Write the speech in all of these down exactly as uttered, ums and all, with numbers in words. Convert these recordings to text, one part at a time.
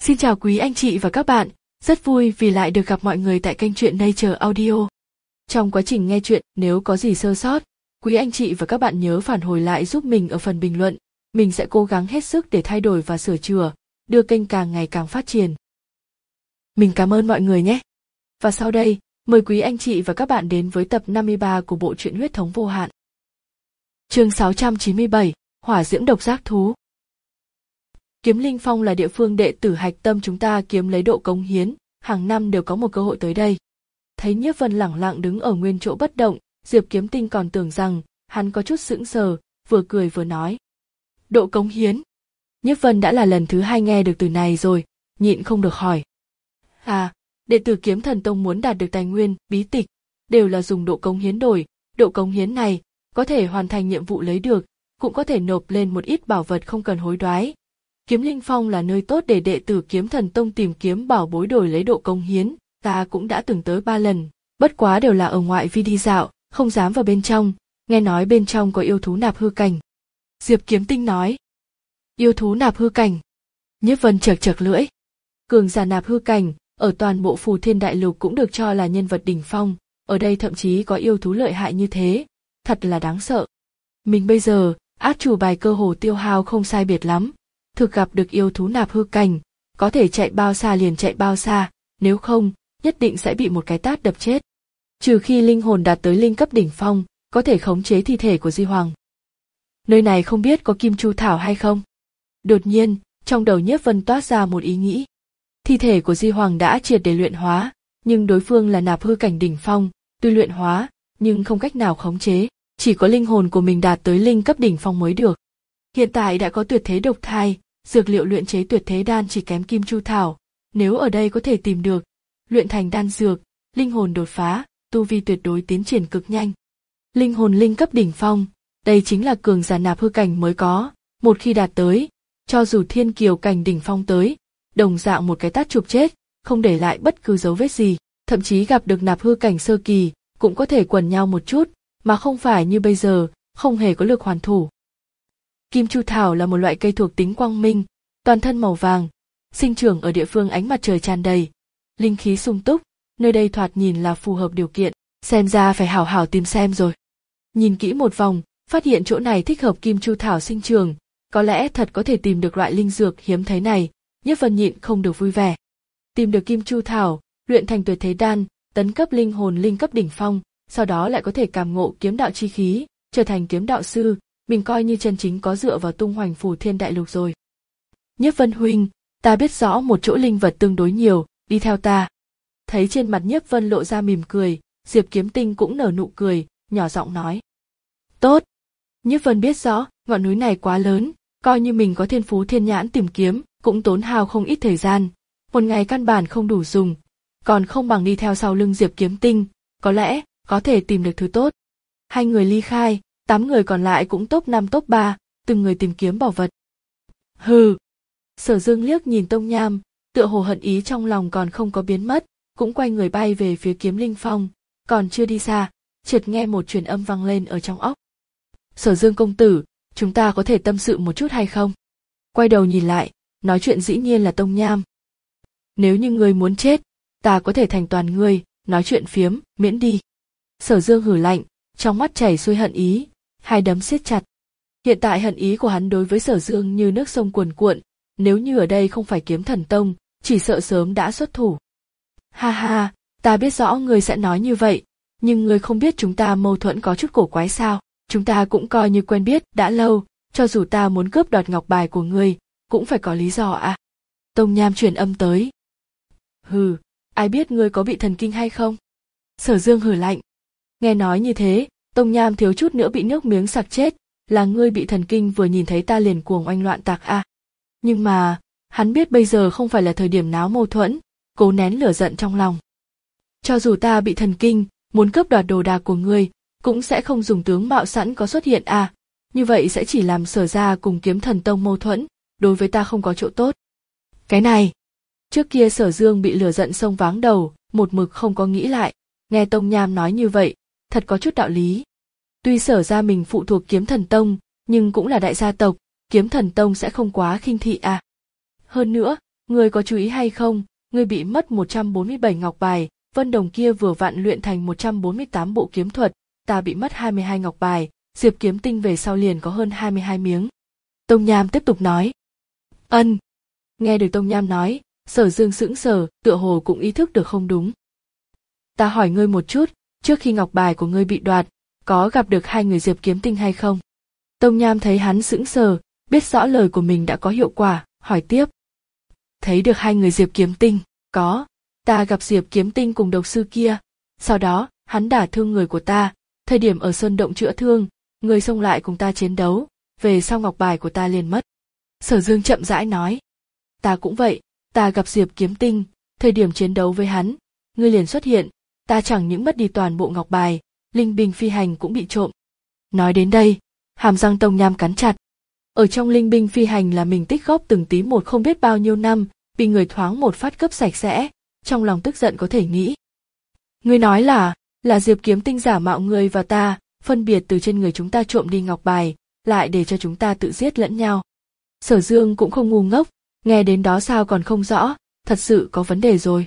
Xin chào quý anh chị và các bạn, rất vui vì lại được gặp mọi người tại kênh truyện Nature Audio. Trong quá trình nghe truyện, nếu có gì sơ sót, quý anh chị và các bạn nhớ phản hồi lại giúp mình ở phần bình luận. Mình sẽ cố gắng hết sức để thay đổi và sửa chữa, đưa kênh càng ngày càng phát triển. Mình cảm ơn mọi người nhé. Và sau đây, mời quý anh chị và các bạn đến với tập năm mươi ba của bộ truyện Huyết thống vô hạn. Chương sáu trăm chín mươi bảy, Hỏa diễm độc giác thú. Kiếm Linh Phong là địa phương đệ tử hạch tâm chúng ta kiếm lấy độ cống hiến, hàng năm đều có một cơ hội tới đây. Thấy Nhiếp Vân lẳng lặng đứng ở nguyên chỗ bất động, Diệp Kiếm Tinh còn tưởng rằng hắn có chút sững sờ, vừa cười vừa nói: độ cống hiến. Nhiếp Vân đã là lần thứ hai nghe được từ này rồi, nhịn không được hỏi: à, đệ tử Kiếm Thần Tông muốn đạt được tài nguyên, bí tịch, đều là dùng độ cống hiến đổi. Độ cống hiến này có thể hoàn thành nhiệm vụ lấy được, cũng có thể nộp lên một ít bảo vật không cần hối đoái. Kiếm Linh Phong là nơi tốt để đệ tử Kiếm Thần Tông tìm kiếm bảo bối đổi lấy độ cống hiến, ta cũng đã từng tới ba lần, bất quá đều là ở ngoại vi đi dạo, không dám vào bên trong, nghe nói bên trong có yêu thú nạp hư cảnh. Diệp Kiếm Tinh nói: yêu thú nạp hư cảnh. Nhiếp Vân chật chật lưỡi. Cường giả nạp hư cảnh, ở toàn bộ Phù Thiên Đại Lục cũng được cho là nhân vật đỉnh phong, ở đây thậm chí có yêu thú lợi hại như thế, thật là đáng sợ. Mình bây giờ, át chủ bài cơ hồ tiêu hao không sai biệt lắm. Thực gặp được yêu thú nạp hư cảnh, có thể chạy bao xa liền chạy bao xa, nếu không, nhất định sẽ bị một cái tát đập chết. Trừ khi linh hồn đạt tới linh cấp đỉnh phong, có thể khống chế thi thể của Di Hoàng. Nơi này không biết có Kim Chu Thảo hay không? Đột nhiên, trong đầu Nhiếp Vân toát ra một ý nghĩ. Thi thể của Di Hoàng đã triệt để luyện hóa, nhưng đối phương là nạp hư cảnh đỉnh phong, tuy luyện hóa, nhưng không cách nào khống chế, chỉ có linh hồn của mình đạt tới linh cấp đỉnh phong mới được. Hiện tại đã có tuyệt thế độc thai, dược liệu luyện chế tuyệt thế đan chỉ kém Kim Chu Thảo, nếu ở đây có thể tìm được, luyện thành đan dược, linh hồn đột phá, tu vi tuyệt đối tiến triển cực nhanh. Linh hồn linh cấp đỉnh phong, đây chính là cường giả nạp hư cảnh mới có, một khi đạt tới, cho dù thiên kiều cảnh đỉnh phong tới, đồng dạng một cái tát chụp chết, không để lại bất cứ dấu vết gì, thậm chí gặp được nạp hư cảnh sơ kỳ, cũng có thể quần nhau một chút, mà không phải như bây giờ, không hề có lực hoàn thủ. Kim Chu Thảo là một loại cây thuộc tính quang minh, toàn thân màu vàng, sinh trưởng ở địa phương ánh mặt trời tràn đầy, linh khí sung túc, nơi đây thoạt nhìn là phù hợp điều kiện, xem ra phải hảo hảo tìm xem rồi. Nhìn kỹ một vòng, phát hiện chỗ này thích hợp Kim Chu Thảo sinh trưởng, có lẽ thật có thể tìm được loại linh dược hiếm thấy này, Nhiếp Vân nhịn không được vui vẻ. Tìm được Kim Chu Thảo, luyện thành tuyệt thế đan, tấn cấp linh hồn linh cấp đỉnh phong, sau đó lại có thể cảm ngộ kiếm đạo chi khí, trở thành kiếm đạo sư. Mình coi như chân chính có dựa vào tung hoành Phù Thiên Đại Lục rồi. Nhiếp Vân huynh, ta biết rõ một chỗ linh vật tương đối nhiều, đi theo ta. Thấy trên mặt Nhiếp Vân lộ ra mỉm cười, Diệp Kiếm Tinh cũng nở nụ cười, nhỏ giọng nói: tốt. Nhiếp Vân biết rõ, ngọn núi này quá lớn, coi như mình có thiên phú thiên nhãn tìm kiếm, cũng tốn hao không ít thời gian, một ngày căn bản không đủ dùng, còn không bằng đi theo sau lưng Diệp Kiếm Tinh, có lẽ có thể tìm được thứ tốt. Hai người ly khai. Tám người còn lại cũng top năm top ba, từng người tìm kiếm bảo vật. Hừ. Sở Dương liếc nhìn Tông Nham, tựa hồ hận ý trong lòng còn không có biến mất, cũng quay người bay về phía Kiếm Linh Phong, còn chưa đi xa, chợt nghe một truyền âm vang lên ở trong óc. Sở Dương công tử, chúng ta có thể tâm sự một chút hay không? Quay đầu nhìn lại, nói chuyện dĩ nhiên là Tông Nham. Nếu như ngươi muốn chết, ta có thể thành toàn ngươi, nói chuyện phiếm, miễn đi. Sở Dương hử lạnh, trong mắt chảy xuôi hận ý, hai đấm siết chặt. Hiện tại hận ý của hắn đối với Sở Dương như nước sông cuồn cuộn, nếu như ở đây không phải Kiếm Thần Tông, chỉ sợ sớm đã xuất thủ. Ha ha, ta biết rõ ngươi sẽ nói như vậy, nhưng ngươi không biết chúng ta mâu thuẫn có chút cổ quái sao, chúng ta cũng coi như quen biết đã lâu, cho dù ta muốn cướp đoạt ngọc bài của ngươi, cũng phải có lý do à. Tông Nham truyền âm tới. Hừ, ai biết ngươi có bị thần kinh hay không? Sở Dương hừ lạnh. Nghe nói như thế, Tông Nham thiếu chút nữa bị nước miếng sặc chết, là ngươi bị thần kinh vừa nhìn thấy ta liền cuồng oanh loạn tạc à. Nhưng mà, hắn biết bây giờ không phải là thời điểm náo mâu thuẫn, cố nén lửa giận trong lòng. Cho dù ta bị thần kinh, muốn cướp đoạt đồ đạc của ngươi, cũng sẽ không dùng tướng mạo sẵn có xuất hiện à, như vậy sẽ chỉ làm Sở gia cùng Kiếm Thần Tông mâu thuẫn, đối với ta không có chỗ tốt. Cái này, trước kia Sở Dương bị lửa giận xông váng đầu, một mực không có nghĩ lại, nghe Tông Nham nói như vậy, thật có chút đạo lý. Tuy Sở gia mình phụ thuộc Kiếm Thần Tông, nhưng cũng là đại gia tộc, Kiếm Thần Tông sẽ không quá khinh thị à. Hơn nữa, Ngươi có chú ý hay không, ngươi bị mất một trăm bốn mươi bảy ngọc bài, Vân Đồng kia vừa vặn luyện thành một trăm bốn mươi tám bộ kiếm thuật, ta bị mất hai mươi hai ngọc bài, Diệp Kiếm Tinh về sau liền có hơn hai mươi hai miếng. Tông Nham tiếp tục nói. Ân. Nghe được Tông Nham nói, Sở Dương sững sờ, tựa hồ cũng ý thức được không đúng. Ta hỏi ngươi một chút, trước khi ngọc bài của ngươi bị đoạt, có gặp được hai người Diệp Kiếm Tinh hay không? Tông Nham thấy hắn sững sờ, biết rõ lời của mình đã có hiệu quả, hỏi tiếp. Thấy được hai người Diệp Kiếm Tinh, có, ta gặp Diệp Kiếm Tinh cùng độc sư kia, sau đó, hắn đả thương người của ta, thời điểm ở sơn động chữa thương, người xông lại cùng ta chiến đấu, về sau ngọc bài của ta liền mất. Sở Dương chậm rãi nói. Ta cũng vậy, ta gặp Diệp Kiếm Tinh, thời điểm chiến đấu với hắn, ngươi liền xuất hiện, ta chẳng những mất đi toàn bộ ngọc bài, linh binh phi hành cũng bị trộm. Nói đến đây, hàm răng Tông Nham cắn chặt. Ở trong linh binh phi hành là mình tích góp từng tí một không biết bao nhiêu năm, bị người thoáng một phát cướp sạch sẽ, trong lòng tức giận có thể nghĩ. Ngươi nói là, là Diệp Kiếm Tinh giả mạo ngươi và ta, phân biệt từ trên người chúng ta trộm đi ngọc bài, lại để cho chúng ta tự giết lẫn nhau. Sở Dương cũng không ngu ngốc, nghe đến đó sao còn không rõ, thật sự có vấn đề rồi.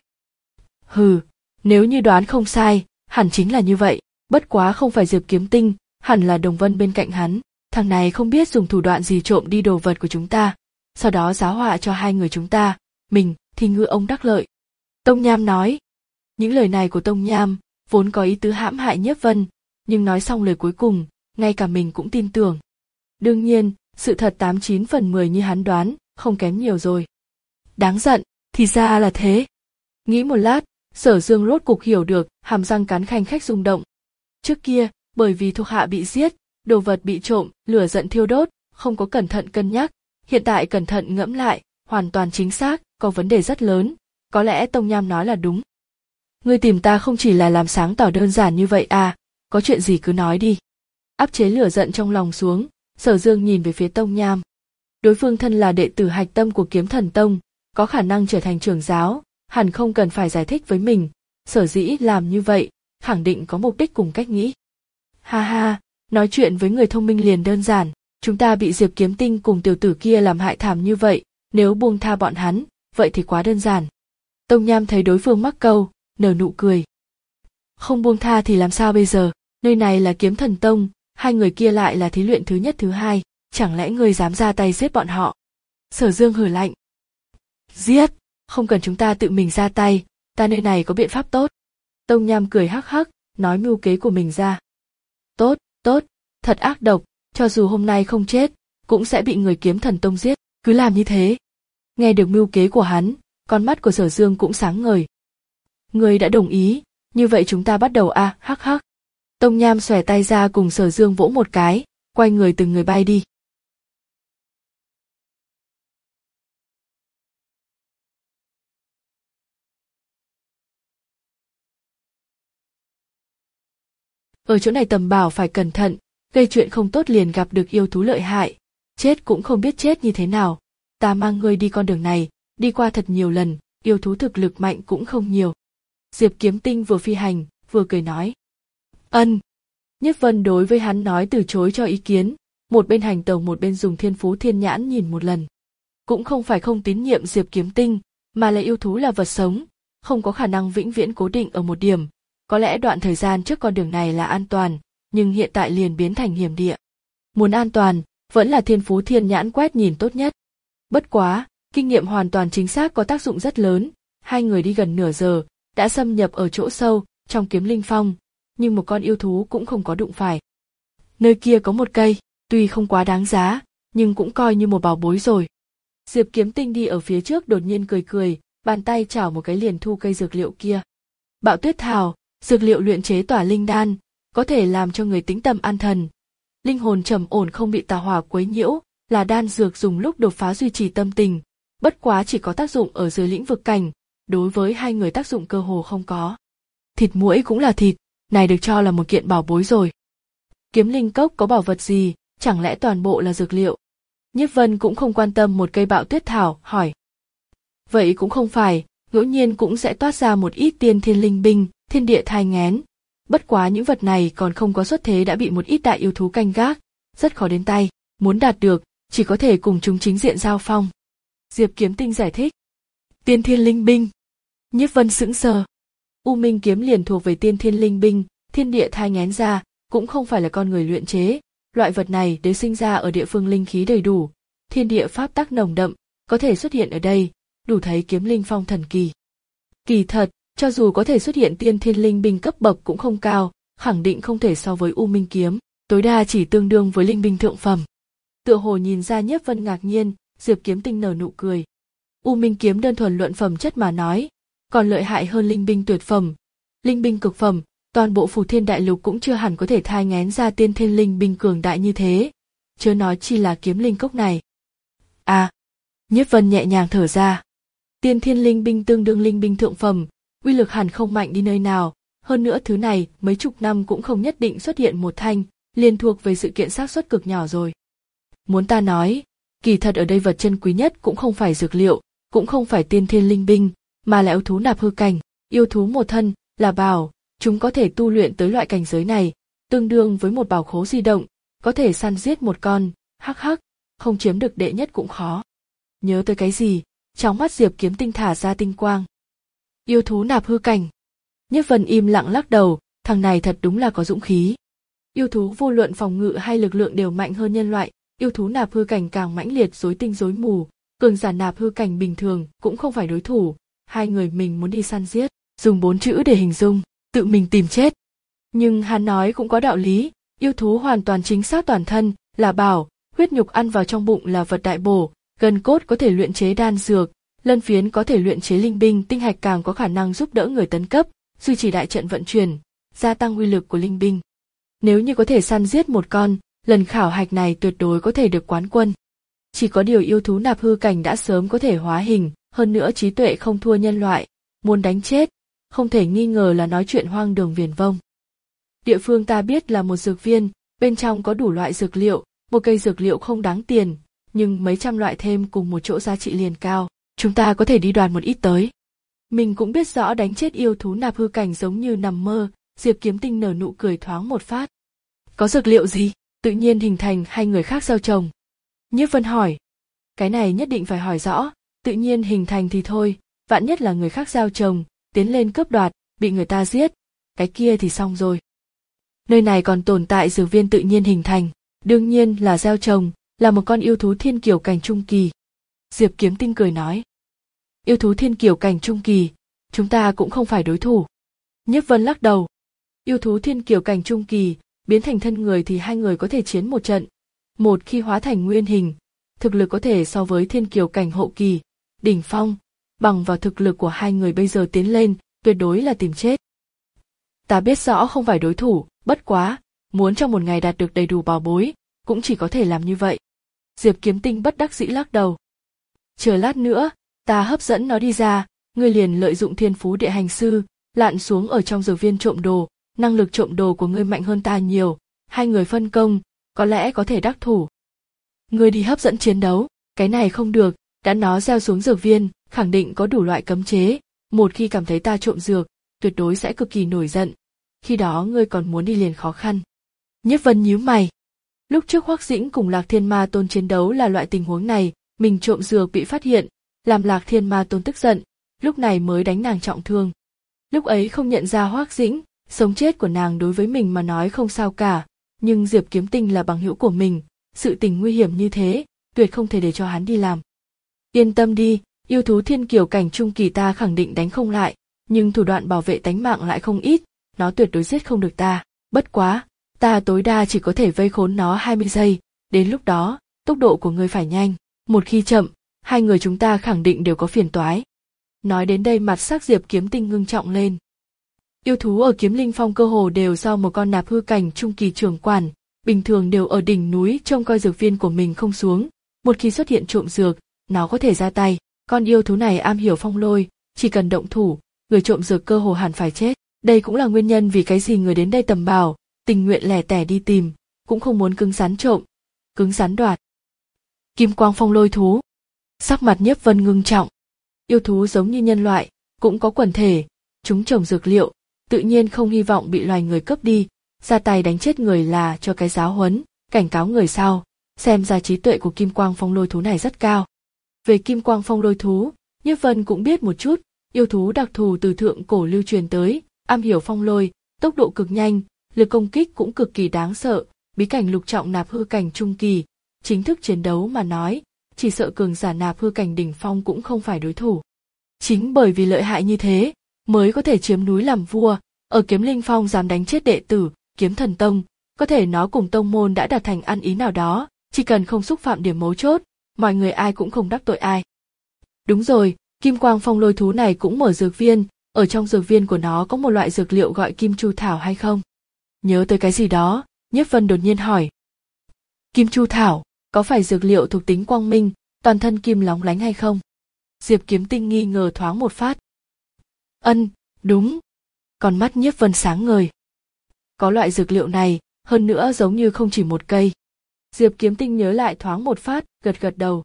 Hừ, nếu như đoán không sai, hẳn chính là như vậy, bất quá không phải Diệp Kiếm Tinh, hẳn là Đồng Vân bên cạnh hắn, thằng này không biết dùng thủ đoạn gì trộm đi đồ vật của chúng ta, sau đó giáo họa cho hai người chúng ta, mình thì ngư ông đắc lợi. Tông Nham nói. Những lời này của Tông Nham vốn có ý tứ hãm hại Nhiếp Vân, nhưng nói xong lời cuối cùng, ngay cả mình cũng tin tưởng. Đương nhiên, sự thật tám chín phần mười như hắn đoán, không kém nhiều rồi. Đáng giận, thì ra là thế. Nghĩ một lát, Sở Dương rốt cục hiểu được, hàm răng cắn khanh khách rung động. Trước kia, bởi vì thuộc hạ bị giết, đồ vật bị trộm, lửa giận thiêu đốt, không có cẩn thận cân nhắc, hiện tại cẩn thận ngẫm lại, hoàn toàn chính xác, có vấn đề rất lớn, có lẽ Tông Nham nói là đúng. Ngươi tìm ta không chỉ là làm sáng tỏ đơn giản như vậy à, có chuyện gì cứ nói đi. Áp chế lửa giận trong lòng xuống, Sở Dương nhìn về phía Tông Nham. Đối phương thân là đệ tử hạch tâm của Kiếm Thần Tông, có khả năng trở thành trưởng giáo, hẳn không cần phải giải thích với mình, sở dĩ làm như vậy, khẳng định có mục đích cùng cách nghĩ. Ha ha, nói chuyện với người thông minh liền đơn giản, chúng ta bị Diệp Kiếm Tinh cùng tiểu tử kia làm hại thảm như vậy, nếu buông tha bọn hắn, vậy thì quá đơn giản. Tông Nham thấy đối phương mắc câu, nở nụ cười. Không buông tha thì làm sao bây giờ, nơi này là Kiếm Thần Tông, hai người kia lại là thí luyện thứ nhất thứ hai, chẳng lẽ ngươi dám ra tay giết bọn họ? Sở Dương hừ lạnh. Giết, không cần chúng ta tự mình ra tay, ta nơi này có biện pháp tốt. Tông Nham cười hắc hắc, nói mưu kế của mình ra. Tốt, tốt, thật ác độc, cho dù hôm nay không chết, cũng sẽ bị người Kiếm Thần Tông giết, cứ làm như thế. Nghe được mưu kế của hắn, con mắt của Sở Dương cũng sáng ngời. Ngươi đã đồng ý, như vậy chúng ta bắt đầu a, à, hắc hắc. Tông Nham xòe tay ra cùng Sở Dương vỗ một cái, quay người từng người bay đi. Ở chỗ này tầm bảo phải cẩn thận, gây chuyện không tốt liền gặp được yêu thú lợi hại, chết cũng không biết chết như thế nào. Ta mang ngươi đi con đường này, đi qua thật nhiều lần, yêu thú thực lực mạnh cũng không nhiều. Diệp Kiếm Tinh vừa phi hành, vừa cười nói. Ân. Nhất Vân đối với hắn nói từ chối cho ý kiến, một bên hành tẩu một bên dùng thiên phú thiên nhãn nhìn một lần. Cũng không phải không tín nhiệm Diệp Kiếm Tinh, mà là yêu thú là vật sống, không có khả năng vĩnh viễn cố định ở một điểm. Có lẽ đoạn thời gian trước con đường này là an toàn, nhưng hiện tại liền biến thành hiểm địa. Muốn an toàn, vẫn là thiên phú thiên nhãn quét nhìn tốt nhất. Bất quá, kinh nghiệm hoàn toàn chính xác có tác dụng rất lớn, hai người đi gần nửa giờ, đã xâm nhập ở chỗ sâu, trong Kiếm Linh Phong, nhưng một con yêu thú cũng không có đụng phải. Nơi kia có một cây, tuy không quá đáng giá, nhưng cũng coi như một bảo bối rồi. Diệp Kiếm Tinh đi ở phía trước đột nhiên cười cười, bàn tay chảo một cái liền thu cây dược liệu kia. Bạo tuyết thảo, dược liệu luyện chế tỏa linh đan, có thể làm cho người tĩnh tâm an thần. Linh hồn trầm ổn không bị tà hỏa quấy nhiễu, là đan dược dùng lúc đột phá duy trì tâm tình, bất quá chỉ có tác dụng ở dưới lĩnh vực cảnh, đối với hai người tác dụng cơ hồ không có. Thịt muỗi cũng là thịt, này được cho là một kiện bảo bối rồi. Kiếm linh cốc có bảo vật gì, chẳng lẽ toàn bộ là dược liệu? Nhiếp Vân cũng không quan tâm một cây bạo tuyết thảo, hỏi. Vậy cũng không phải, ngẫu nhiên cũng sẽ toát ra một ít tiên thiên linh binh, thiên địa thai nghén. Bất quá những vật này còn không có xuất thế đã bị một ít đại yêu thú canh gác, rất khó đến tay, muốn đạt được, chỉ có thể cùng chúng chính diện giao phong. Diệp Kiếm Tinh giải thích. Tiên thiên linh binh. Nhiếp Vân sững sờ. U Minh kiếm liền thuộc về tiên thiên linh binh, thiên địa thai nghén ra, cũng không phải là con người luyện chế. Loại vật này đều sinh ra ở địa phương linh khí đầy đủ, thiên địa pháp tắc nồng đậm, có thể xuất hiện ở đây, đủ thấy kiếm linh phong thần kỳ. Kỳ thật, cho dù có thể xuất hiện tiên thiên linh binh cấp bậc cũng không cao, khẳng định không thể so với U Minh kiếm, tối đa chỉ tương đương với linh binh thượng phẩm. Tựa hồ nhìn ra Nhiếp Vân ngạc nhiên, Diệp Kiếm Tinh nở nụ cười. U Minh kiếm đơn thuần luận phẩm chất mà nói, còn lợi hại hơn linh binh tuyệt phẩm, linh binh cực phẩm, toàn bộ Phù Thiên Đại Lục cũng chưa hẳn có thể thai nghén ra tiên thiên linh binh cường đại như thế, chớ nói chi là kiếm linh cốc này. À, Nhiếp Vân nhẹ nhàng thở ra. Tiên thiên linh binh tương đương linh binh thượng phẩm, uy lực hẳn không mạnh đi nơi nào, hơn nữa thứ này mấy chục năm cũng không nhất định xuất hiện một thanh, liền thuộc về sự kiện xác suất cực nhỏ rồi. Muốn ta nói, kỳ thật ở đây vật chân quý nhất cũng không phải dược liệu, cũng không phải tiên thiên linh binh, mà là yêu thú nạp hư cảnh, yêu thú một thân, là bảo, chúng có thể tu luyện tới loại cảnh giới này, tương đương với một bảo khố di động, có thể săn giết một con, hắc hắc, không chiếm được đệ nhất cũng khó. Nhớ tới cái gì, trong mắt Diệp Kiếm Tinh thả ra tinh quang. Yêu thú nạp hư cảnh. Nhiếp Vân im lặng lắc đầu, thằng này thật đúng là có dũng khí. Yêu thú vô luận phòng ngự hay lực lượng đều mạnh hơn nhân loại, yêu thú nạp hư cảnh càng mãnh liệt rối tinh rối mù, cường giả nạp hư cảnh bình thường cũng không phải đối thủ, hai người mình muốn đi săn giết, dùng bốn chữ để hình dung, tự mình tìm chết. Nhưng hắn nói cũng có đạo lý, yêu thú hoàn toàn chính xác toàn thân, là bảo, huyết nhục ăn vào trong bụng là vật đại bổ, gân cốt có thể luyện chế đan dược, lân phiến có thể luyện chế linh binh, tinh hạch càng có khả năng giúp đỡ người tấn cấp, duy trì đại trận vận chuyển, gia tăng uy lực của linh binh. Nếu như có thể săn giết một con, lần khảo hạch này tuyệt đối có thể được quán quân. Chỉ có điều yêu thú nạp hư cảnh đã sớm có thể hóa hình, hơn nữa trí tuệ không thua nhân loại, muốn đánh chết, không thể nghi ngờ là nói chuyện hoang đường viển vông. Địa phương ta biết là một dược viên, bên trong có đủ loại dược liệu, một cây dược liệu không đáng tiền, nhưng mấy trăm loại thêm cùng một chỗ giá trị liền cao, chúng ta có thể đi đoàn một ít tới. Mình cũng biết rõ đánh chết yêu thú nạp hư cảnh giống như nằm mơ, Diệp Kiếm Tinh nở nụ cười thoáng một phát. Có dược liệu gì, tự nhiên hình thành hay người khác gieo trồng? Nhiếp Vân hỏi. Cái này nhất định phải hỏi rõ, tự nhiên hình thành thì thôi, vạn nhất là người khác gieo trồng, tiến lên cướp đoạt, bị người ta giết, cái kia thì xong rồi. Nơi này còn tồn tại dược viên tự nhiên hình thành, đương nhiên là gieo trồng, là một con yêu thú thiên kiều cảnh trung kỳ. Diệp Kiếm Tinh cười nói. Yêu thú thiên kiều cảnh trung kỳ, chúng ta cũng không phải đối thủ. Nhiếp Vân lắc đầu. Yêu thú thiên kiều cảnh trung kỳ, biến thành thân người thì hai người có thể chiến một trận. Một khi hóa thành nguyên hình, thực lực có thể so với thiên kiều cảnh hậu kỳ, đỉnh phong, bằng vào thực lực của hai người bây giờ tiến lên, tuyệt đối là tìm chết. Ta biết rõ không phải đối thủ, bất quá, muốn trong một ngày đạt được đầy đủ bảo bối, cũng chỉ có thể làm như vậy. Diệp Kiếm Tinh bất đắc dĩ lắc đầu. Chờ lát nữa, ta hấp dẫn nó đi ra, ngươi liền lợi dụng thiên phú địa hành sư, lặn xuống ở trong dược viên trộm đồ, năng lực trộm đồ của ngươi mạnh hơn ta nhiều, hai người phân công, có lẽ có thể đắc thủ. Ngươi đi hấp dẫn chiến đấu, cái này không được, đã nó gieo xuống dược viên, khẳng định có đủ loại cấm chế, một khi cảm thấy ta trộm dược, tuyệt đối sẽ cực kỳ nổi giận, khi đó ngươi còn muốn đi liền khó khăn. Nhiếp Vân nhíu mày. Lúc trước Hoắc Dĩnh cùng Lạc Thiên Ma Tôn chiến đấu là loại tình huống này, mình trộm dược bị phát hiện, làm Lạc Thiên Ma Tôn tức giận, lúc này mới đánh nàng trọng thương. Lúc ấy không nhận ra Hoắc Dĩnh, sống chết của nàng đối với mình mà nói không sao cả, nhưng Diệp Kiếm Tinh là bằng hữu của mình, sự tình nguy hiểm như thế, tuyệt không thể để cho hắn đi làm. Yên tâm đi, yêu thú thiên kiều cảnh trung kỳ ta khẳng định đánh không lại, nhưng thủ đoạn bảo vệ tánh mạng lại không ít, nó tuyệt đối giết không được ta, bất quá, ta tối đa chỉ có thể vây khốn nó hai mươi giây, đến lúc đó, tốc độ của ngươi phải nhanh, một khi chậm, hai người chúng ta khẳng định đều có phiền toái. Nói đến đây mặt sắc Diệp Kiếm Tinh ngưng trọng lên. Yêu thú ở Kiếm Linh Phong cơ hồ đều do một con nạp hư cảnh trung kỳ trưởng quản, bình thường đều ở đỉnh núi trông coi dược viên của mình không xuống, một khi xuất hiện trộm dược, nó có thể ra tay, con yêu thú này am hiểu phong lôi, chỉ cần động thủ, người trộm dược cơ hồ hẳn phải chết, đây cũng là nguyên nhân vì cái gì người đến đây tầm bảo, tình nguyện lẻ tẻ đi tìm, cũng không muốn cứng rắn trộm, cứng rắn đoạt. Kim quang phong lôi thú. Sắc mặt Nhiếp Vân ngưng trọng. Yêu thú giống như nhân loại, cũng có quần thể, chúng trồng dược liệu, tự nhiên không hy vọng bị loài người cướp đi, ra tay đánh chết người là cho cái giáo huấn, cảnh cáo người sau, xem ra trí tuệ của kim quang phong lôi thú này rất cao. Về kim quang phong lôi thú, Nhiếp Vân cũng biết một chút, yêu thú đặc thù từ thượng cổ lưu truyền tới, am hiểu phong lôi, tốc độ cực nhanh, lực công kích cũng cực kỳ đáng sợ, bí cảnh lục trọng nạp hư cảnh trung kỳ, chính thức chiến đấu mà nói, chỉ sợ cường giả nạp hư cảnh đỉnh phong cũng không phải đối thủ. Chính bởi vì lợi hại như thế, mới có thể chiếm núi làm vua, ở Kiếm Linh Phong dám đánh chết đệ tử, Kiếm Thần Tông, có thể nó cùng tông môn đã đạt thành ăn ý nào đó, chỉ cần không xúc phạm điểm mấu chốt, mọi người ai cũng không đắc tội ai. Đúng rồi, Kim Quang Phong lôi thú này cũng mở dược viên, ở trong dược viên của nó có một loại dược liệu gọi Kim Chu Thảo hay không? Nhớ tới cái gì đó, Nhiếp Vân đột nhiên hỏi. Kim Chu Thảo, có phải dược liệu thuộc tính quang minh, toàn thân kim lóng lánh hay không? Diệp Kiếm Tinh nghi ngờ thoáng một phát. Ân, đúng. Còn mắt Nhiếp Vân sáng ngời. Có loại dược liệu này, hơn nữa giống như không chỉ một cây. Diệp Kiếm Tinh nhớ lại thoáng một phát, gật gật đầu.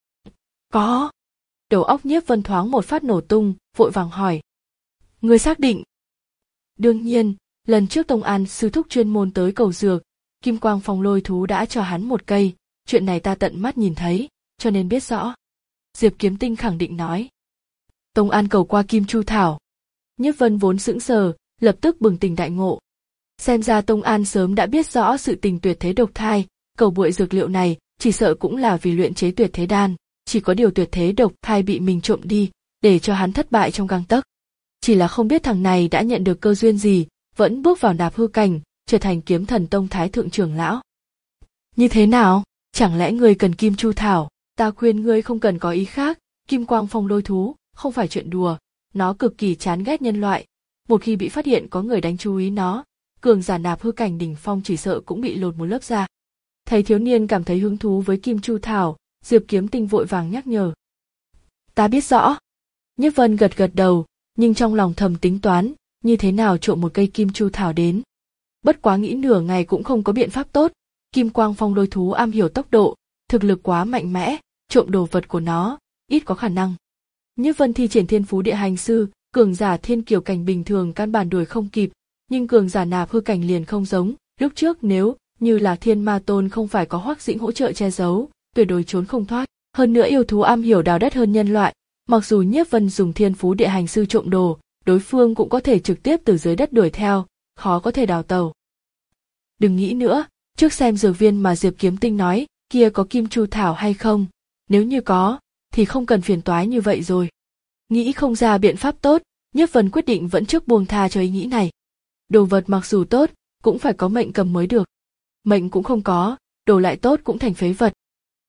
Có. Đầu óc Nhiếp Vân thoáng một phát nổ tung, vội vàng hỏi. Ngươi xác định? Đương nhiên, lần trước Tông An sư thúc chuyên môn tới cầu dược, Kim Quang Phong lôi thú đã cho hắn một cây, chuyện này ta tận mắt nhìn thấy, cho nên biết rõ. Diệp Kiếm Tinh khẳng định nói. Tông An cầu qua Kim Chu Thảo. Nhiếp Vân vốn sững sờ, lập tức bừng tỉnh đại ngộ. Xem ra Tông An sớm đã biết rõ sự tình tuyệt thế độc thai, cầu bụi dược liệu này, chỉ sợ cũng là vì luyện chế tuyệt thế đan, chỉ có điều tuyệt thế độc thai bị mình trộm đi, để cho hắn thất bại trong gang tấc. Chỉ là không biết thằng này đã nhận được cơ duyên gì, vẫn bước vào nạp hư cảnh, trở thành Kiếm Thần Tông thái thượng trưởng lão. Như thế nào? Chẳng lẽ ngươi cần Kim Chu Thảo? Ta khuyên ngươi không cần có ý khác, Kim Quang Phong lôi thú, không phải chuyện đùa, nó cực kỳ chán ghét nhân loại. Một khi bị phát hiện có người đánh chú ý nó, cường giả nạp hư cảnh đỉnh phong chỉ sợ cũng bị lột một lớp da. Thấy thiếu niên cảm thấy hứng thú với Kim Chu Thảo, Diệp Kiếm Tinh vội vàng nhắc nhở. Ta biết rõ. Nhiếp Vân gật gật đầu, nhưng trong lòng thầm tính toán, như thế nào trộm một cây Kim Chu Thảo đến. Bất quá nghĩ nửa ngày cũng không có biện pháp tốt, Kim Quang Phong lôi thú am hiểu tốc độ, thực lực quá mạnh mẽ, trộm đồ vật của nó, ít có khả năng. Nhiếp Vân thi triển Thiên Phú Địa Hành Sư, cường giả thiên kiều cảnh bình thường căn bản đuổi không kịp, nhưng cường giả nạp hư cảnh liền không giống, lúc trước nếu như là Thiên Ma Tôn không phải có Hoắc Dĩnh hỗ trợ che giấu, tuyệt đối trốn không thoát. Hơn nữa yêu thú am hiểu đào đất hơn nhân loại, mặc dù Nhiếp Vân dùng Thiên Phú Địa Hành Sư trộm đồ, đối phương cũng có thể trực tiếp từ dưới đất đuổi theo, khó có thể đào tẩu. Đừng nghĩ nữa, trước xem dược viên mà Diệp Kiếm Tinh nói, kia có Kim Chu Thảo hay không, nếu như có, thì không cần phiền toái như vậy rồi. Nghĩ không ra biện pháp tốt, Nhiếp Vân quyết định vẫn trước buông tha cho ý nghĩ này. Đồ vật mặc dù tốt, cũng phải có mệnh cầm mới được. Mệnh cũng không có, đồ lại tốt cũng thành phế vật.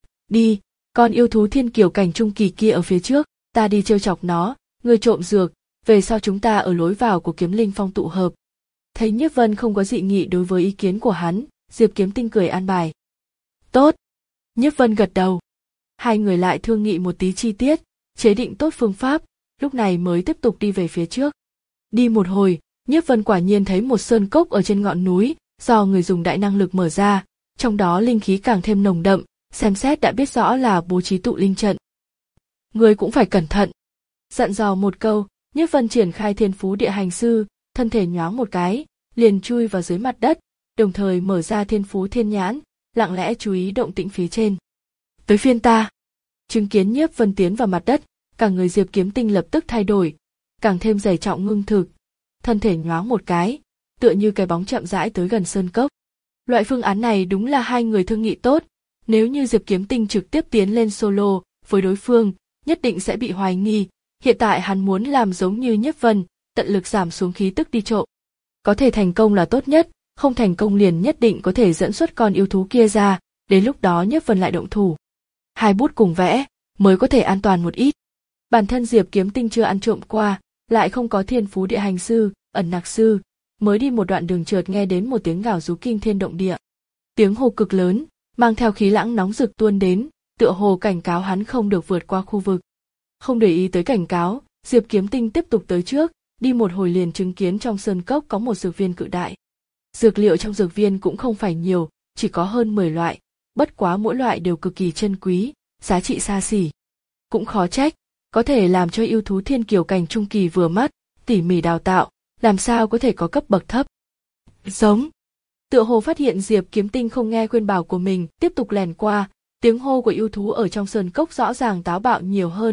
Đi, con yêu thú thiên kiều cảnh trung kỳ kia ở phía trước, ta đi trêu chọc nó, ngươi trộm dược, về sau chúng ta ở lối vào của Kiếm Linh Phong tụ hợp. Thấy Nhiếp Vân không có dị nghị đối với ý kiến của hắn, Diệp Kiếm Tinh cười an bài. Tốt. Nhiếp Vân gật đầu. Hai người lại thương nghị một tí chi tiết, chế định tốt phương pháp, lúc này mới tiếp tục đi về phía trước. Đi một hồi, Nhiếp Vân quả nhiên thấy một sơn cốc ở trên ngọn núi, do người dùng đại năng lực mở ra, trong đó linh khí càng thêm nồng đậm, xem xét đã biết rõ là bố trí tụ linh trận. Ngươi cũng phải cẩn thận. Dặn dò một câu, Nhiếp Vân triển khai Thiên Phú Địa Hành Sư, thân thể nhoáng một cái, liền chui vào dưới mặt đất, đồng thời mở ra Thiên Phú Thiên Nhãn, lặng lẽ chú ý động tĩnh phía trên. Tới phiên ta. Chứng kiến Nhiếp Vân tiến vào mặt đất, cả người Diệp Kiếm Tinh lập tức thay đổi, càng thêm dày trọng ngưng thực, thân thể nhoáng một cái, tựa như cái bóng chậm rãi tới gần sơn cốc. Loại phương án này đúng là hai người thương nghị tốt, nếu như Diệp Kiếm Tinh trực tiếp tiến lên solo với đối phương, nhất định sẽ bị hoài nghi. Hiện tại hắn muốn làm giống như Nhiếp Vân, tận lực giảm xuống khí tức đi trộm. Có thể thành công là tốt nhất, không thành công liền nhất định có thể dẫn xuất con yêu thú kia ra, đến lúc đó Nhiếp Vân lại động thủ. Hai bút cùng vẽ, mới có thể an toàn một ít. Bản thân Diệp Kiếm Tinh chưa ăn trộm qua, lại không có Thiên Phú Địa Hành Sư, ẩn nặc sư, mới đi một đoạn đường chợt nghe đến một tiếng gào rú kinh thiên động địa. Tiếng hô cực lớn, mang theo khí lãng nóng rực tuôn đến, tựa hồ cảnh cáo hắn không được vượt qua khu vực. Không để ý tới cảnh cáo, Diệp Kiếm Tinh tiếp tục tới trước, đi một hồi liền chứng kiến trong sơn cốc có một dược viên cự đại. Dược liệu trong dược viên cũng không phải nhiều, chỉ có hơn mười loại, bất quá mỗi loại đều cực kỳ chân quý, giá trị xa xỉ. Cũng khó trách, có thể làm cho yêu thú thiên kiều cảnh trung kỳ vừa mắt, tỉ mỉ đào tạo, làm sao có thể có cấp bậc thấp. Giống. Tựa hồ phát hiện Diệp Kiếm Tinh không nghe khuyên bảo của mình, tiếp tục lèn qua, tiếng hô của yêu thú ở trong sơn cốc rõ ràng táo bạo nhiều hơn,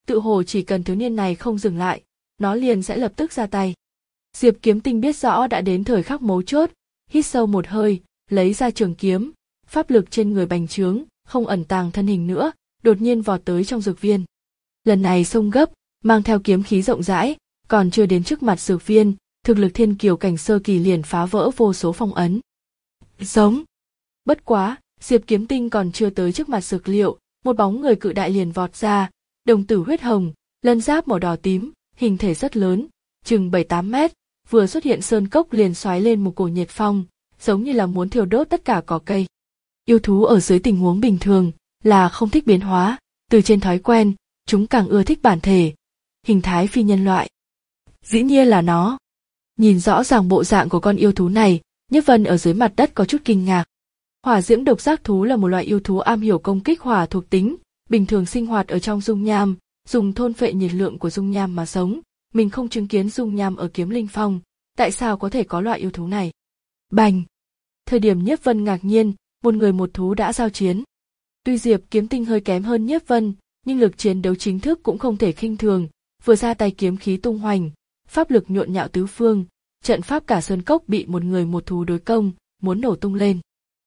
tự hồ chỉ cần thiếu niên này không dừng lại, nó liền sẽ lập tức ra tay. Diệp Kiếm Tinh biết rõ đã đến thời khắc mấu chốt, hít sâu một hơi, lấy ra trường kiếm, pháp lực trên người bành trướng, không ẩn tàng thân hình nữa, đột nhiên vọt tới trong dược viên. Lần này xông gấp, mang theo kiếm khí rộng rãi, còn chưa đến trước mặt dược viên, thực lực thiên kiều cảnh sơ kỳ liền phá vỡ vô số phong ấn. Giống. Bất quá, Diệp Kiếm Tinh còn chưa tới trước mặt dược liệu, một bóng người cự đại liền vọt ra, đồng tử huyết hồng, lân giáp màu đỏ tím, hình thể rất lớn, chừng bảy tám mét, vừa xuất hiện sơn cốc liền xoáy lên một cổ nhiệt phong, giống như là muốn thiêu đốt tất cả cỏ cây. Yêu thú ở dưới tình huống bình thường là không thích biến hóa, từ trên thói quen, chúng càng ưa thích bản thể, hình thái phi nhân loại. Dĩ nhiên là nó. Nhìn rõ ràng bộ dạng của con yêu thú này, Nhiếp Vân ở dưới mặt đất có chút kinh ngạc. Hỏa diễm độc giác thú là một loại yêu thú am hiểu công kích hỏa thuộc tính, bình thường sinh hoạt ở trong dung nham, dùng thôn phệ nhiệt lượng của dung nham mà sống. Mình không chứng kiến dung nham ở Kiếm Linh Phong, tại sao có thể có loại yêu thú này? Bành! Thời điểm Nhiếp Vân ngạc nhiên, một người một thú đã giao chiến. Tuy Diệp Kiếm Tinh hơi kém hơn Nhiếp Vân, nhưng lực chiến đấu chính thức cũng không thể khinh thường, vừa ra tay kiếm khí tung hoành, pháp lực nhộn nhạo tứ phương, trận pháp cả sơn cốc bị một người một thú đối công, muốn nổ tung lên.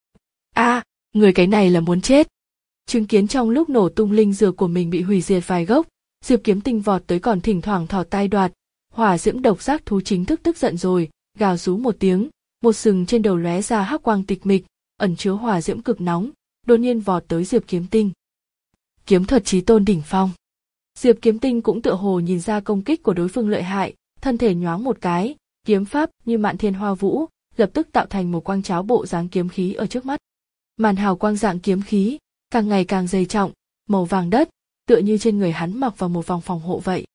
A, à, người cái này là muốn chết. Chứng kiến trong lúc nổ tung linh dược của mình bị hủy diệt vài gốc, Diệp Kiếm Tinh vọt tới còn thỉnh thoảng thò tay đoạt, hỏa diễm độc giác thú chính thức tức giận rồi, gào rú một tiếng, một sừng trên đầu lóe ra hắc quang tịch mịch, ẩn chứa hỏa diễm cực nóng, đột nhiên vọt tới Diệp Kiếm Tinh. Kiếm thuật chí tôn đỉnh phong. Diệp Kiếm Tinh cũng tựa hồ nhìn ra công kích của đối phương lợi hại, thân thể nhoáng một cái, kiếm pháp như mạn thiên hoa vũ, lập tức tạo thành một quang cháo bộ dáng kiếm khí ở trước mắt. Màn hào quang dạng kiếm khí, càng ngày càng dày trọng, màu vàng đất, tựa như trên người hắn mặc vào một vòng phòng hộ vậy.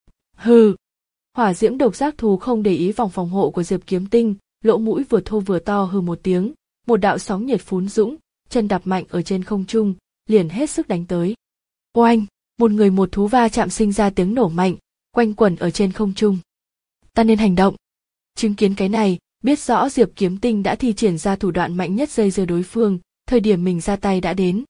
Hừ! Hỏa diễm độc giác thú không để ý vòng phòng hộ của Diệp Kiếm Tinh, lỗ mũi vừa thô vừa to hừ một tiếng, một đạo sóng nhiệt phún dũng, chân đạp mạnh ở trên không trung, liền hết sức đánh tới. Oanh! Một người một thú va chạm sinh ra tiếng nổ mạnh, quanh quẩn ở trên không trung. Ta nên hành động. Chứng kiến cái này, biết rõ Diệp Kiếm Tinh đã thi triển ra thủ đoạn mạnh nhất dây dưa đối phương, thời điểm mình ra tay đã đến.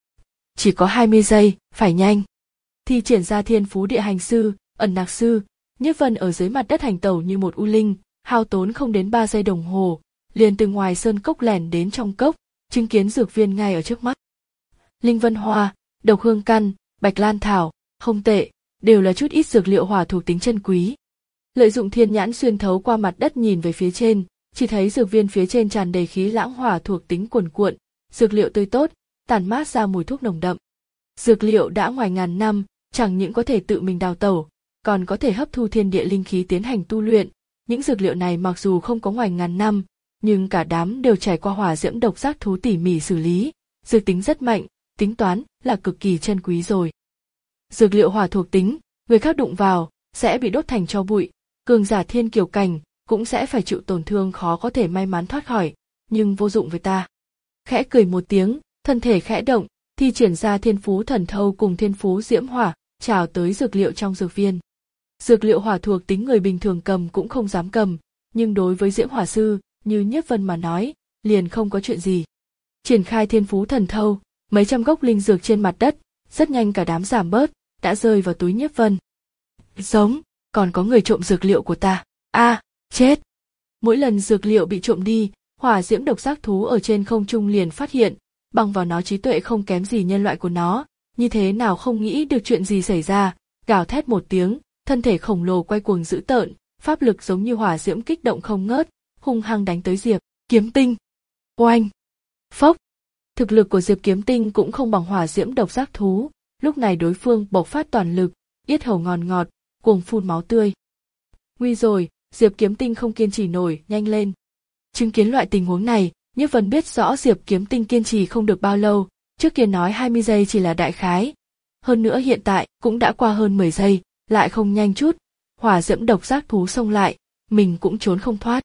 Chỉ có hai mươi giây, phải nhanh. Thi triển ra thiên phú địa hành sư, ẩn nặc sư, Nhiếp Vân ở dưới mặt đất hành tẩu như một u linh, hao tốn không đến ba giây đồng hồ, liền từ ngoài sơn cốc lẻn đến trong cốc, chứng kiến dược viên ngay ở trước mắt. Linh vân hoa, độc hương căn, bạch lan thảo, không tệ, đều là chút ít dược liệu hỏa thuộc tính chân quý. Lợi dụng thiên nhãn xuyên thấu qua mặt đất nhìn về phía trên, chỉ thấy dược viên phía trên tràn đầy khí lãng hỏa thuộc tính cuồn cuộn, dược liệu tươi tốt, tản mát ra mùi thuốc nồng đậm. Dược liệu đã ngoài ngàn năm, chẳng những có thể tự mình đào tẩu, còn có thể hấp thu thiên địa linh khí tiến hành tu luyện. Những dược liệu này mặc dù không có ngoài ngàn năm, nhưng cả đám đều trải qua hỏa diễm độc giác thú tỉ mỉ xử lý, dược tính rất mạnh, tính toán là cực kỳ chân quý rồi. Dược liệu hỏa thuộc tính, người khác đụng vào sẽ bị đốt thành tro bụi, cường giả thiên kiều cảnh cũng sẽ phải chịu tổn thương khó có thể may mắn thoát khỏi, nhưng vô dụng với ta. Khẽ cười một tiếng, thân thể khẽ động, thi triển ra thiên phú thần thâu cùng thiên phú diễm hỏa, trào tới dược liệu trong dược viên. Dược liệu hỏa thuộc tính người bình thường cầm cũng không dám cầm, nhưng đối với diễm hỏa sư, như Nhiếp Vân mà nói, liền không có chuyện gì. Triển khai thiên phú thần thâu, mấy trăm gốc linh dược trên mặt đất, rất nhanh cả đám giảm bớt, đã rơi vào túi Nhiếp Vân. Giống, còn có người trộm dược liệu của ta. A, à, chết. Mỗi lần dược liệu bị trộm đi, hỏa diễm độc giác thú ở trên không trung liền phát hiện, bằng vào nó trí tuệ không kém gì nhân loại của nó, như thế nào không nghĩ được chuyện gì xảy ra, gào thét một tiếng, thân thể khổng lồ quay cuồng dữ tợn, pháp lực giống như hỏa diễm kích động không ngớt, hung hăng đánh tới Diệp Kiếm Tinh. Oanh! Phốc! Thực lực của Diệp Kiếm Tinh cũng không bằng hỏa diễm độc giác thú, lúc này đối phương bộc phát toàn lực, yết hầu ngọt ngọt, cuồng phun máu tươi. Nguy rồi, Diệp Kiếm Tinh không kiên trì nổi, nhanh lên. Chứng kiến loại tình huống này, Nhiếp Vân biết rõ Diệp Kiếm Tinh kiên trì không được bao lâu, trước kia nói hai mươi giây chỉ là đại khái. Hơn nữa hiện tại cũng đã qua hơn mười giây, lại không nhanh chút, hỏa diễm độc giác thú xông lại, mình cũng trốn không thoát.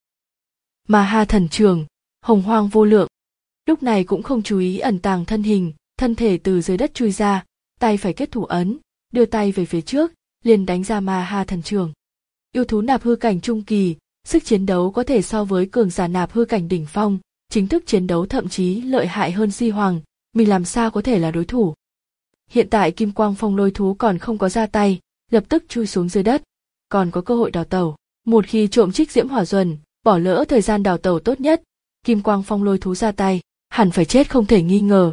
Mà Ha Thần Trường, hồng hoang vô lượng, lúc này cũng không chú ý ẩn tàng thân hình, thân thể từ dưới đất chui ra, tay phải kết thủ ấn, đưa tay về phía trước, liền đánh ra Ma Ha Thần Trường. Yêu thú nạp hư cảnh trung kỳ, sức chiến đấu có thể so với cường giả nạp hư cảnh đỉnh phong, chính thức chiến đấu thậm chí lợi hại hơn Di Hoàng, mình làm sao có thể là đối thủ. Hiện tại kim quang phong lôi thú còn không có ra tay, lập tức chui xuống dưới đất, còn có cơ hội đào tẩu. Một khi trộm trích diễm hỏa duẩn, bỏ lỡ thời gian đào tẩu tốt nhất, kim quang phong lôi thú ra tay, hẳn phải chết không thể nghi ngờ.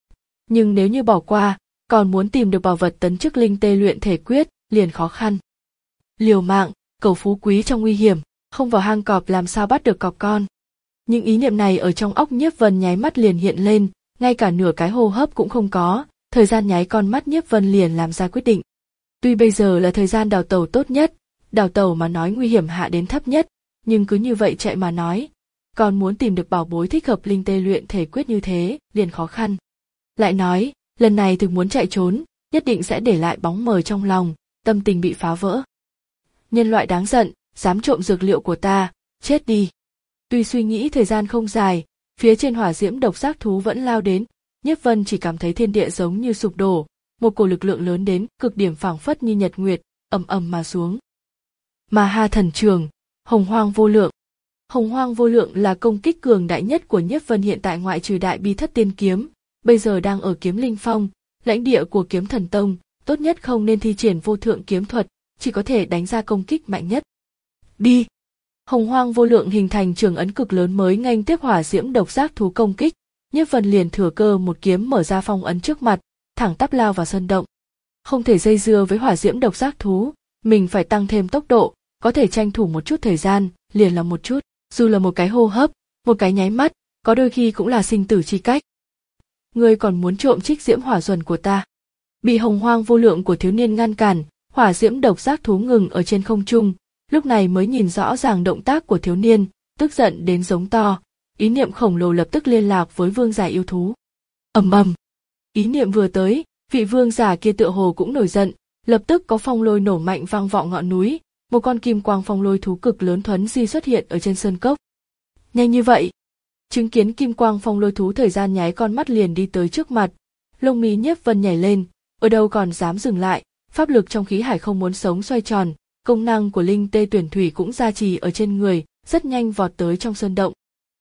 Nhưng nếu như bỏ qua, còn muốn tìm được bảo vật tấn chức linh tê luyện thể quyết, liền khó khăn. Liều mạng, cầu phú quý trong nguy hiểm, không vào hang cọp làm sao bắt được cọp con. Những ý niệm này ở trong óc Nhiếp Vân nháy mắt liền hiện lên, ngay cả nửa cái hô hấp cũng không có, thời gian nháy con mắt Nhiếp Vân liền làm ra quyết định. Tuy bây giờ là thời gian đào tẩu tốt nhất, đào tẩu mà nói nguy hiểm hạ đến thấp nhất, nhưng cứ như vậy chạy mà nói, còn muốn tìm được bảo bối thích hợp linh tê luyện thể quyết như thế, liền khó khăn. Lại nói, lần này thực muốn chạy trốn, nhất định sẽ để lại bóng mờ trong lòng, tâm tình bị phá vỡ. Nhân loại đáng giận, dám trộm dược liệu của ta, chết đi. Tuy suy nghĩ thời gian không dài, phía trên hỏa diễm độc giác thú vẫn lao đến, Nhiếp Vân chỉ cảm thấy thiên địa giống như sụp đổ, một cổ lực lượng lớn đến cực điểm phảng phất như nhật nguyệt, ầm ầm mà xuống. Ma Ha Thần Trường, Hồng Hoang Vô Lượng. Hồng Hoang Vô Lượng là công kích cường đại nhất của Nhiếp Vân hiện tại ngoại trừ Đại Bi Thất Tiên Kiếm, bây giờ đang ở Kiếm Linh Phong, lãnh địa của Kiếm Thần Tông, tốt nhất không nên thi triển vô thượng kiếm thuật, chỉ có thể đánh ra công kích mạnh nhất. Đi! Hồng Hoang Vô Lượng hình thành trường ấn cực lớn mới nghênh tiếp hỏa diễm độc giác thú công kích, Nhiếp Vân liền thừa cơ một kiếm mở ra phong ấn trước mặt, thẳng tắp lao vào sơn động. Không thể dây dưa với hỏa diễm độc giác thú, mình phải tăng thêm tốc độ, có thể tranh thủ một chút thời gian, liền là một chút, dù là một cái hô hấp, một cái nháy mắt, có đôi khi cũng là sinh tử chi cách. Ngươi còn muốn trộm trích diễm hỏa duẩn của ta? Bị Hồng Hoang Vô Lượng của thiếu niên ngăn cản, hỏa diễm độc giác thú ngừng ở trên không trung, lúc này mới nhìn rõ ràng động tác của thiếu niên, tức giận đến giống to, ý niệm khổng lồ lập tức liên lạc với vương giả yêu thú. Ầm ầm, ý niệm vừa tới, vị vương giả kia tựa hồ cũng nổi giận, lập tức có phong lôi nổ mạnh vang vọng ngọn núi, một con kim quang phong lôi thú cực lớn thuấn di xuất hiện ở trên sơn cốc. Nhanh như vậy! Chứng kiến kim quang phong lôi thú thời gian nháy con mắt liền đi tới trước mặt, lông mi Nhiếp Vân nhảy lên, ở đâu còn dám dừng lại, pháp lực trong khí hải không muốn sống xoay tròn, công năng của linh tê tuyển thủy cũng gia trì ở trên người, rất nhanh vọt tới trong sơn động.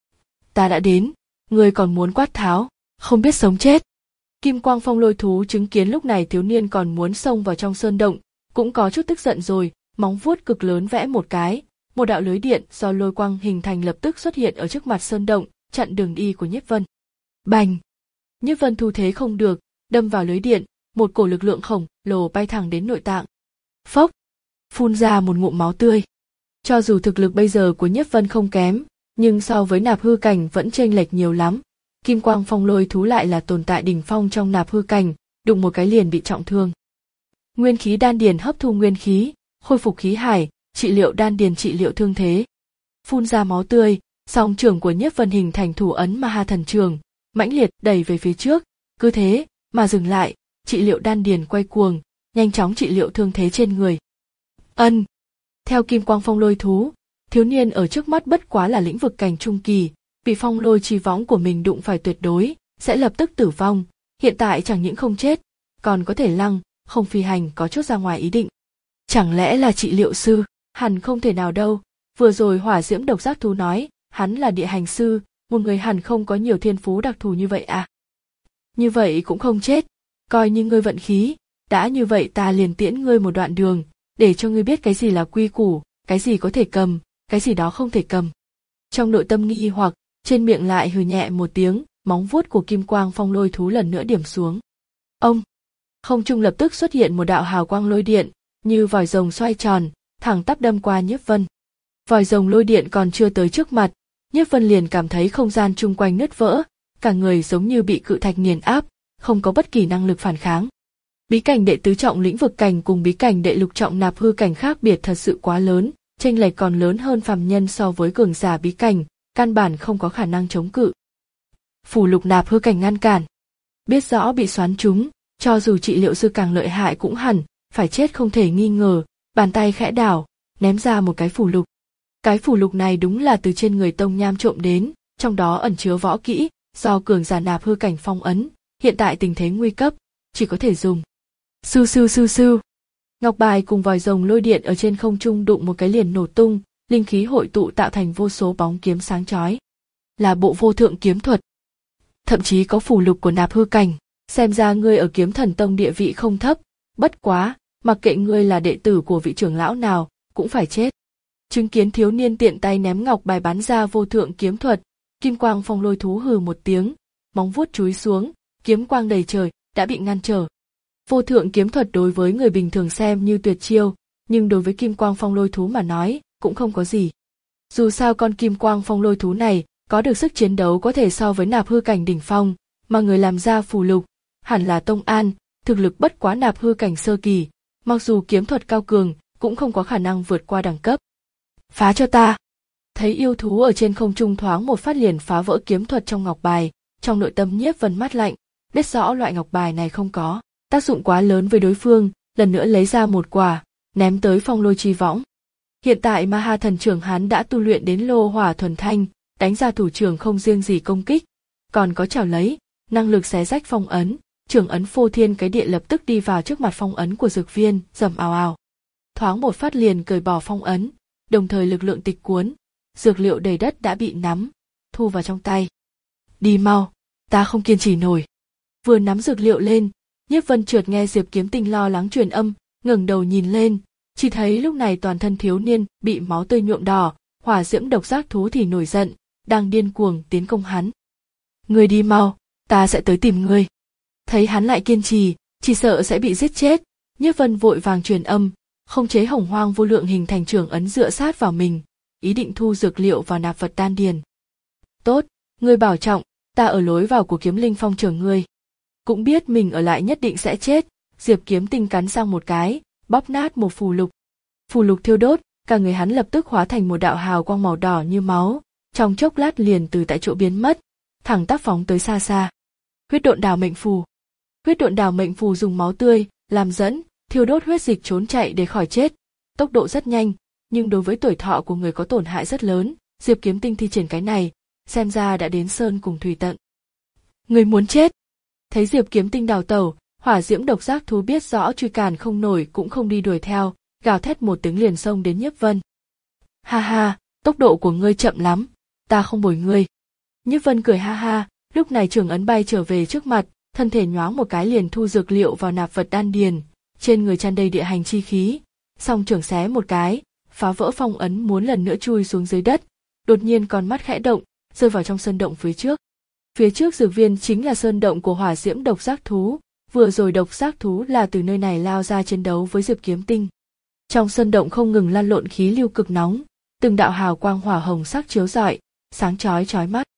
Ta đã đến, ngươi còn muốn quát tháo, không biết sống chết. Kim quang phong lôi thú chứng kiến lúc này thiếu niên còn muốn xông vào trong sơn động, cũng có chút tức giận rồi, móng vuốt cực lớn vẽ một cái, một đạo lưới điện do lôi quang hình thành lập tức xuất hiện ở trước mặt sơn động, chặn đường đi của Nhiếp Vân. Bành! Nhiếp Vân thu thế không được, đâm vào lưới điện, một cổ lực lượng khổng lồ bay thẳng đến nội tạng. Phốc! Phun ra một ngụm máu tươi. Cho dù thực lực bây giờ của Nhiếp Vân không kém, nhưng so với nạp hư cảnh vẫn chênh lệch nhiều lắm. Kim quang phong lôi thú lại là tồn tại đỉnh phong trong nạp hư cảnh, đụng một cái liền bị trọng thương. Nguyên khí đan điền hấp thu nguyên khí, khôi phục khí hải, trị liệu đan điền trị liệu thương thế. Phun ra máu tươi, song trường của Nhiếp Vân hình thành thủ ấn Ma Ha Thần Trường, mãnh liệt đẩy về phía trước, cứ thế mà dừng lại, trị liệu đan điền quay cuồng, nhanh chóng trị liệu thương thế trên người. Ân. Theo kim quang phong lôi thú, thiếu niên ở trước mắt bất quá là lĩnh vực cảnh trung kỳ, bị phong lôi chi võng của mình đụng phải tuyệt đối, sẽ lập tức tử vong, hiện tại chẳng những không chết, còn có thể lăng, không phi hành có chút ra ngoài ý định. Chẳng lẽ là trị liệu sư? Hẳn không thể nào đâu, vừa rồi hỏa diễm độc giác thú nói, hắn là địa hành sư, một người hẳn không có nhiều thiên phú đặc thù như vậy à. Như vậy cũng không chết, coi như ngươi vận khí, đã như vậy ta liền tiễn ngươi một đoạn đường, để cho ngươi biết cái gì là quy củ, cái gì có thể cầm, cái gì đó không thể cầm. Trong nội tâm nghi hoặc, trên miệng lại hừ nhẹ một tiếng, móng vuốt của kim quang phong lôi thú lần nữa điểm xuống. Ông! Không trung lập tức xuất hiện một đạo hào quang lôi điện, như vòi rồng xoay tròn, thẳng tắp đâm qua Nhiếp Vân. Vòi rồng lôi điện còn chưa tới trước mặt, Nhiếp Vân liền cảm thấy không gian chung quanh nứt vỡ, cả người giống như bị cự thạch nghiền áp, không có bất kỳ năng lực phản kháng. Bí cảnh đệ tứ trọng lĩnh vực cảnh cùng bí cảnh đệ lục trọng nạp hư cảnh khác biệt thật sự quá lớn, chênh lệch còn lớn hơn phàm nhân so với cường giả bí cảnh, căn bản không có khả năng chống cự. Phủ lục nạp hư cảnh ngăn cản. Biết rõ bị xoắn trúng, cho dù trị liệu sư càng lợi hại cũng hẳn phải chết không thể nghi ngờ, bàn tay khẽ đảo, ném ra một cái phủ lục. Cái phủ lục này đúng là từ trên người Tông Nham trộm đến, trong đó ẩn chứa võ kỹ, do cường giả nạp hư cảnh phong ấn, hiện tại tình thế nguy cấp, chỉ có thể dùng. Sưu sưu sưu sưu. Ngọc bài cùng vòi rồng lôi điện ở trên không trung đụng một cái liền nổ tung, linh khí hội tụ tạo thành vô số bóng kiếm sáng chói. Là bộ vô thượng kiếm thuật. Thậm chí có phủ lục của nạp hư cảnh, Xem ra ngươi ở Kiếm Thần Tông địa vị không thấp, bất quá, mặc kệ ngươi là đệ tử của vị trưởng lão nào, cũng phải chết. Chứng kiến thiếu niên tiện tay ném ngọc bài bắn ra vô thượng kiếm thuật, kim quang phong lôi thú hừ một tiếng, móng vuốt chúi xuống, kiếm quang đầy trời, đã bị ngăn trở. Vô thượng kiếm thuật đối với người bình thường xem như tuyệt chiêu, nhưng đối với kim quang phong lôi thú mà nói, cũng không có gì. Dù sao con kim quang phong lôi thú này có được sức chiến đấu có thể so với nạp hư cảnh đỉnh phong, mà người làm ra phù lục, hẳn là Tông An, thực lực bất quá nạp hư cảnh sơ kỳ, mặc dù kiếm thuật cao cường, cũng không có khả năng vượt qua đẳng cấp. Phá cho ta! Thấy yêu thú ở trên không trung thoáng một phát liền phá vỡ kiếm thuật trong ngọc bài, trong nội tâm Nhiếp Vân mắt lạnh, biết rõ loại ngọc bài này không có tác dụng quá lớn với đối phương, lần nữa lấy ra một quả, ném tới phong lôi chi võng. Hiện tại Ma Ha thần trưởng hắn đã tu luyện đến lô hỏa thuần thanh, đánh ra thủ trưởng không riêng gì công kích, còn có chảo lấy, năng lực xé rách phong ấn, trưởng ấn phô thiên cái địa lập tức đi vào trước mặt phong ấn của dược viên, rầm ào ào. Thoáng một phát liền cởi bỏ phong ấn, đồng thời lực lượng tịch cuốn, dược liệu đầy đất đã bị nắm, thu vào trong tay. Đi mau, ta không kiên trì nổi. Vừa nắm dược liệu lên, Nhiếp Vân chợt nghe Diệp Kiếm Tinh lo lắng truyền âm, ngẩng đầu nhìn lên, chỉ thấy lúc này toàn thân thiếu niên bị máu tươi nhuộm đỏ, hỏa diễm độc giác thú thì nổi giận, đang điên cuồng tiến công hắn. Ngươi đi mau, ta sẽ tới tìm ngươi. Thấy hắn lại kiên trì, chỉ sợ sẽ bị giết chết, Nhiếp Vân vội vàng truyền âm, khống chế hồng hoang vô lượng hình thành trưởng ấn dựa sát vào mình, ý định thu dược liệu vào nạp vật đan điền. Tốt, ngươi bảo trọng, ta ở lối vào của Kiếm Linh Phong chờ ngươi. Cũng biết mình ở lại nhất định sẽ chết, Diệp Kiếm Tinh cắn răng một cái, bóp nát một phù lục. Phù lục thiêu đốt, cả người hắn lập tức hóa thành một đạo hào quang màu đỏ như máu, trong chốc lát liền từ tại chỗ biến mất, thẳng tắp phóng tới xa xa. Huyết độn đào mệnh phù. Huyết độn đào mệnh phù dùng máu tươi làm dẫn, thiêu đốt huyết dịch trốn chạy để khỏi chết, tốc độ rất nhanh, nhưng đối với tuổi thọ của người có tổn hại rất lớn. Diệp Kiếm Tinh thi triển cái này, xem ra đã đến sơn cùng thủy tận. Người muốn chết. Thấy Diệp Kiếm Tinh đào tẩu, hỏa diễm độc giác thú biết rõ truy cản không nổi cũng không đi đuổi theo, gào thét một tiếng liền xông đến Nhiếp Vân. Ha ha, tốc độ của ngươi chậm lắm, ta không bồi ngươi. Nhiếp Vân cười ha ha, lúc này trường ấn bay trở về trước mặt, thân thể nhoáng một cái liền thu dược liệu vào nạp vật đan điền, trên người tràn đầy địa hành chi khí, song trường xé một cái, phá vỡ phong ấn muốn lần nữa chui xuống dưới đất, đột nhiên con mắt khẽ động, rơi vào trong sơn động phía trước. Phía trước dược viên chính là sơn động của hỏa diễm độc giác thú, vừa rồi độc giác thú là từ nơi này lao ra chiến đấu với Diệp Kiếm Tinh. Trong sơn động không ngừng lan lộn khí lưu cực nóng, từng đạo hào quang hỏa hồng sắc chiếu rọi, sáng chói chói mắt.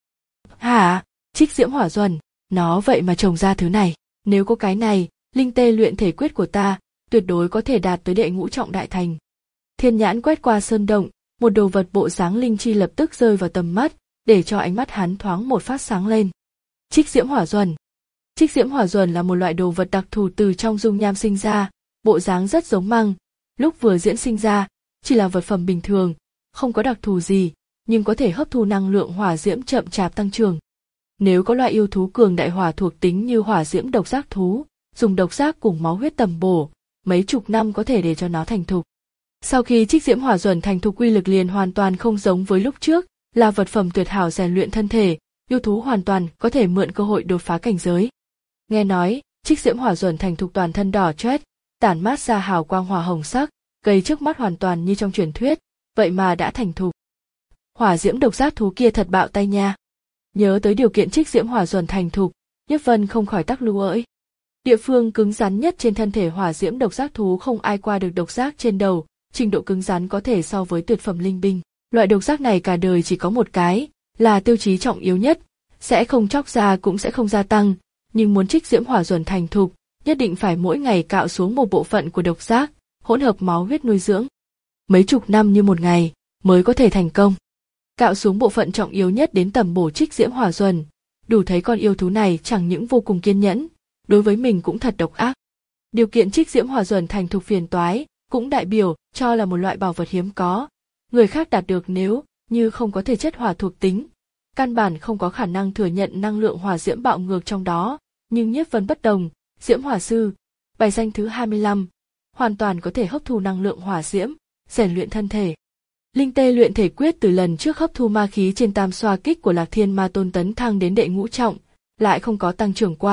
Hả, Trích Diễm Hỏa Duẩn, nó vậy mà trồng ra thứ này, nếu có cái này, linh tê luyện thể quyết của ta, tuyệt đối có thể đạt tới đệ ngũ trọng đại thành. Thiên nhãn quét qua sơn động, một đồ vật bộ dáng linh chi lập tức rơi vào tầm mắt, để cho ánh mắt hắn thoáng một phát sáng lên. Trích Diễm Hỏa Duẩn. Trích Diễm Hỏa Duẩn là một loại đồ vật đặc thù từ trong dung nham sinh ra, bộ dáng rất giống măng, lúc vừa diễn sinh ra, chỉ là vật phẩm bình thường, không có đặc thù gì, nhưng có thể hấp thu năng lượng hỏa diễm chậm chạp tăng trưởng. Nếu có loại yêu thú cường đại hỏa thuộc tính như hỏa diễm độc giác thú, dùng độc giác cùng máu huyết tầm bổ, mấy chục năm có thể để cho nó thành thục. Sau khi Trích Diễm Hỏa Duẩn thành thục quy lực liền hoàn toàn không giống với lúc trước, là vật phẩm tuyệt hảo rèn luyện thân thể, yêu thú hoàn toàn có thể mượn cơ hội đột phá cảnh giới. Nghe nói, Trích Diễm Hỏa Duẩn thành thục toàn thân đỏ chót, tản mát ra hào quang hỏa hồng sắc, gây trước mắt hoàn toàn như trong truyền thuyết, vậy mà đã thành thục. Hỏa diễm độc giác thú kia thật bạo tay nha. Nhớ tới điều kiện Trích Diễm Hỏa Duẩn thành thục, Nhiếp Vân không khỏi tắc lú ỡi. Địa phương cứng rắn nhất trên thân thể hỏa diễm độc giác thú không ai qua được độc giác trên đầu, trình độ cứng rắn có thể so với tuyệt phẩm linh binh. Loại độc giác này cả đời chỉ có một cái, là tiêu chí trọng yếu nhất, sẽ không chóc ra cũng sẽ không gia tăng, nhưng muốn Trích Diễm Hỏa Duẩn thành thục, nhất định phải mỗi ngày cạo xuống một bộ phận của độc giác, hỗn hợp máu huyết nuôi dưỡng. Mấy chục năm như một ngày, mới có thể thành công. Cạo xuống bộ phận trọng yếu nhất đến tầm bổ Trích Diễm Hỏa Duẩn, đủ thấy con yêu thú này chẳng những vô cùng kiên nhẫn, đối với mình cũng thật độc ác. Điều kiện Trích Diễm Hỏa Duẩn thành thục phiền toái, cũng đại biểu cho là một loại bảo vật hiếm có. Người khác đạt được nếu như không có thể chất hỏa thuộc tính, căn bản không có khả năng thừa nhận năng lượng hỏa diễm bạo ngược trong đó, nhưng Nhiếp Vân bất đồng, Diễm Hỏa Sư, bài danh thứ hai mươi lăm, hoàn toàn có thể hấp thu năng lượng hỏa diễm, rèn luyện thân thể. Linh tê luyện thể quyết từ lần trước hấp thu ma khí trên tam xoa kích của Lạc Thiên Ma Tôn tấn thăng đến đệ ngũ trọng, lại không có tăng trưởng qua,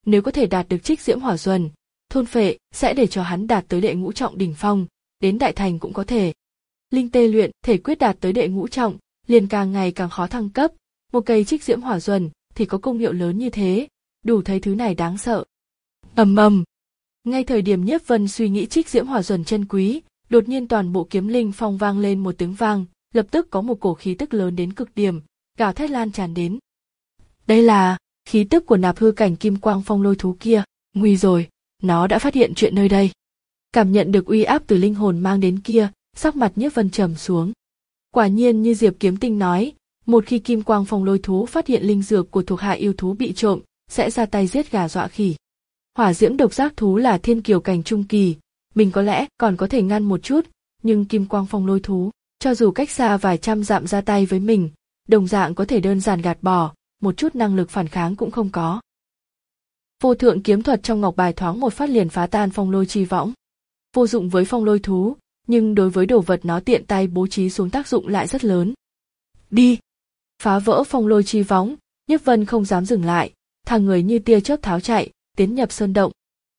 nếu có thể đạt được Trích Diễm Hỏa Duần, thôn phệ sẽ để cho hắn đạt tới đệ ngũ trọng đỉnh phong, đến đại thành cũng có thể. Linh tê luyện thể quyết đạt tới đệ ngũ trọng, liền càng ngày càng khó thăng cấp, một cây Trích Diễm Hỏa Duần thì có công hiệu lớn như thế, đủ thấy thứ này đáng sợ. Ầm ầm. Ngay thời điểm Nhiếp Vân suy nghĩ Trích Diễm Hỏa Duần chân quý, đột nhiên toàn bộ kiếm linh phong vang lên một tiếng vang, lập tức có một cổ khí tức lớn đến cực điểm, gào thét lan tràn đến. Đây là khí tức của nạp hư cảnh kim quang phong lôi thú kia, nguy rồi, nó đã phát hiện chuyện nơi đây. Cảm nhận được uy áp từ linh hồn mang đến kia, sắc mặt Nhiếp Vân trầm xuống. Quả nhiên như Diệp Kiếm Tinh nói, một khi kim quang phong lôi thú phát hiện linh dược của thuộc hạ yêu thú bị trộm, sẽ ra tay giết gà dọa khỉ. Hỏa diễm độc giác thú là thiên kiều cảnh trung kỳ, mình có lẽ còn có thể ngăn một chút, nhưng kim quang phong lôi thú, cho dù cách xa vài trăm dặm ra tay với mình, đồng dạng có thể đơn giản gạt bỏ, một chút năng lực phản kháng cũng không có. Vô thượng kiếm thuật trong ngọc bài thoáng một phát liền phá tan phong lôi chi võng. Vô dụng với phong lôi thú, nhưng đối với đồ vật nó tiện tay bố trí xuống tác dụng lại rất lớn. Đi! Phá vỡ phong lôi chi võng, Nhiếp Vân không dám dừng lại, thằng người như tia chớp tháo chạy, tiến nhập sơn động.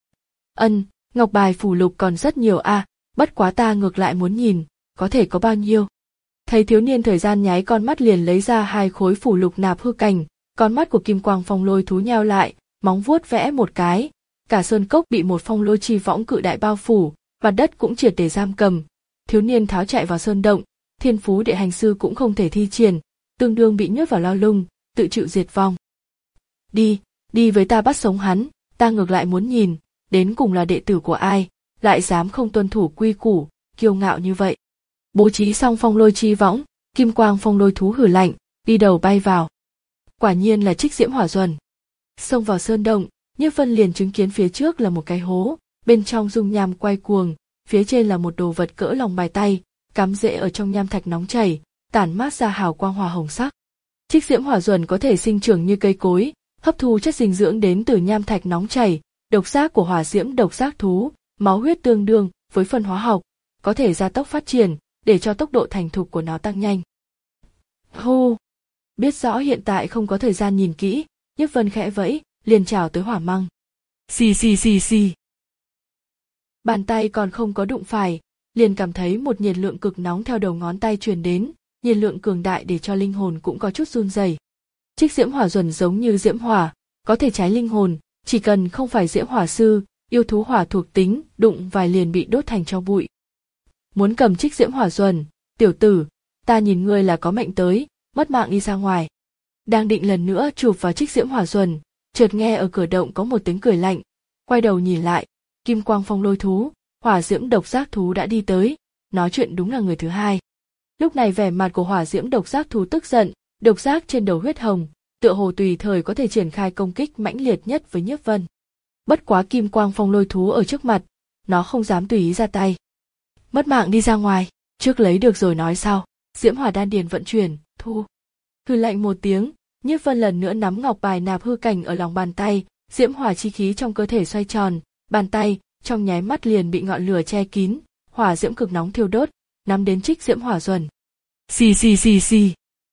Ân, ngọc bài phù lục còn rất nhiều a, à, bất quá ta ngược lại muốn nhìn, có thể có bao nhiêu. Thấy thiếu niên thời gian nháy con mắt liền lấy ra hai khối phù lục nạp hư cảnh, con mắt của kim quang phong lôi thú nheo lại, móng vuốt vẽ một cái, cả sơn cốc bị một phong lôi chi võng cự đại bao phủ, mặt đất cũng triệt để giam cầm. Thiếu niên tháo chạy vào sơn động, thiên phú đệ hành sư cũng không thể thi triển, tương đương bị nhốt vào lao lung, tự chịu diệt vong. Đi, đi với ta bắt sống hắn, ta ngược lại muốn nhìn, đến cùng là đệ tử của ai, lại dám không tuân thủ quy củ, kiêu ngạo như vậy. Bố trí xong phong lôi chi võng, kim quang phong lôi thú hử lạnh, đi đầu bay vào. Quả nhiên là Trích Diễm Hỏa Duần. Xông vào sơn động, Nhiếp Vân liền chứng kiến phía trước là một cái hố, bên trong dung nham quay cuồng, phía trên là một đồ vật cỡ lòng bàn tay, cắm rễ ở trong nham thạch nóng chảy, tản mát ra hào quang hỏa hồng sắc. Trích Diễm Hỏa Duần có thể sinh trưởng như cây cối, hấp thu chất dinh dưỡng đến từ nham thạch nóng chảy, độc giác của hỏa diễm độc giác thú, máu huyết tương đương với phân hóa học, có thể gia tốc phát triển, để cho tốc độ thành thục của nó tăng nhanh. Hô! Biết rõ hiện tại không có thời gian nhìn kỹ, Nhiếp Vân khẽ vẫy, liền chào tới hỏa măng. Xì xì xì xì. Bàn tay còn không có đụng phải, liền cảm thấy một nhiệt lượng cực nóng theo đầu ngón tay truyền đến, nhiệt lượng cường đại để cho linh hồn cũng có chút run rẩy. Trích Diễm Hỏa Duần giống như diễm hỏa, có thể cháy linh hồn, chỉ cần không phải diễm hỏa sư, yêu thú hỏa thuộc tính, đụng vài liền bị đốt thành tro bụi. Muốn cầm Trích Diễm Hỏa Duần, tiểu tử, ta nhìn ngươi là có mệnh tới, mất mạng đi ra ngoài. Đang định lần nữa chụp vào Trích Diễm Hỏa Duần, chợt nghe ở cửa động có một tiếng cười lạnh, quay đầu nhìn lại, kim quang phong lôi thú, hỏa diễm độc giác thú đã đi tới, nói chuyện đúng là người thứ hai. Lúc này vẻ mặt của hỏa diễm độc giác thú tức giận, độc giác trên đầu huyết hồng, tựa hồ tùy thời có thể triển khai công kích mãnh liệt nhất với Nhiếp Vân. Bất quá kim quang phong lôi thú ở trước mặt, nó không dám tùy ý ra tay. Mất mạng đi ra ngoài, trước lấy được rồi nói sau. Diễm hỏa đan điền vận chuyển, thu. Hừ lạnh một tiếng, Nhiếp Vân lần nữa nắm ngọc bài nạp hư cảnh ở lòng bàn tay, diễm hỏa chi khí trong cơ thể xoay tròn, bàn tay trong nháy mắt liền bị ngọn lửa che kín, hỏa diễm cực nóng thiêu đốt, nắm đến Trích Diễm Hỏa Duần. Xì xì xì xì.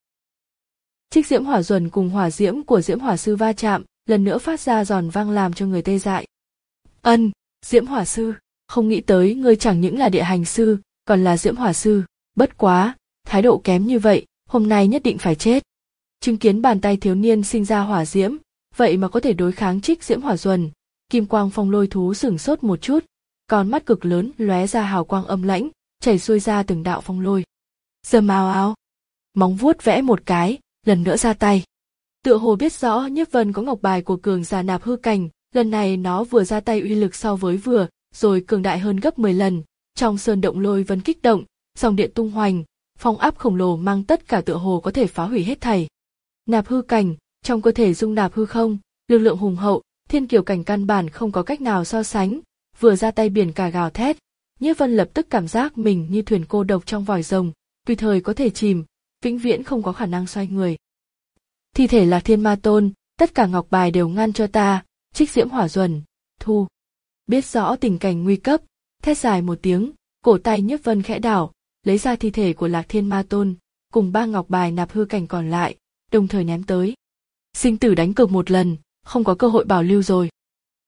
Trích Diễm Hỏa Duần cùng hỏa diễm của Diễm Hỏa Sư va chạm, lần nữa phát ra giòn vang làm cho người tê dại. Ân, Diễm Hỏa Sư, không nghĩ tới ngươi chẳng những là địa hành sư, còn là Diễm Hỏa Sư, bất quá, thái độ kém như vậy, hôm nay nhất định phải chết. Chứng kiến bàn tay thiếu niên sinh ra hỏa diễm, vậy mà có thể đối kháng Trích Diễm Hỏa Duần, kim quang phong lôi thú sửng sốt một chút, con mắt cực lớn lóe ra hào quang âm lãnh, chảy xuôi ra từng đạo phong lôi. Dầm ào ào, móng vuốt vẽ một cái, lần nữa ra tay. Tựa hồ biết rõ Nhiếp Vân có ngọc bài của cường giả nạp hư cảnh, lần này nó vừa ra tay uy lực so với vừa, rồi cường đại hơn gấp mười lần, trong sơn động lôi vân kích động, dòng điện tung hoành, phong áp khổng lồ mang tất cả tựa hồ có thể phá hủy hết thảy. Nạp hư cảnh, trong cơ thể dung nạp hư không, lực lượng hùng hậu, thiên kiều cảnh căn bản không có cách nào so sánh, vừa ra tay biển cả gào thét, Nhiếp Vân lập tức cảm giác mình như thuyền cô độc trong vòi rồng, tùy thời có thể chìm, vĩnh viễn không có khả năng xoay người. Thi thể Lạc Thiên Ma Tôn, tất cả ngọc bài đều ngăn cho ta, Trích Diễm Hỏa Duần, thu. Biết rõ tình cảnh nguy cấp, thét dài một tiếng, cổ tay Nhiếp Vân khẽ đảo, lấy ra thi thể của Lạc Thiên Ma Tôn, cùng ba ngọc bài nạp hư cảnh còn lại, đồng thời ném tới. Sinh tử đánh cược một lần, không có cơ hội bảo lưu rồi.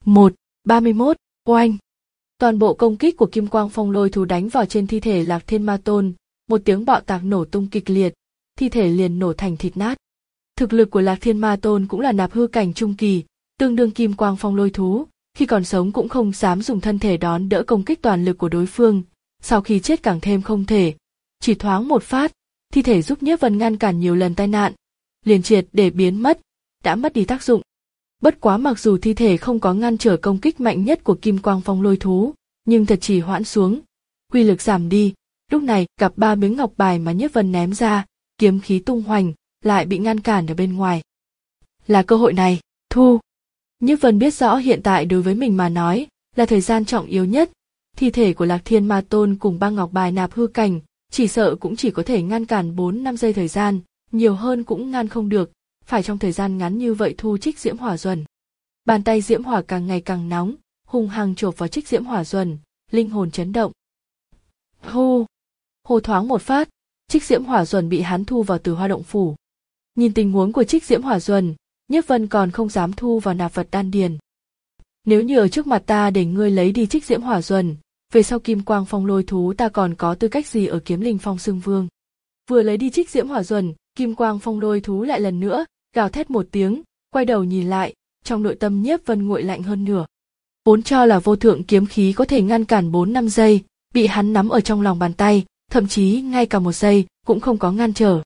một, ba mươi mốt, oanh. Toàn bộ công kích của Kim Quang Phong Lôi Thú đánh vào trên thi thể Lạc Thiên Ma Tôn, một tiếng bạo tạc nổ tung kịch liệt, thi thể liền nổ thành thịt nát. Thực lực của Lạc Thiên Ma Tôn cũng là nạp hư cảnh trung kỳ, tương đương Kim Quang Phong Lôi Thú, khi còn sống cũng không dám dùng thân thể đón đỡ công kích toàn lực của đối phương, sau khi chết càng thêm không thể. Chỉ thoáng một phát, thi thể giúp Nhiếp Vân ngăn cản nhiều lần tai nạn, liền triệt để biến mất, đã mất đi tác dụng. Bất quá mặc dù thi thể không có ngăn trở công kích mạnh nhất của Kim Quang Phong Lôi Thú, nhưng thật chỉ hoãn xuống, quy lực giảm đi. Lúc này gặp ba miếng ngọc bài mà Nhiếp Vân ném ra, kiếm khí tung hoành, lại bị ngăn cản ở bên ngoài. Là cơ hội này, thu. Nhiếp Vân biết rõ hiện tại đối với mình mà nói là thời gian trọng yếu nhất. Thi thể của Lạc Thiên Ma Tôn cùng ba ngọc bài nạp hư cảnh, chỉ sợ cũng chỉ có thể ngăn cản bốn năm giây thời gian, nhiều hơn cũng ngăn không được, phải trong thời gian ngắn như vậy thu Trích Diễm Hỏa Duẩn. Bàn tay diễm hỏa càng ngày càng nóng, hung hăng chộp vào Trích Diễm Hỏa Duẩn, linh hồn chấn động. Hô, hô thoáng một phát, Trích Diễm Hỏa Duẩn bị hắn thu vào Từ Hoa Động Phủ. Nhìn tình huống của Trích Diễm Hỏa Duẩn, Nhiếp Vân còn không dám thu vào nạp vật đan điền. Nếu như ở trước mặt ta để ngươi lấy đi Trích Diễm Hỏa Duẩn, về sau Kim Quang Phong Lôi Thú ta còn có tư cách gì ở Kiếm Linh Phong Xương Vương? Vừa lấy đi Trích Diễm Hỏa Duẩn, Kim Quang Phong Lôi Thú lại lần nữa gào thét một tiếng, quay đầu nhìn lại, trong nội tâm Nhiếp Vân nguội lạnh hơn nửa. Vốn cho là vô thượng kiếm khí có thể ngăn cản bốn năm giây, bị hắn nắm ở trong lòng bàn tay, thậm chí ngay cả một giây cũng không có ngăn trở.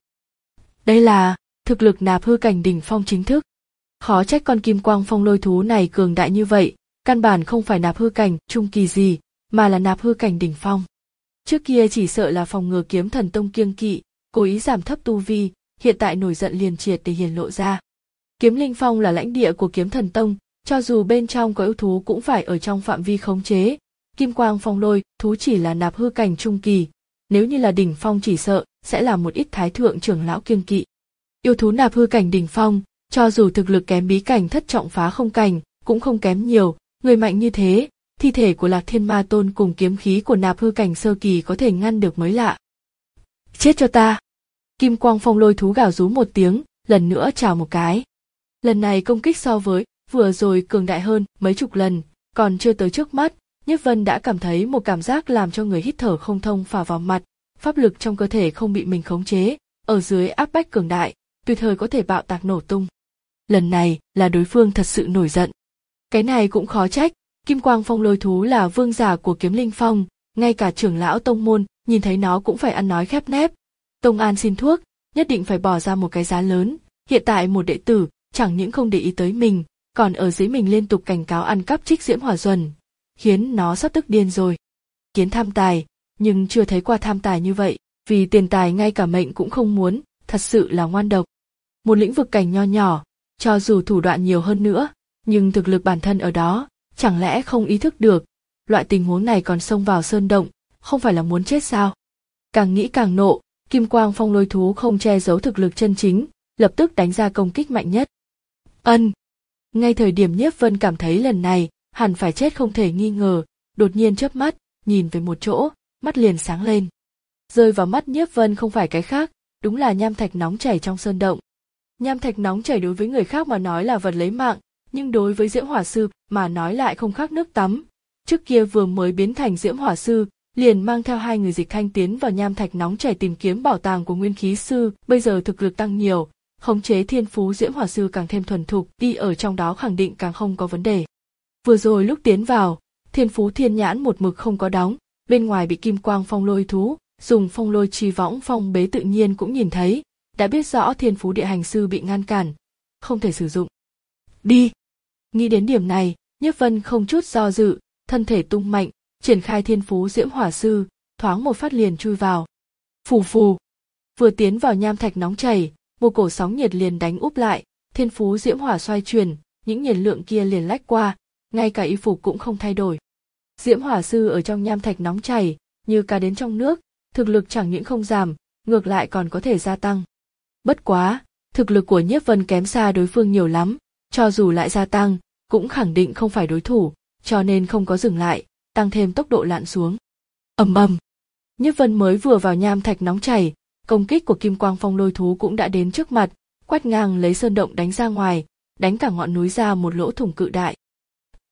Đây là thực lực nạp hư cảnh đỉnh phong chính thức. Khó trách con Kim Quang Phong Lôi Thú này cường đại như vậy, căn bản không phải nạp hư cảnh trung kỳ gì, mà là nạp hư cảnh đỉnh phong. Trước kia chỉ sợ là phòng ngừa Kiếm Thần Tông kiêng kỵ, cố ý giảm thấp tu vi, hiện tại nổi giận liền triệt để hiển lộ ra. Kiếm Linh Phong là lãnh địa của Kiếm Thần Tông, cho dù bên trong có yêu thú cũng phải ở trong phạm vi khống chế. Kim Quang Phong Lôi Thú chỉ là nạp hư cảnh trung kỳ, nếu như là đỉnh phong chỉ sợ sẽ là một ít thái thượng trưởng lão kiêng kỵ. Yêu thú nạp hư cảnh đỉnh phong, cho dù thực lực kém bí cảnh thất trọng phá không cảnh, cũng không kém nhiều, người mạnh như thế, thi thể của Lạc Thiên Ma Tôn cùng kiếm khí của nạp hư cảnh sơ kỳ có thể ngăn được mới lạ. Chết cho ta! Kim Quang Phong Lôi Thú gào rú một tiếng, lần nữa chào một cái. Lần này công kích so với vừa rồi cường đại hơn mấy chục lần, còn chưa tới trước mắt, Nhiếp Vân đã cảm thấy một cảm giác làm cho người hít thở không thông phả vào mặt, pháp lực trong cơ thể không bị mình khống chế, ở dưới áp bách cường đại, tùy thời có thể bạo tạc nổ tung. Lần này là đối phương thật sự nổi giận. Cái này cũng khó trách, Kim Quang Phong Lôi Thú là vương giả của Kiếm Linh Phong, ngay cả trưởng lão tông môn nhìn thấy nó cũng phải ăn nói khép nép. Tông An xin thuốc, nhất định phải bỏ ra một cái giá lớn, hiện tại một đệ tử chẳng những không để ý tới mình, còn ở dưới mình liên tục cảnh cáo ăn cắp Trích Diễm Hỏa Duẩn, khiến nó sắp tức điên rồi. Kiến tham tài, nhưng chưa thấy qua tham tài như vậy, vì tiền tài ngay cả mệnh cũng không muốn, thật sự là ngoan độc. Một lĩnh vực cảnh nho nhỏ, cho dù thủ đoạn nhiều hơn nữa, nhưng thực lực bản thân ở đó, chẳng lẽ không ý thức được, loại tình huống này còn xông vào sơn động, không phải là muốn chết sao? Càng nghĩ càng nộ, Kim Quang Phong Lôi Thú không che giấu thực lực chân chính, lập tức đánh ra công kích mạnh nhất. Ân! Ngay thời điểm Nhiếp Vân cảm thấy lần này, hẳn phải chết không thể nghi ngờ, đột nhiên chớp mắt, nhìn về một chỗ, mắt liền sáng lên. Rơi vào mắt Nhiếp Vân không phải cái khác, đúng là nham thạch nóng chảy trong sơn động. Nham thạch nóng chảy đối với người khác mà nói là vật lấy mạng, nhưng đối với Diễm Hỏa Sư mà nói lại không khác nước tắm. Trước kia vừa mới biến thành Diễm Hỏa Sư, liền mang theo hai người Dịch Thanh tiến vào nham thạch nóng chảy tìm kiếm bảo tàng của Nguyên Khí Sư, bây giờ thực lực tăng nhiều, khống chế thiên phú Diễm Hỏa Sư càng thêm thuần thục, đi ở trong đó khẳng định càng không có vấn đề. Vừa rồi lúc tiến vào, thiên phú thiên nhãn một mực không có đóng, bên ngoài bị Kim Quang Phong Lôi Thú dùng phong lôi trì võng phong bế tự nhiên cũng nhìn thấy, đã biết rõ thiên phú địa hành sư bị ngăn cản, không thể sử dụng. Đi! Nghĩ đến điểm này, Nhiếp Vân không chút do dự, thân thể tung mạnh, triển khai thiên phú Diễm Hỏa Sư, thoáng một phát liền chui vào. Phù phù! Vừa tiến vào nham thạch nóng chảy, một cổ sóng nhiệt liền đánh úp lại, thiên phú Diễm Hỏa xoay chuyển, những nhiệt lượng kia liền lách qua, ngay cả y phục cũng không thay đổi. Diễm Hỏa Sư ở trong nham thạch nóng chảy, như cá đến trong nước, thực lực chẳng những không giảm, ngược lại còn có thể gia tăng. Bất quá, thực lực của Nhiếp Vân kém xa đối phương nhiều lắm, cho dù lại gia tăng, cũng khẳng định không phải đối thủ, cho nên không có dừng lại, tăng thêm tốc độ lặn xuống. Ầm ầm. Nhiếp Vân mới vừa vào nham thạch nóng chảy, công kích của Kim Quang Phong Lôi Thú cũng đã đến trước mặt, quét ngang lấy sơn động đánh ra ngoài, đánh cả ngọn núi ra một lỗ thủng cự đại.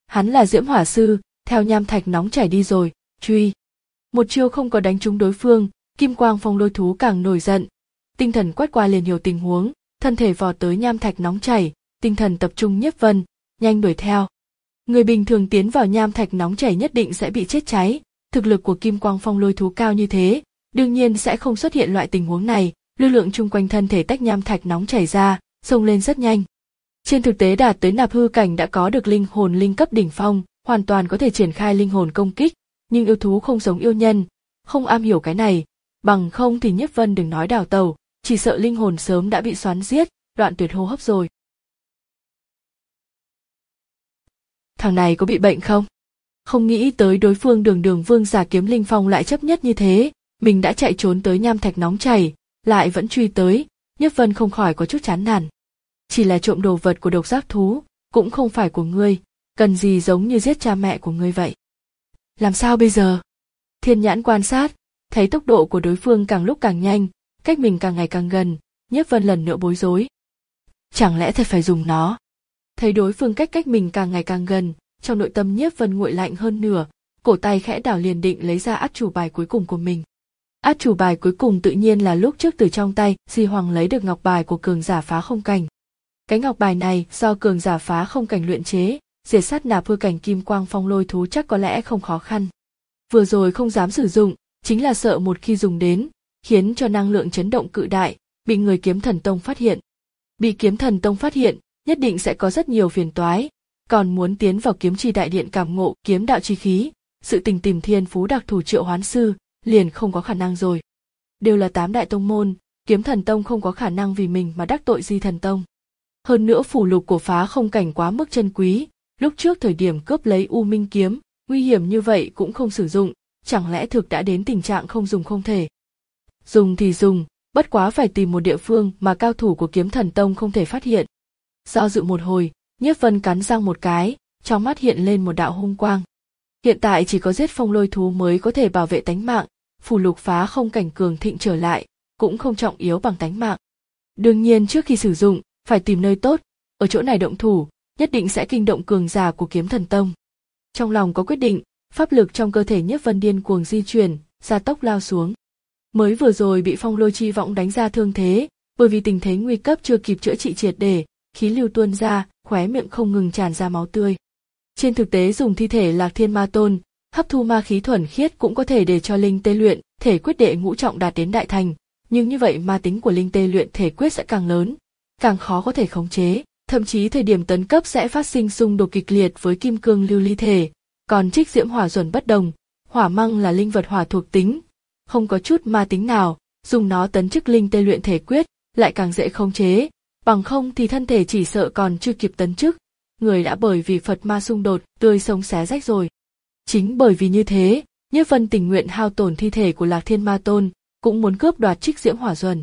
hắn là Diễm Hỏa Sư, theo nham thạch nóng chảy đi rồi, truy. Một chiêu không có đánh trúng đối phương, kim quang phong lôi thú càng nổi giận. Tinh thần quét qua liền nhiều tình huống, thân thể vò tới nham thạch nóng chảy, tinh thần tập trung Nhiếp Vân, nhanh đuổi theo. Người bình thường tiến vào nham thạch nóng chảy nhất định sẽ bị chết cháy, thực lực của kim quang phong lôi thú cao như thế, đương nhiên sẽ không xuất hiện loại tình huống này, lực lượng chung quanh thân thể tách nham thạch nóng chảy ra, xông lên rất nhanh. Trên thực tế đạt tới nạp hư cảnh đã có được linh hồn linh cấp đỉnh phong, hoàn toàn có thể triển khai linh hồn công kích, nhưng yêu thú không giống yêu nhân, không am hiểu cái này, bằng không thì Nhiếp Vân đừng nói đào tẩu, chỉ sợ linh hồn sớm đã bị xoắn giết, đoạn tuyệt hô hấp rồi. Thằng này có bị bệnh không? Không nghĩ tới đối phương đường đường vương giả kiếm linh phong lại chấp nhất như thế, mình đã chạy trốn tới nham thạch nóng chảy, lại vẫn truy tới, Nhiếp Vân không khỏi có chút chán nản. Chỉ là trộm đồ vật của độc giác thú, cũng không phải của ngươi, cần gì giống như giết cha mẹ của ngươi vậy. Làm sao bây giờ? Thiên nhãn quan sát, thấy tốc độ của đối phương càng lúc càng nhanh, cách mình càng ngày càng gần, Nhiếp Vân lần nữa bối rối. Chẳng lẽ thật phải dùng nó? Thấy đối phương cách cách mình càng ngày càng gần, trong nội tâm Nhiếp Vân nguội lạnh hơn nửa, cổ tay khẽ đảo liền định lấy ra át chủ bài cuối cùng của mình. Át chủ bài cuối cùng tự nhiên là lúc trước từ trong tay Di Hoàng lấy được ngọc bài của cường giả phá không cảnh. Cái ngọc bài này do cường giả phá không cảnh luyện chế, diệt sát nạp hư cảnh kim quang phong lôi thú chắc có lẽ không khó khăn. Vừa rồi không dám sử dụng, chính là sợ một khi dùng đến, khiến cho năng lượng chấn động cự đại, bị người kiếm thần tông phát hiện. Bị kiếm thần tông phát hiện, nhất định sẽ có rất nhiều phiền toái, còn muốn tiến vào kiếm trì đại điện cảm ngộ kiếm đạo chi khí, sự tình tìm thiên phú đặc thù triệu hoán sư, liền không có khả năng rồi. Đều là tám đại tông môn, kiếm thần tông không có khả năng vì mình mà đắc tội Di Thần tông. Hơn nữa phủ lục của phá không cảnh quá mức chân quý, lúc trước thời điểm cướp lấy U Minh kiếm, nguy hiểm như vậy cũng không sử dụng, chẳng lẽ thực đã đến tình trạng không dùng không thể. Dùng thì dùng, bất quá phải tìm một địa phương mà cao thủ của kiếm thần tông không thể phát hiện. Do dự một hồi, Nhiếp Vân cắn răng một cái, trong mắt hiện lên một đạo hung quang. Hiện tại chỉ có giết phong lôi thú mới có thể bảo vệ tánh mạng, phủ lục phá không cảnh cường thịnh trở lại, cũng không trọng yếu bằng tánh mạng. Đương nhiên trước khi sử dụng, phải tìm nơi tốt, ở chỗ này động thủ, nhất định sẽ kinh động cường giả của kiếm thần tông. Trong lòng có quyết định, pháp lực trong cơ thể Nhiếp Vân điên cuồng di chuyển, gia tốc lao xuống. Mới vừa rồi bị phong lôi chi võng đánh ra thương thế, bởi vì tình thế nguy cấp chưa kịp chữa trị triệt để, khí lưu tuôn ra, khóe miệng không ngừng tràn ra máu tươi. Trên thực tế dùng thi thể Lạc Thiên Ma Tôn, hấp thu ma khí thuần khiết cũng có thể để cho linh tê luyện thể quyết đệ ngũ trọng đạt đến đại thành, nhưng như vậy ma tính của linh tê luyện thể quyết sẽ càng lớn, càng khó có thể khống chế, thậm chí thời điểm tấn cấp sẽ phát sinh xung đột kịch liệt với kim cương lưu ly thể, còn trích diễm hỏa duẩn bất đồng, hỏa măng là linh vật hỏa thuộc tính, không có chút ma tính nào, dùng nó tấn chức linh tê luyện thể quyết, lại càng dễ khống chế, bằng không thì thân thể chỉ sợ còn chưa kịp tấn chức, người đã bởi vì Phật ma xung đột, tươi sống xé rách rồi. Chính bởi vì như thế, Nhiếp Vân tình nguyện hao tổn thi thể của Lạc Thiên Ma Tôn, cũng muốn cướp đoạt trích diễm hỏa duẩn.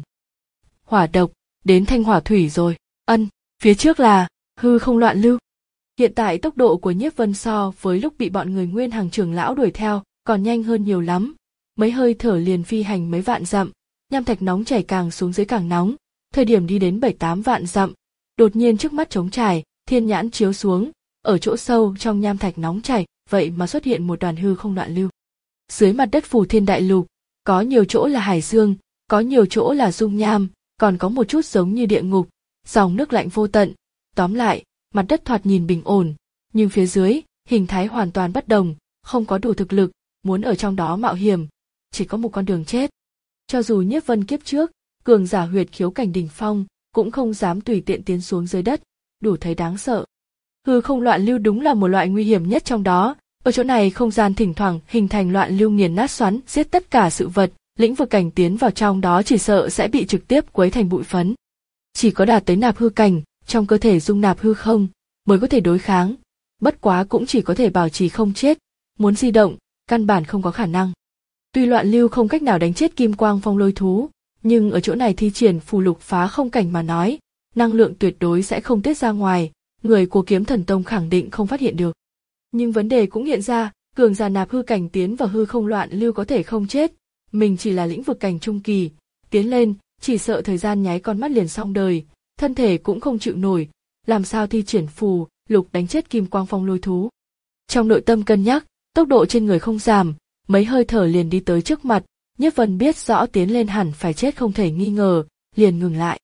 Hỏa độc, đến thanh hỏa thủy rồi, ân, phía trước là hư không loạn lưu. Hiện tại tốc độ của Nhiếp Vân so với lúc bị bọn người Nguyên Hằng trưởng lão đuổi theo, còn nhanh hơn nhiều lắm. Mấy hơi thở liền phi hành mấy vạn dặm, nham thạch nóng chảy càng xuống dưới càng nóng, thời điểm đi đến bảy tám vạn dặm, đột nhiên trước mắt trống trải, thiên nhãn chiếu xuống, ở chỗ sâu trong nham thạch nóng chảy, vậy mà xuất hiện một đoàn hư không loạn lưu. Dưới mặt đất phù thiên đại lục, có nhiều chỗ là hải dương, có nhiều chỗ là dung nham, còn có một chút giống như địa ngục, dòng nước lạnh vô tận. Tóm lại, mặt đất thoạt nhìn bình ổn, nhưng phía dưới, hình thái hoàn toàn bất đồng, không có đủ thực lực, muốn ở trong đó mạo hiểm, chỉ có một con đường chết. Cho dù Nhiếp Vân kiếp trước, cường giả huyệt khiếu cảnh đỉnh phong, cũng không dám tùy tiện tiến xuống dưới đất, đủ thấy đáng sợ. Hư không loạn lưu đúng là một loại nguy hiểm nhất trong đó, ở chỗ này không gian thỉnh thoảng hình thành loạn lưu nghiền nát xoắn, giết tất cả sự vật, lĩnh vực cảnh tiến vào trong đó chỉ sợ sẽ bị trực tiếp quấy thành bụi phấn. Chỉ có đạt tới nạp hư cảnh, trong cơ thể dung nạp hư không, mới có thể đối kháng, bất quá cũng chỉ có thể bảo trì không chết, muốn di động, căn bản không có khả năng. Tuy loạn lưu không cách nào đánh chết kim quang phong lôi thú, nhưng ở chỗ này thi triển phù lục phá không cảnh mà nói, năng lượng tuyệt đối sẽ không tiết ra ngoài, người của kiếm thần tông khẳng định không phát hiện được. Nhưng vấn đề cũng hiện ra, cường giả nạp hư cảnh tiến vào hư không loạn lưu có thể không chết, mình chỉ là lĩnh vực cảnh trung kỳ, tiến lên, chỉ sợ thời gian nháy con mắt liền xong đời, thân thể cũng không chịu nổi, làm sao thi triển phù lục đánh chết kim quang phong lôi thú. Trong nội tâm cân nhắc, tốc độ trên người không giảm, mấy hơi thở liền đi tới trước mặt, Nhiếp Vân biết rõ tiến lên hẳn phải chết không thể nghi ngờ, liền ngừng lại.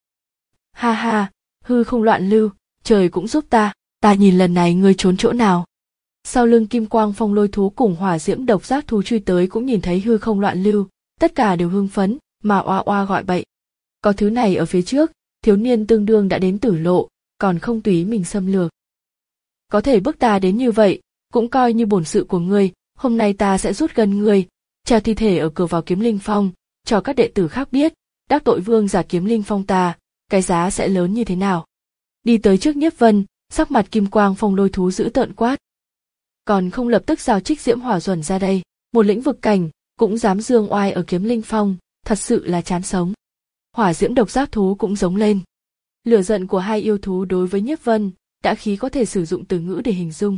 Ha ha, hư không loạn lưu, trời cũng giúp ta, ta nhìn lần này ngươi trốn chỗ nào. Sau lưng kim quang phong lôi thú cùng hỏa diễm độc giác thú truy tới cũng nhìn thấy hư không loạn lưu, tất cả đều hưng phấn, mà oa oa gọi bậy. Có thứ này ở phía trước, thiếu niên tương đương đã đến tử lộ, còn không tùy mình xâm lược. Có thể bước ta đến như vậy, cũng coi như bổn sự của ngươi, hôm nay ta sẽ rút gần ngươi, treo thi thể ở cửa vào Kiếm Linh Phong, cho các đệ tử khác biết, đắc tội vương giả Kiếm Linh Phong ta, cái giá sẽ lớn như thế nào. Đi tới trước Nhiếp Vân, sắc mặt kim quang phong lôi thú dữ tợn quát. Còn không lập tức giao Trích Diễm Hỏa Duẩn ra đây, một lĩnh vực cảnh, cũng dám dương oai ở Kiếm Linh Phong, thật sự là chán sống. Hỏa diễm độc giác thú cũng giống lên. Lửa giận của hai yêu thú đối với Nhiếp Vân, đã khí có thể sử dụng từ ngữ để hình dung.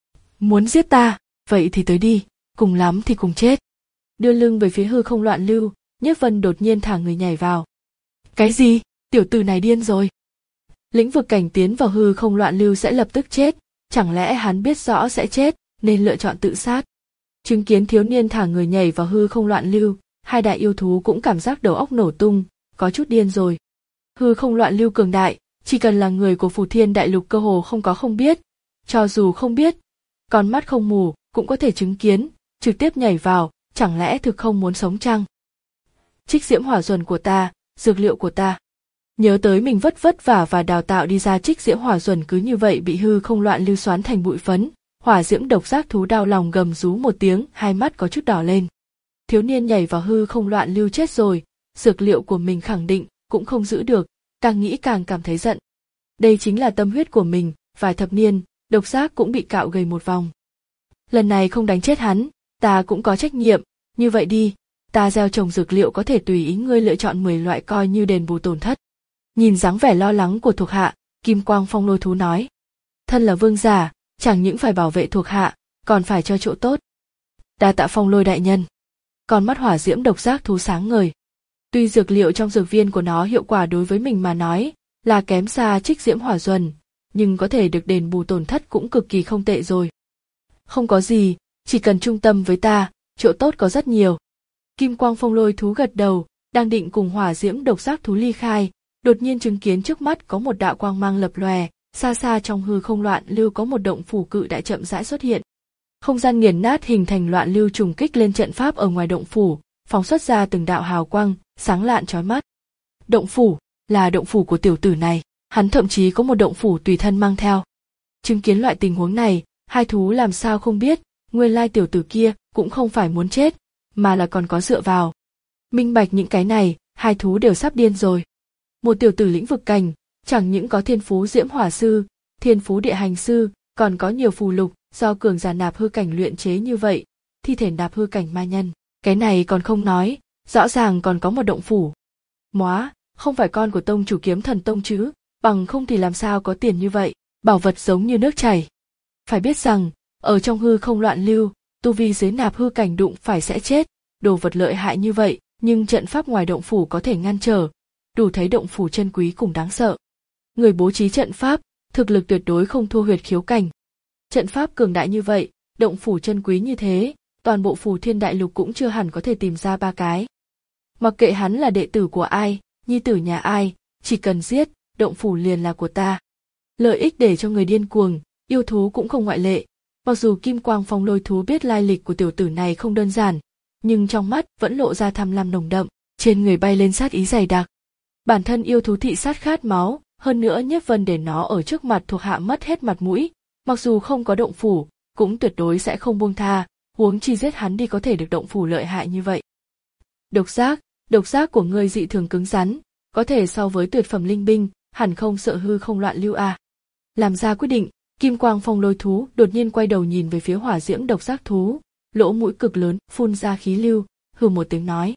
Muốn giết ta, vậy thì tới đi, cùng lắm thì cùng chết. Đưa lưng về phía hư không loạn lưu, Nhiếp Vân đột nhiên thả người nhảy vào. Cái gì? Tiểu tử này điên rồi. Lĩnh vực cảnh tiến vào hư không loạn lưu sẽ lập tức chết, chẳng lẽ hắn biết rõ sẽ chết, nên lựa chọn tự sát. Chứng kiến thiếu niên thả người nhảy vào hư không loạn lưu, hai đại yêu thú cũng cảm giác đầu óc nổ tung, có chút điên rồi. Hư không loạn lưu cường đại, chỉ cần là người của Phù Thiên Đại Lục cơ hồ không có không biết, cho dù không biết, con mắt không mù cũng có thể chứng kiến, trực tiếp nhảy vào, chẳng lẽ thực không muốn sống chăng? Trích Diễm Hỏa Duẩn của ta, dược liệu của ta. Nhớ tới mình vất vất vả và đào tạo đi ra Trích Diễm Hỏa Duẩn cứ như vậy bị hư không loạn lưu xoắn thành bụi phấn, hỏa diễm độc giác thú đau lòng gầm rú một tiếng, hai mắt có chút đỏ lên. Thiếu niên nhảy vào hư không loạn lưu chết rồi, dược liệu của mình khẳng định cũng không giữ được, càng nghĩ càng cảm thấy giận. Đây chính là tâm huyết của mình, vài thập niên, độc giác cũng bị cạo gầy một vòng. Lần này không đánh chết hắn, ta cũng có trách nhiệm, như vậy đi, ta gieo trồng dược liệu có thể tùy ý ngươi lựa chọn mười loại coi như đền bù tổn thất. Nhìn dáng vẻ lo lắng của thuộc hạ, Kim Quang Phong lôi thú nói. Thân là vương giả, chẳng những phải bảo vệ thuộc hạ, còn phải cho chỗ tốt. Đa tạ Phong lôi đại nhân. Con mắt hỏa diễm độc giác thú sáng ngời. Tuy dược liệu trong dược viên của nó hiệu quả đối với mình mà nói là kém xa Trích Diễm Hỏa Duẩn, nhưng có thể được đền bù tổn thất cũng cực kỳ không tệ rồi. Không có gì, chỉ cần trung tâm với ta, chỗ tốt có rất nhiều. Kim Quang Phong lôi thú gật đầu, đang định cùng hỏa diễm độc giác thú ly khai, đột nhiên chứng kiến trước mắt có một đạo quang mang lập lòe, xa xa trong hư không loạn lưu có một động phủ cự đại chậm rãi xuất hiện. Không gian nghiền nát hình thành loạn lưu trùng kích lên trận pháp ở ngoài động phủ, phóng xuất ra từng đạo hào quang, sáng lạn chói mắt. Động phủ, là động phủ của tiểu tử này, hắn thậm chí có một động phủ tùy thân mang theo. Chứng kiến loại tình huống này, hai thú làm sao không biết, nguyên lai tiểu tử kia cũng không phải muốn chết, mà là còn có dựa vào. Minh bạch những cái này, hai thú đều sắp điên rồi. Một tiểu tử lĩnh vực cảnh, chẳng những có thiên phú diễm hỏa sư, thiên phú địa hành sư, còn có nhiều phù lục do cường giả nạp hư cảnh luyện chế như vậy, thi thể nạp hư cảnh ma nhân, cái này còn không nói, rõ ràng còn có một động phủ. Móa, không phải con của tông chủ Kiếm Thần Tông chứ, bằng không thì làm sao có tiền như vậy, bảo vật giống như nước chảy. Phải biết rằng, ở trong hư không loạn lưu, tu vi dưới nạp hư cảnh đụng phải sẽ chết, đồ vật lợi hại như vậy, nhưng trận pháp ngoài động phủ có thể ngăn trở, đủ thấy động phủ chân quý cùng đáng sợ. Người bố trí trận pháp, thực lực tuyệt đối không thua huyệt khiếu cảnh. Trận pháp cường đại như vậy, động phủ chân quý như thế, toàn bộ Phù Thiên Đại Lục cũng chưa hẳn có thể tìm ra ba cái. Mặc kệ hắn là đệ tử của ai, nhi tử nhà ai, chỉ cần giết, động phủ liền là của ta. Lợi ích để cho người điên cuồng, yêu thú cũng không ngoại lệ. Mặc dù Kim Quang Phong lôi thú biết lai lịch của tiểu tử này không đơn giản, nhưng trong mắt vẫn lộ ra tham lam nồng đậm, trên người bay lên sát ý dày đặc. Bản thân yêu thú thị sát khát máu, hơn nữa Nhiếp Vân để nó ở trước mặt thuộc hạ mất hết mặt mũi, mặc dù không có động phủ, cũng tuyệt đối sẽ không buông tha, huống chi giết hắn đi có thể được động phủ lợi hại như vậy. Độc giác, độc giác của ngươi dị thường cứng rắn, có thể so với tuyệt phẩm linh binh, hẳn không sợ hư không loạn lưu à. Làm ra quyết định, Kim Quang Phong lôi thú đột nhiên quay đầu nhìn về phía hỏa diễm độc giác thú, lỗ mũi cực lớn, phun ra khí lưu, hừ một tiếng nói.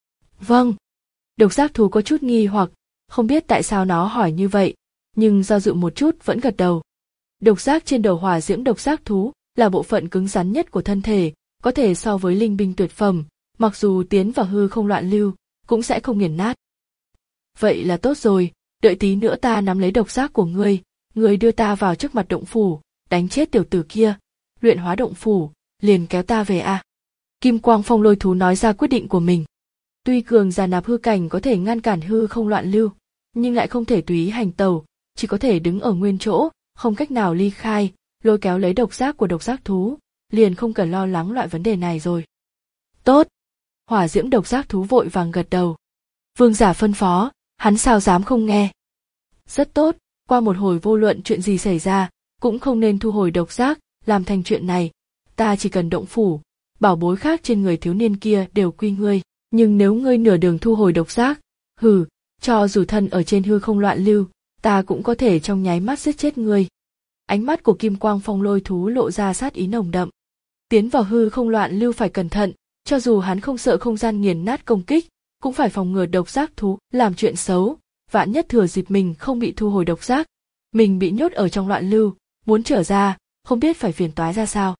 Vâng. Độc giác thú có chút nghi hoặc, không biết tại sao nó hỏi như vậy, nhưng do dự một chút vẫn gật đầu. Độc giác trên đầu hỏa diễm độc giác thú là bộ phận cứng rắn nhất của thân thể, có thể so với linh binh tuyệt phẩm, mặc dù tiến vào hư không loạn lưu, cũng sẽ không nghiền nát. Vậy là tốt rồi, đợi tí nữa ta nắm lấy độc giác của ngươi, ngươi đưa ta vào trước mặt động phủ, đánh chết tiểu tử kia, luyện hóa động phủ, liền kéo ta về a. Kim quang phong lôi thú nói ra quyết định của mình. Tuy cường giả nạp hư cảnh có thể ngăn cản hư không loạn lưu, nhưng lại không thể tùy ý hành tẩu, chỉ có thể đứng ở nguyên chỗ, không cách nào ly khai, lôi kéo lấy độc giác của độc giác thú, liền không cần lo lắng loại vấn đề này rồi. Tốt. Hỏa diễm độc giác thú vội vàng gật đầu. Vương giả phân phó, hắn sao dám không nghe. Rất tốt, qua một hồi vô luận chuyện gì xảy ra, cũng không nên thu hồi độc giác, làm thành chuyện này. Ta chỉ cần động phủ, bảo bối khác trên người thiếu niên kia đều quy ngươi. Nhưng nếu ngươi nửa đường thu hồi độc giác, hừ, cho dù thân ở trên hư không loạn lưu, ta cũng có thể trong nháy mắt giết chết ngươi. Ánh mắt của kim quang phong lôi thú lộ ra sát ý nồng đậm. Tiến vào hư không loạn lưu phải cẩn thận, cho dù hắn không sợ không gian nghiền nát công kích, cũng phải phòng ngừa độc giác thú làm chuyện xấu, vạn nhất thừa dịp mình không bị thu hồi độc giác, mình bị nhốt ở trong loạn lưu, muốn trở ra, không biết phải phiền toái ra sao.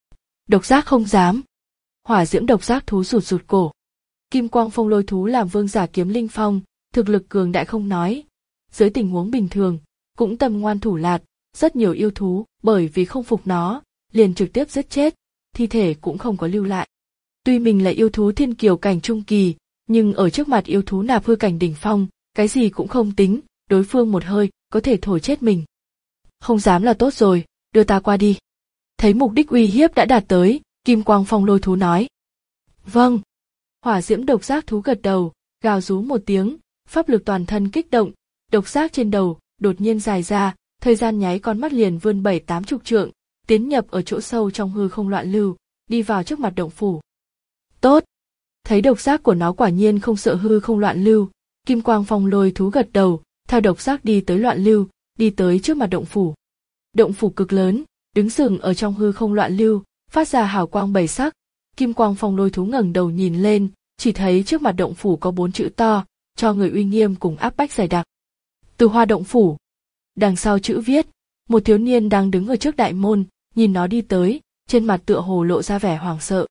Độc giác không dám. Hỏa diễm độc giác thú rụt rụt cổ. Kim quang phong lôi thú làm vương giả kiếm linh phong, thực lực cường đại không nói. Dưới tình huống bình thường, cũng tâm ngoan thủ lạt, rất nhiều yêu thú, bởi vì không phục nó, liền trực tiếp giết chết, thi thể cũng không có lưu lại. Tuy mình là yêu thú thiên kiều cảnh trung kỳ, nhưng ở trước mặt yêu thú nạp hư cảnh đỉnh phong, cái gì cũng không tính, đối phương một hơi, có thể thổi chết mình. Không dám là tốt rồi, đưa ta qua đi. Thấy mục đích uy hiếp đã đạt tới, kim quang phong lôi thú nói. Vâng. Hỏa diễm độc giác thú gật đầu, gào rú một tiếng, pháp lực toàn thân kích động, độc giác trên đầu đột nhiên dài ra, thời gian nháy con mắt liền vươn bảy tám chục trượng, tiến nhập ở chỗ sâu trong hư không loạn lưu, đi vào trước mặt động phủ. Tốt. Thấy độc giác của nó quả nhiên không sợ hư không loạn lưu, kim quang phong lôi thú gật đầu, theo độc giác đi tới loạn lưu, đi tới trước mặt động phủ. Động phủ cực lớn, đứng sừng ở trong hư không loạn lưu, phát ra hào quang bảy sắc. Kim quang phong lôi thú ngẩng đầu nhìn lên, chỉ thấy trước mặt động phủ có bốn chữ to, cho người uy nghiêm cùng áp bách dày đặc. Từ Hoa động phủ. Đằng sau chữ viết, một thiếu niên đang đứng ở trước đại môn, nhìn nó đi tới, trên mặt tựa hồ lộ ra vẻ hoảng sợ.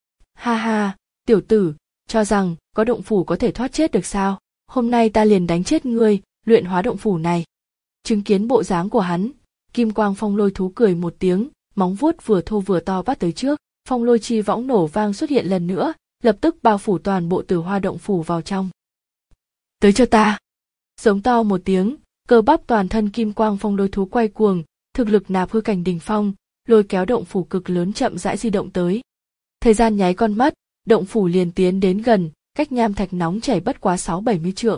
Ha ha, tiểu tử, cho rằng có động phủ có thể thoát chết được sao? Hôm nay ta liền đánh chết ngươi, luyện hóa động phủ này. Chứng kiến bộ dáng của hắn, kim quang phong lôi thú cười một tiếng, móng vuốt vừa thô vừa to bắt tới trước, phong lôi chi võng nổ vang xuất hiện lần nữa, lập tức bao phủ toàn bộ Từ Hoa động phủ vào trong. Tới cho ta! Giống to một tiếng, cơ bắp toàn thân kim quang phong lôi thú quay cuồng, thực lực nạp hư cảnh đỉnh phong, lôi kéo động phủ cực lớn chậm rãi di động tới. Thời gian nháy con mắt, động phủ liền tiến đến gần, cách nham thạch nóng chảy bất quá sáu bảy mươi trượng.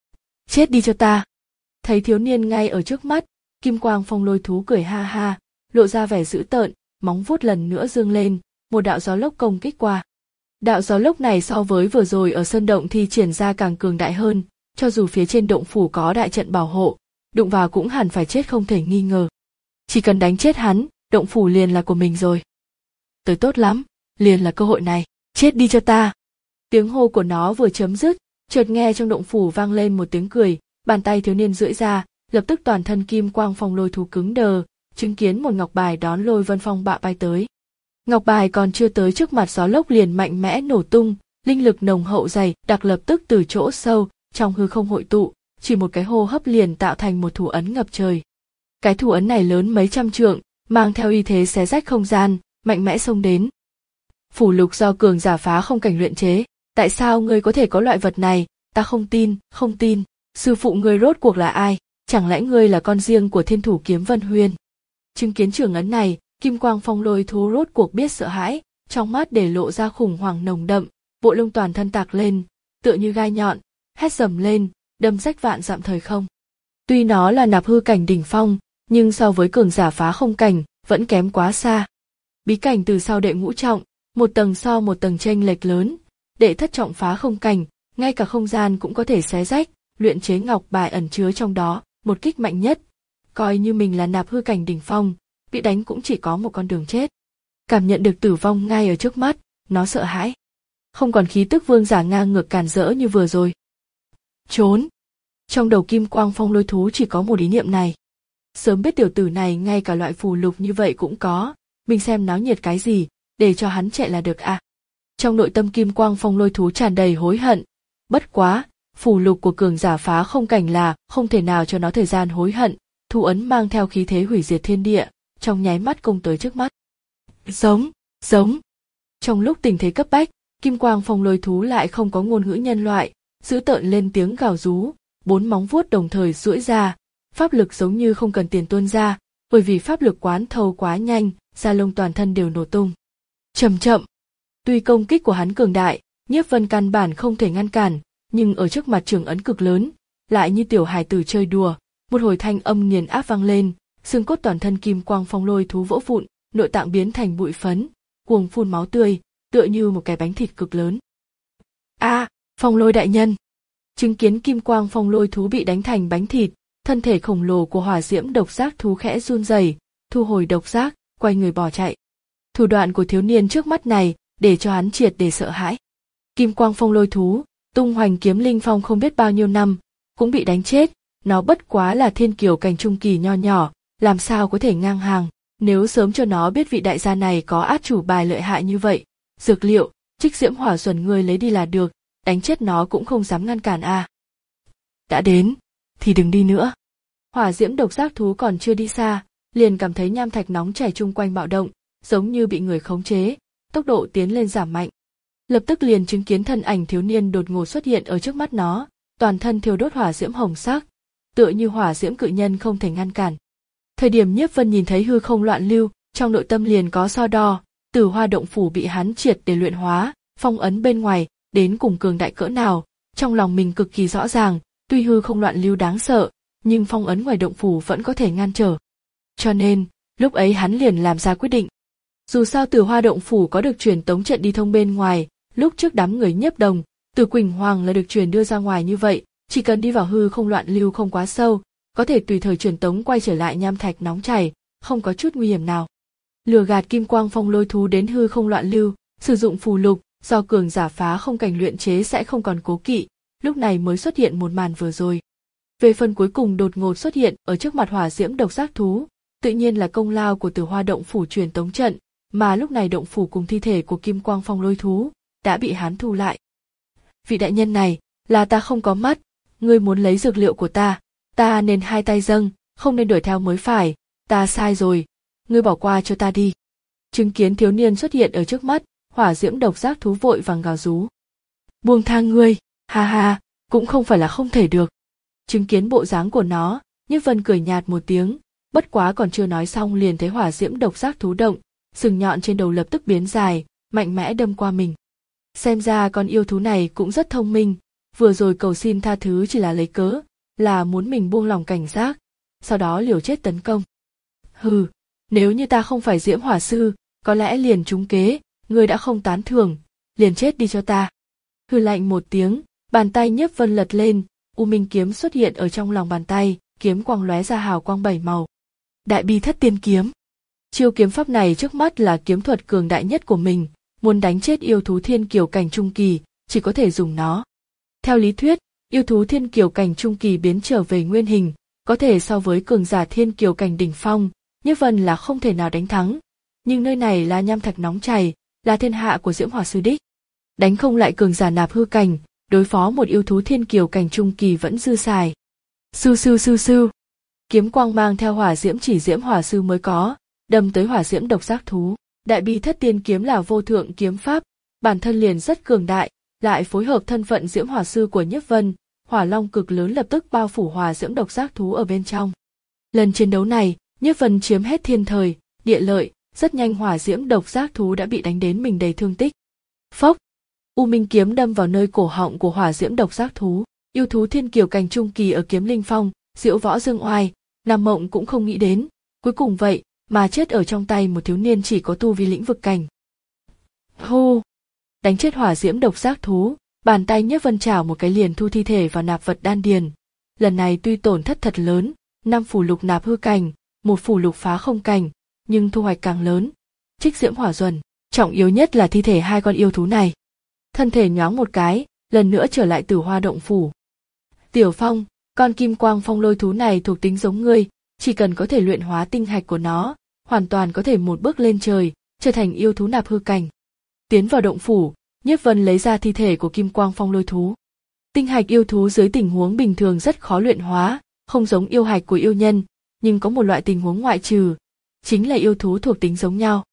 Chết đi cho ta! Thấy thiếu niên ngay ở trước mắt, kim quang phong lôi thú cười ha ha, lộ ra vẻ dữ tợn, móng vuốt lần nữa dương lên, một đạo gió lốc công kích qua. Đạo gió lốc này so với vừa rồi ở sơn động thi triển ra càng cường đại hơn, cho dù phía trên động phủ có đại trận bảo hộ, đụng vào cũng hẳn phải chết không thể nghi ngờ. Chỉ cần đánh chết hắn, động phủ liền là của mình rồi. Tới tốt lắm, liền là cơ hội này, chết đi cho ta. Tiếng hô của nó vừa chấm dứt, chợt nghe trong động phủ vang lên một tiếng cười, bàn tay thiếu niên duỗi ra, lập tức toàn thân kim quang phong lôi thú cứng đờ, chứng kiến một ngọc bài đón lôi vân phong bạo bay tới. Ngọc bài còn chưa tới trước mặt gió lốc liền mạnh mẽ nổ tung, linh lực nồng hậu dày đặc lập tức từ chỗ sâu trong hư không hội tụ, chỉ một cái hô hấp liền tạo thành một thủ ấn ngập trời. Cái thủ ấn này lớn mấy trăm trượng, mang theo uy thế xé rách không gian, mạnh mẽ xông đến. Phủ lục do cường giả phá không cảnh luyện chế, tại sao ngươi có thể có loại vật này? Ta không tin, không tin. Sư phụ ngươi rốt cuộc là ai? Chẳng lẽ ngươi là con riêng của Thiên Thủ Kiếm Vân Huyên? Chứng kiến trường ấn này, kim quang phong lôi thú rốt cuộc biết sợ hãi, trong mắt để lộ ra khủng hoảng nồng đậm, bộ lông toàn thân tạc lên, tựa như gai nhọn, hét dầm lên, đâm rách vạn dặm thời không. Tuy nó là nạp hư cảnh đỉnh phong, nhưng so với cường giả phá không cảnh, vẫn kém quá xa. Bí cảnh từ sau đệ ngũ trọng, một tầng so một tầng chênh lệch lớn, đệ thất trọng phá không cảnh, ngay cả không gian cũng có thể xé rách, luyện chế ngọc bài ẩn chứa trong đó, một kích mạnh nhất. Coi như mình là nạp hư cảnh đỉnh phong, bị đánh cũng chỉ có một con đường chết. Cảm nhận được tử vong ngay ở trước mắt, nó sợ hãi. Không còn khí tức vương giả ngang ngược càn rỡ như vừa rồi. Trốn! Trong đầu kim quang phong lôi thú chỉ có một ý niệm này. Sớm biết tiểu tử này ngay cả loại phù lục như vậy cũng có, mình xem náo nhiệt cái gì, để cho hắn chạy là được à. Trong nội tâm kim quang phong lôi thú tràn đầy hối hận. Bất quá, phù lục của cường giả phá không cảnh là không thể nào cho nó thời gian hối hận, thủ ấn mang theo khí thế hủy diệt thiên địa, trong nháy mắt công tới trước mắt. Giống, giống. Trong lúc tình thế cấp bách, kim quang phong lôi thú lại không có ngôn ngữ nhân loại, dữ tợn lên tiếng gào rú, bốn móng vuốt đồng thời duỗi ra, pháp lực giống như không cần tiền tuôn ra, bởi vì pháp lực quán thâu quá nhanh, da lông toàn thân đều nổ tung. Chậm chậm. Tuy công kích của hắn cường đại, Nhiếp Vân căn bản không thể ngăn cản, nhưng ở trước mặt trường ấn cực lớn, lại như tiểu hài tử chơi đùa, một hồi thanh âm nghiền áp vang lên, xương cốt toàn thân kim quang phong lôi thú vỡ vụn, nội tạng biến thành bụi phấn, cuồng phun máu tươi, tựa như một cái bánh thịt cực lớn. A, à, phong lôi đại nhân! Chứng kiến kim quang phong lôi thú bị đánh thành bánh thịt, thân thể khổng lồ của hỏa diễm độc giác thú khẽ run rẩy, thu hồi độc giác, quay người bỏ chạy. Thủ đoạn của thiếu niên trước mắt này để cho hắn triệt để sợ hãi. Kim quang phong lôi thú, tung hoành kiếm linh phong không biết bao nhiêu năm, cũng bị đánh chết, nó bất quá là thiên kiều cảnh trung kỳ nho nhỏ, làm sao có thể ngang hàng. Nếu sớm cho nó biết vị đại gia này có át chủ bài lợi hại như vậy, dược liệu, trích diễm hỏa xuẩn ngươi lấy đi là được, đánh chết nó cũng không dám ngăn cản a. À. Đã đến, thì đừng đi nữa. Hỏa diễm độc giác thú còn chưa đi xa, liền cảm thấy nham thạch nóng chảy chung quanh bạo động, giống như bị người khống chế, tốc độ tiến lên giảm mạnh. Lập tức liền chứng kiến thân ảnh thiếu niên đột ngột xuất hiện ở trước mắt nó, toàn thân thiêu đốt hỏa diễm hồng sắc, tựa như hỏa diễm cự nhân không thể ngăn cản. Thời điểm Nhiếp Vân nhìn thấy hư không loạn lưu, trong nội tâm liền có so đo, Tử Hoa động phủ bị hắn triệt để luyện hóa, phong ấn bên ngoài, đến cùng cường đại cỡ nào, trong lòng mình cực kỳ rõ ràng, tuy hư không loạn lưu đáng sợ, nhưng phong ấn ngoài động phủ vẫn có thể ngăn trở. Cho nên, lúc ấy hắn liền làm ra quyết định. Dù sao Tử Hoa động phủ có được truyền tống trận đi thông bên ngoài, lúc trước đám người Nhiếp Đồng, Từ Quỳnh Hoàng là được truyền đưa ra ngoài như vậy, chỉ cần đi vào hư không loạn lưu không quá sâu, có thể tùy thời truyền tống quay trở lại nham thạch nóng chảy, không có chút nguy hiểm nào. Lừa gạt kim quang phong lôi thú đến hư không loạn lưu, sử dụng phù lục, do cường giả phá không cảnh luyện chế sẽ không còn cố kỵ, lúc này mới xuất hiện một màn vừa rồi. Về phần cuối cùng đột ngột xuất hiện ở trước mặt hỏa diễm độc giác thú, tự nhiên là công lao của Tử Hoa động phủ truyền tống trận, mà lúc này động phủ cùng thi thể của kim quang phong lôi thú đã bị hắn thu lại. Vị đại nhân này, là ta không có mắt, ngươi muốn lấy dược liệu của ta, ta nên hai tay dâng, không nên đuổi theo mới phải, ta sai rồi, ngươi bỏ qua cho ta đi. Chứng kiến thiếu niên xuất hiện ở trước mắt, hỏa diễm độc giác thú vội vàng gào rú. Buông tha ngươi, ha ha, cũng không phải là không thể được. Chứng kiến bộ dáng của nó, Nhiếp Vân cười nhạt một tiếng, bất quá còn chưa nói xong liền thấy hỏa diễm độc giác thú động, sừng nhọn trên đầu lập tức biến dài, mạnh mẽ đâm qua mình. Xem ra con yêu thú này cũng rất thông minh, vừa rồi cầu xin tha thứ chỉ là lấy cớ, là muốn mình buông lòng cảnh giác, sau đó liều chết tấn công. Hừ, nếu như ta không phải diễm hỏa sư, có lẽ liền trúng kế, ngươi đã không tán thưởng, liền chết đi cho ta. Hừ lạnh một tiếng, bàn tay Nhiếp Vân lật lên, U Minh kiếm xuất hiện ở trong lòng bàn tay, kiếm quang lóe ra hào quang bảy màu. Đại Bi Thất Tiên kiếm. Chiêu kiếm pháp này trước mắt là kiếm thuật cường đại nhất của mình, muốn đánh chết yêu thú thiên kiều cảnh trung kỳ, chỉ có thể dùng nó. Theo lý thuyết, yêu thú thiên kiều cảnh trung kỳ biến trở về nguyên hình, có thể so với cường giả thiên kiều cảnh đỉnh phong, Nhiếp Vân là không thể nào đánh thắng. Nhưng nơi này là nham thạch nóng chảy, là thiên hạ của diễm hỏa sư đích. Đánh không lại cường giả nạp hư cảnh, đối phó một yêu thú thiên kiều cảnh trung kỳ vẫn dư xài. Sư sư sư sư. Kiếm quang mang theo hỏa diễm chỉ diễm hỏa sư mới có, đâm tới hỏa diễm độc giác thú. Đại Bi Thất Tiên kiếm là vô thượng kiếm pháp, bản thân liền rất cường đại, lại phối hợp thân phận diễm hỏa sư của Nhiếp Vân, hỏa long cực lớn lập tức bao phủ hỏa diễm độc giác thú ở bên trong. Lần chiến đấu này, Nhiếp Vân chiếm hết thiên thời, địa lợi, rất nhanh hỏa diễm độc giác thú đã bị đánh đến mình đầy thương tích. Phốc, U Minh kiếm đâm vào nơi cổ họng của hỏa diễm độc giác thú, yêu thú thiên kiều cảnh trung kỳ ở kiếm linh phong, Diệu Võ Dương Oai, Nam Mộng cũng không nghĩ đến, cuối cùng vậy mà chết ở trong tay một thiếu niên chỉ có tu vi lĩnh vực cảnh. Hô, đánh chết hỏa diễm độc giác thú, bàn tay Nhiếp Vân chảo một cái liền thu thi thể vào nạp vật đan điền. Lần này tuy tổn thất thật lớn, năm phủ lục nạp hư cảnh, một phủ lục phá không cảnh, nhưng thu hoạch càng lớn. Trích diễm hỏa duẩn, trọng yếu nhất là thi thể hai con yêu thú này. Thân thể nhoáng một cái, lần nữa trở lại Tử Hoa động phủ. Tiểu Phong, con kim quang phong lôi thú này thuộc tính giống ngươi, chỉ cần có thể luyện hóa tinh hạch của nó, hoàn toàn có thể một bước lên trời, trở thành yêu thú nạp hư cảnh. Tiến vào động phủ, Nhiếp Vân lấy ra thi thể của kim quang phong lôi thú. Tinh hạch yêu thú dưới tình huống bình thường rất khó luyện hóa, không giống yêu hạch của yêu nhân, nhưng có một loại tình huống ngoại trừ, chính là yêu thú thuộc tính giống nhau.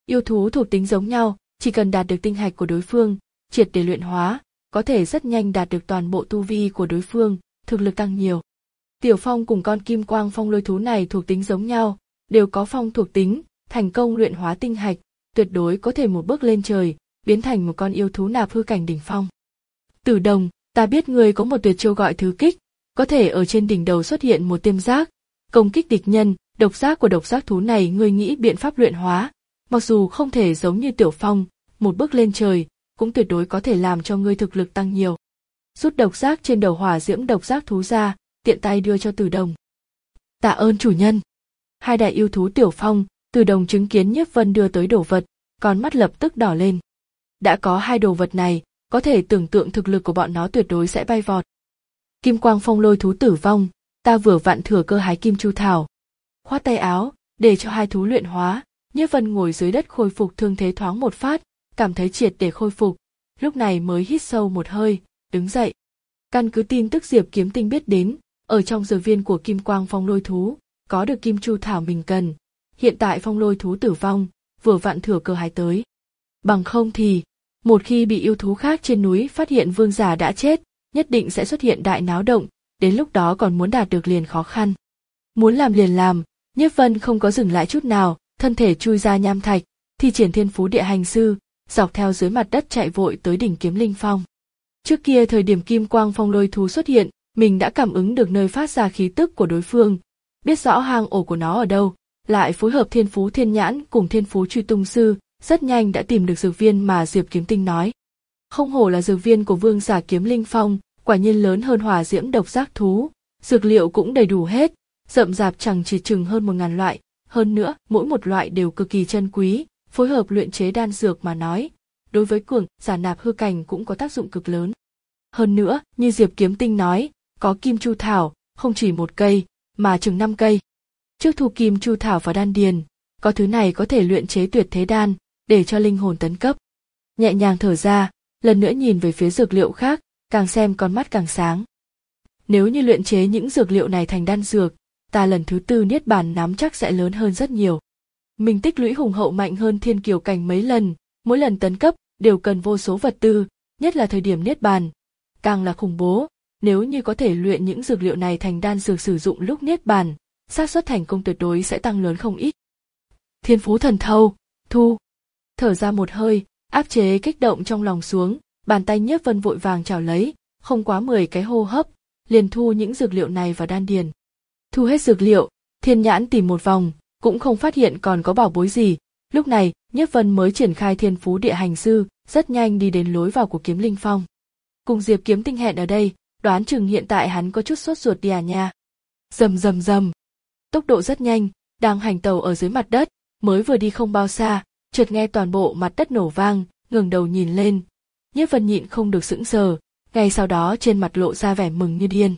Yêu thú thuộc tính giống nhau, chỉ cần đạt được tinh hạch của đối phương, triệt để luyện hóa, có thể rất nhanh đạt được toàn bộ tu vi của đối phương, thực lực tăng nhiều. Tiểu Phong cùng con kim quang phong lôi thú này thuộc tính giống nhau, đều có phong thuộc tính, thành công luyện hóa tinh hạch, tuyệt đối có thể một bước lên trời, biến thành một con yêu thú nạp hư cảnh đỉnh phong. Tử Đồng, ta biết ngươi có một tuyệt chiêu gọi thứ kích, có thể ở trên đỉnh đầu xuất hiện một tiêm giác, công kích địch nhân, độc giác của độc giác thú này ngươi nghĩ biện pháp luyện hóa, mặc dù không thể giống như Tiểu Phong, một bước lên trời, cũng tuyệt đối có thể làm cho ngươi thực lực tăng nhiều. Rút độc giác trên đầu hỏa diễm độc giác thú ra, tiện tay đưa cho Tử Đồng. Tạ ơn chủ nhân. Hai đại yêu thú Tiểu Phong, Tử Đồng chứng kiến Nhiếp Vân đưa tới đồ vật, con mắt lập tức đỏ lên. Đã có hai đồ vật này, có thể tưởng tượng thực lực của bọn nó tuyệt đối sẽ bay vọt. Kim quang phong lôi thú tử vong, ta vừa vặn thừa cơ hái kim chu thảo. Khoát tay áo, để cho hai thú luyện hóa, Nhiếp Vân ngồi dưới đất khôi phục thương thế thoáng một phát, cảm thấy triệt để khôi phục, lúc này mới hít sâu một hơi, đứng dậy. Căn cứ tin tức Diệp Kiếm Tinh biết đến, ở trong dược viên của Kim Quang Phong Lôi thú, có được kim chu thảo mình cần, hiện tại phong lôi thú tử vong, vừa vặn thừa cơ hái tới. Bằng không thì, một khi bị yêu thú khác trên núi phát hiện vương giả đã chết, nhất định sẽ xuất hiện đại náo động, đến lúc đó còn muốn đạt được liền khó khăn. Muốn làm liền làm, Nhiếp Vân không có dừng lại chút nào, thân thể chui ra nham thạch, thi triển thiên phú địa hành sư, dọc theo dưới mặt đất chạy vội tới đỉnh Kiếm Linh Phong. Trước kia thời điểm Kim Quang Phong Lôi thú xuất hiện, mình đã cảm ứng được nơi phát ra khí tức của đối phương, biết rõ hang ổ của nó ở đâu, lại phối hợp thiên phú thiên nhãn cùng thiên phú truy tung sư, rất nhanh đã tìm được dược viên mà Diệp Kiếm Tinh nói. Không hổ là dược viên của vương giả Kiếm Linh Phong, quả nhiên lớn hơn hỏa diễm độc giác thú, dược liệu cũng đầy đủ hết, rậm rạp chẳng chỉ chừng hơn một ngàn loại, hơn nữa mỗi một loại đều cực kỳ chân quý, phối hợp luyện chế đan dược mà nói, đối với cường giả nạp hư cảnh cũng có tác dụng cực lớn. Hơn nữa, như Diệp Kiếm Tinh nói, có kim chu thảo, không chỉ một cây, mà chừng năm cây. Trước thu kim chu thảo vào đan điền, có thứ này có thể luyện chế tuyệt thế đan, để cho linh hồn tấn cấp. Nhẹ nhàng thở ra, lần nữa nhìn về phía dược liệu khác, càng xem con mắt càng sáng. Nếu như luyện chế những dược liệu này thành đan dược, ta lần thứ tư niết bàn nắm chắc sẽ lớn hơn rất nhiều. Mình tích lũy hùng hậu mạnh hơn thiên kiều cảnh mấy lần, mỗi lần tấn cấp đều cần vô số vật tư, nhất là thời điểm niết bàn, càng là khủng bố. Nếu như có thể luyện những dược liệu này thành đan dược sử dụng lúc niết bàn, xác suất thành công tuyệt đối sẽ tăng lớn không ít. Thiên phú thần thâu, thu. Thở ra một hơi, áp chế kích động trong lòng xuống, bàn tay Nhiếp Vân vội vàng chảo lấy, không quá mười cái hô hấp, liền thu những dược liệu này vào đan điền. Thu hết dược liệu, thiên nhãn tìm một vòng, cũng không phát hiện còn có bảo bối gì. Lúc này, Nhiếp Vân mới triển khai thiên phú địa hành sư, rất nhanh đi đến lối vào của Kiếm Linh Phong. Cùng Diệp Kiếm Tinh hẹn ở đây, đoán chừng hiện tại hắn có chút sốt ruột đi à nha. Rầm rầm rầm. Tốc độ rất nhanh, đang hành tàu ở dưới mặt đất, mới vừa đi không bao xa, chợt nghe toàn bộ mặt đất nổ vang, ngẩng đầu nhìn lên. Nhiếp Vân nhịn không được sững sờ, ngay sau đó trên mặt lộ ra vẻ mừng như điên.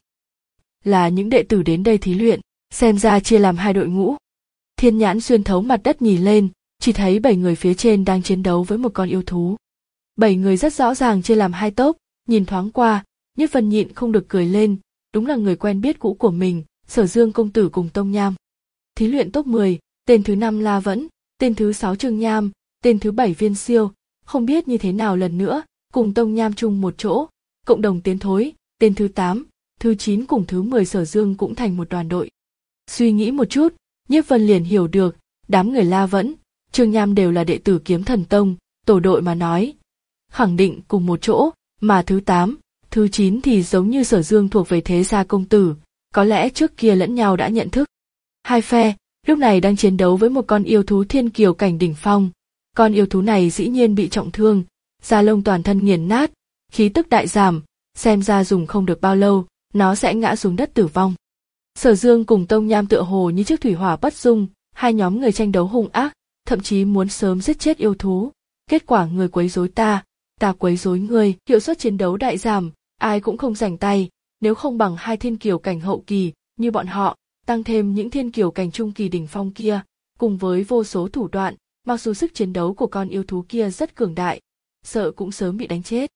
Là những đệ tử đến đây thí luyện, xem ra chia làm hai đội ngũ. Thiên nhãn xuyên thấu mặt đất nhìn lên, chỉ thấy bảy người phía trên đang chiến đấu với một con yêu thú. Bảy người rất rõ ràng chia làm hai tốp, nhìn thoáng qua, Nhiếp Vân nhịn không được cười lên, đúng là người quen biết cũ của mình, Sở Dương công tử cùng Tông Nham. Thí luyện top mười, tên thứ năm La Vẫn, tên thứ sáu Trương Nham, tên thứ bảy Viên Siêu, không biết như thế nào lần nữa, cùng Tông Nham chung một chỗ, cộng đồng tiến thối, tên thứ tám, thứ chín cùng thứ mười Sở Dương cũng thành một đoàn đội. Suy nghĩ một chút, Nhiếp Vân liền hiểu được, đám người La Vẫn, Trương Nham đều là đệ tử Kiếm Thần Tông, tổ đội mà nói, khẳng định cùng một chỗ, mà thứ tám, thứ chín thì giống như Sở Dương thuộc về thế gia công tử, có lẽ trước kia lẫn nhau đã nhận thức. Hai phe, lúc này đang chiến đấu với một con yêu thú thiên kiều cảnh đỉnh phong. Con yêu thú này dĩ nhiên bị trọng thương, da lông toàn thân nghiền nát, khí tức đại giảm, xem ra dùng không được bao lâu, nó sẽ ngã xuống đất tử vong. Sở Dương cùng Tông Nham tựa hồ như chiếc thủy hỏa bất dung, hai nhóm người tranh đấu hung ác, thậm chí muốn sớm giết chết yêu thú. Kết quả người quấy rối ta, ta quấy rối người, hiệu suất chiến đấu đại giảm, ai cũng không rảnh tay, nếu không bằng hai thiên kiều cảnh hậu kỳ như bọn họ, tăng thêm những thiên kiều cảnh trung kỳ đỉnh phong kia, cùng với vô số thủ đoạn, mặc dù sức chiến đấu của con yêu thú kia rất cường đại, sợ cũng sớm bị đánh chết.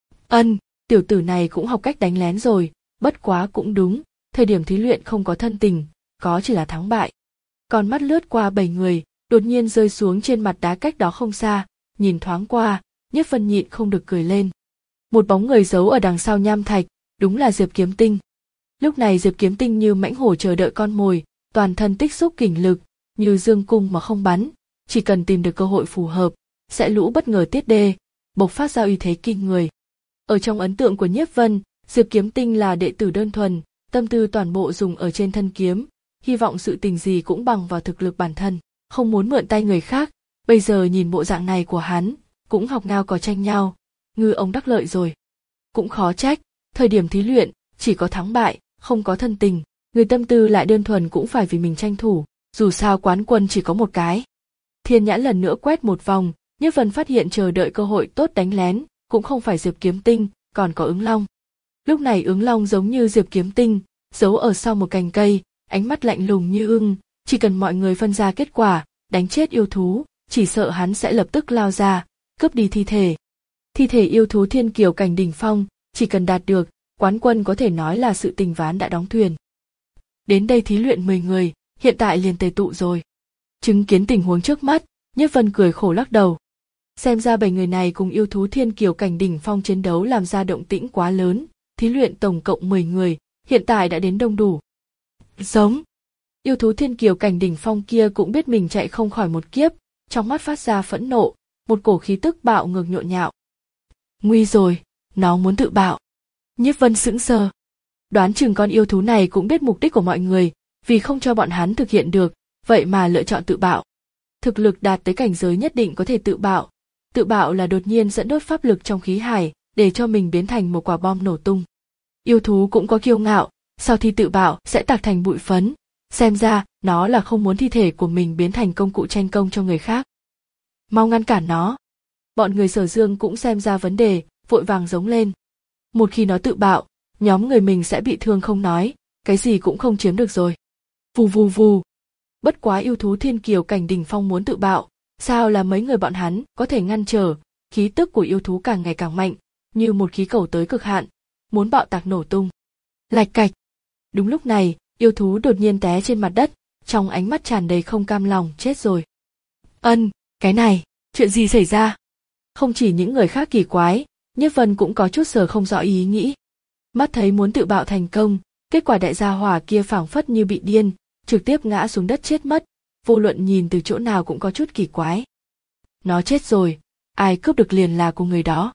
Ân, tiểu tử này cũng học cách đánh lén rồi, bất quá cũng đúng, thời điểm thí luyện không có thân tình, có chỉ là thắng bại. Con mắt lướt qua bảy người, đột nhiên rơi xuống trên mặt đá cách đó không xa, nhìn thoáng qua, Nhiếp Vân nhịn không được cười lên. Một bóng người giấu ở đằng sau nham thạch, đúng là Diệp Kiếm Tinh. Lúc này Diệp Kiếm Tinh như mãnh hổ chờ đợi con mồi, toàn thân tích xúc kình lực, như dương cung mà không bắn, chỉ cần tìm được cơ hội phù hợp, sẽ lũ bất ngờ tiết đê, bộc phát ra uy thế kinh người. Ở trong ấn tượng của Nhiếp Vân, Diệp Kiếm Tinh là đệ tử đơn thuần, tâm tư toàn bộ dùng ở trên thân kiếm, hy vọng sự tình gì cũng bằng vào thực lực bản thân, không muốn mượn tay người khác. Bây giờ nhìn bộ dạng này của hắn, cũng học ngao cò tranh nhau, ngư ông đắc lợi rồi. Cũng khó trách, thời điểm thí luyện, chỉ có thắng bại, không có thân tình, người tâm tư lại đơn thuần cũng phải vì mình tranh thủ, dù sao quán quân chỉ có một cái. Thiên nhãn lần nữa quét một vòng, Nhiếp Vân phát hiện chờ đợi cơ hội tốt đánh lén, cũng không phải Diệp Kiếm Tinh, còn có Ứng Long. Lúc này Ứng Long giống như Diệp Kiếm Tinh, giấu ở sau một cành cây, ánh mắt lạnh lùng như ưng, chỉ cần mọi người phân ra kết quả, đánh chết yêu thú, chỉ sợ hắn sẽ lập tức lao ra, cướp đi thi thể. Thi thể yêu thú thiên kiều cảnh đỉnh phong, chỉ cần đạt được, quán quân có thể nói là sự tình ván đã đóng thuyền. Đến đây thí luyện mười người, hiện tại liền tề tụ rồi. Chứng kiến tình huống trước mắt, Nhiếp Vân cười khổ lắc đầu. Xem ra bảy người này cùng yêu thú thiên kiều cảnh đỉnh phong chiến đấu làm ra động tĩnh quá lớn, thí luyện tổng cộng mười người, hiện tại đã đến đông đủ. Giống. Yêu thú thiên kiều cảnh đỉnh phong kia cũng biết mình chạy không khỏi một kiếp, trong mắt phát ra phẫn nộ, một cổ khí tức bạo ngược nhộn nhạo. Nguy rồi, nó muốn tự bạo. Nhiếp Vân sững sờ. Đoán chừng con yêu thú này cũng biết mục đích của mọi người, vì không cho bọn hắn thực hiện được, vậy mà lựa chọn tự bạo. Thực lực đạt tới cảnh giới nhất định có thể tự bạo. Tự bạo là đột nhiên dẫn đốt pháp lực trong khí hải, để cho mình biến thành một quả bom nổ tung. Yêu thú cũng có kiêu ngạo, sau khi tự bạo sẽ tạc thành bụi phấn. Xem ra, nó là không muốn thi thể của mình biến thành công cụ tranh công cho người khác. Mau ngăn cản nó. Bọn người Sở Dương cũng xem ra vấn đề, vội vàng giống lên. Một khi nó tự bạo, nhóm người mình sẽ bị thương không nói, cái gì cũng không chiếm được rồi. Vù vù vù. Bất quá yêu thú thiên kiều cảnh đỉnh phong muốn tự bạo, sao là mấy người bọn hắn có thể ngăn trở, khí tức của yêu thú càng ngày càng mạnh, như một khí cầu tới cực hạn, muốn bạo tạc nổ tung. Lạch cạch. Đúng lúc này, yêu thú đột nhiên té trên mặt đất, trong ánh mắt tràn đầy không cam lòng, chết rồi. Ân, cái này, chuyện gì xảy ra? Không chỉ những người khác kỳ quái, Nhiếp Vân cũng có chút sờ không rõ ý nghĩ. Mắt thấy muốn tự bạo thành công, kết quả đại gia hỏa kia phảng phất như bị điên, trực tiếp ngã xuống đất chết mất, vô luận nhìn từ chỗ nào cũng có chút kỳ quái. Nó chết rồi, ai cướp được liền là của người đó.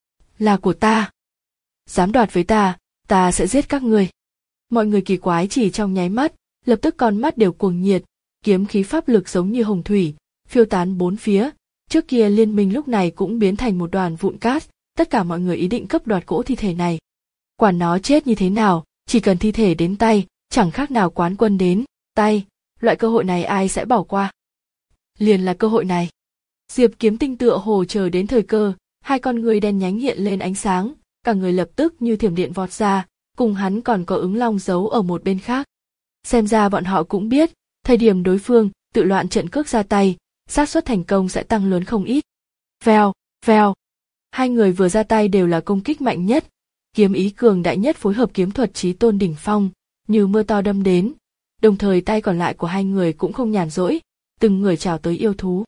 Là của ta. Dám đoạt với ta, ta sẽ giết các ngươi. Mọi người kỳ quái chỉ trong nháy mắt, lập tức con mắt đều cuồng nhiệt, kiếm khí pháp lực giống như hồng thủy, phiêu tán bốn phía. Trước kia liên minh lúc này cũng biến thành một đoàn vụn cát, tất cả mọi người ý định cướp đoạt cỗ thi thể này. Quản nó chết như thế nào, chỉ cần thi thể đến tay, chẳng khác nào quán quân đến tay, loại cơ hội này ai sẽ bỏ qua. Liền là cơ hội này. Diệp Kiếm Tinh tựa hồ chờ đến thời cơ, hai con người đen nhánh hiện lên ánh sáng, cả người lập tức như thiểm điện vọt ra, cùng hắn còn có Ứng Long giấu ở một bên khác. Xem ra bọn họ cũng biết, thời điểm đối phương tự loạn trận cước ra tay, xác suất thành công sẽ tăng lớn không ít. Vèo, vèo. Hai người vừa ra tay đều là công kích mạnh nhất, kiếm ý cường đại nhất phối hợp kiếm thuật chí tôn đỉnh phong, như mưa to đâm đến. Đồng thời tay còn lại của hai người cũng không nhàn rỗi, từng người chào tới yêu thú.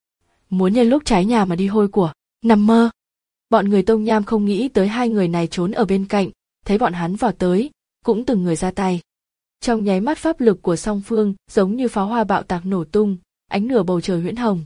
Muốn nhân lúc trái nhà mà đi hôi của, nằm mơ. Bọn người Tông Nham không nghĩ tới hai người này trốn ở bên cạnh, thấy bọn hắn vào tới, cũng từng người ra tay. Trong nháy mắt pháp lực của song phương giống như pháo hoa bạo tạc nổ tung, ánh nửa bầu trời huyễn hồng.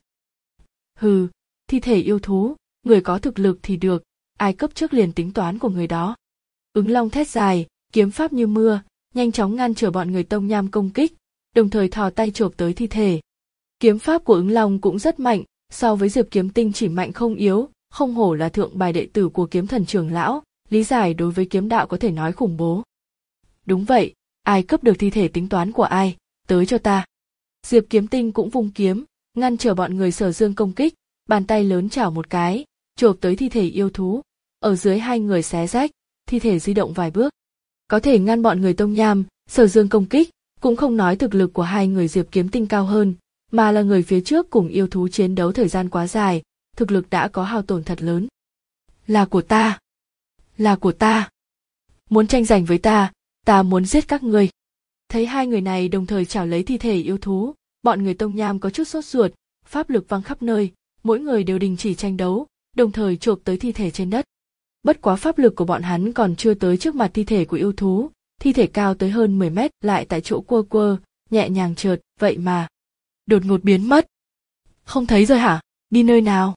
Hừ, thi thể yêu thú, người có thực lực thì được, ai cấp trước liền tính toán của người đó. Ứng Long thét dài, kiếm pháp như mưa, nhanh chóng ngăn trở bọn người Tông Nham công kích, đồng thời thò tay chộp tới thi thể. Kiếm pháp của Ứng Long cũng rất mạnh, so với Diệp Kiếm Tinh chỉ mạnh không yếu, không hổ là thượng bài đệ tử của Kiếm Thần trưởng lão, lý giải đối với kiếm đạo có thể nói khủng bố. Đúng vậy, ai cướp được thi thể tính toán của ai, tới cho ta. Diệp Kiếm Tinh cũng vung kiếm, ngăn trở bọn người Sở Dương công kích, bàn tay lớn chảo một cái, chộp tới thi thể yêu thú, ở dưới hai người xé rách, thi thể di động vài bước. Có thể ngăn bọn người Tông Nham, Sở Dương công kích, cũng không nói thực lực của hai người Diệp Kiếm Tinh cao hơn, mà là người phía trước cùng yêu thú chiến đấu thời gian quá dài, thực lực đã có hao tổn thật lớn. Là của ta, là của ta. Muốn tranh giành với ta, ta muốn giết các ngươi. Thấy hai người này đồng thời chảo lấy thi thể yêu thú, Bọn người Tông Nham có chút sốt ruột, pháp lực văng khắp nơi, mỗi người đều đình chỉ tranh đấu, đồng thời chộp tới thi thể trên đất. Bất quá pháp lực của bọn hắn còn chưa tới trước mặt thi thể của yêu thú, thi thể cao tới hơn mười mét lại tại chỗ quơ quơ, nhẹ nhàng trượt, vậy mà đột ngột biến mất. Không thấy rồi hả? Đi nơi nào?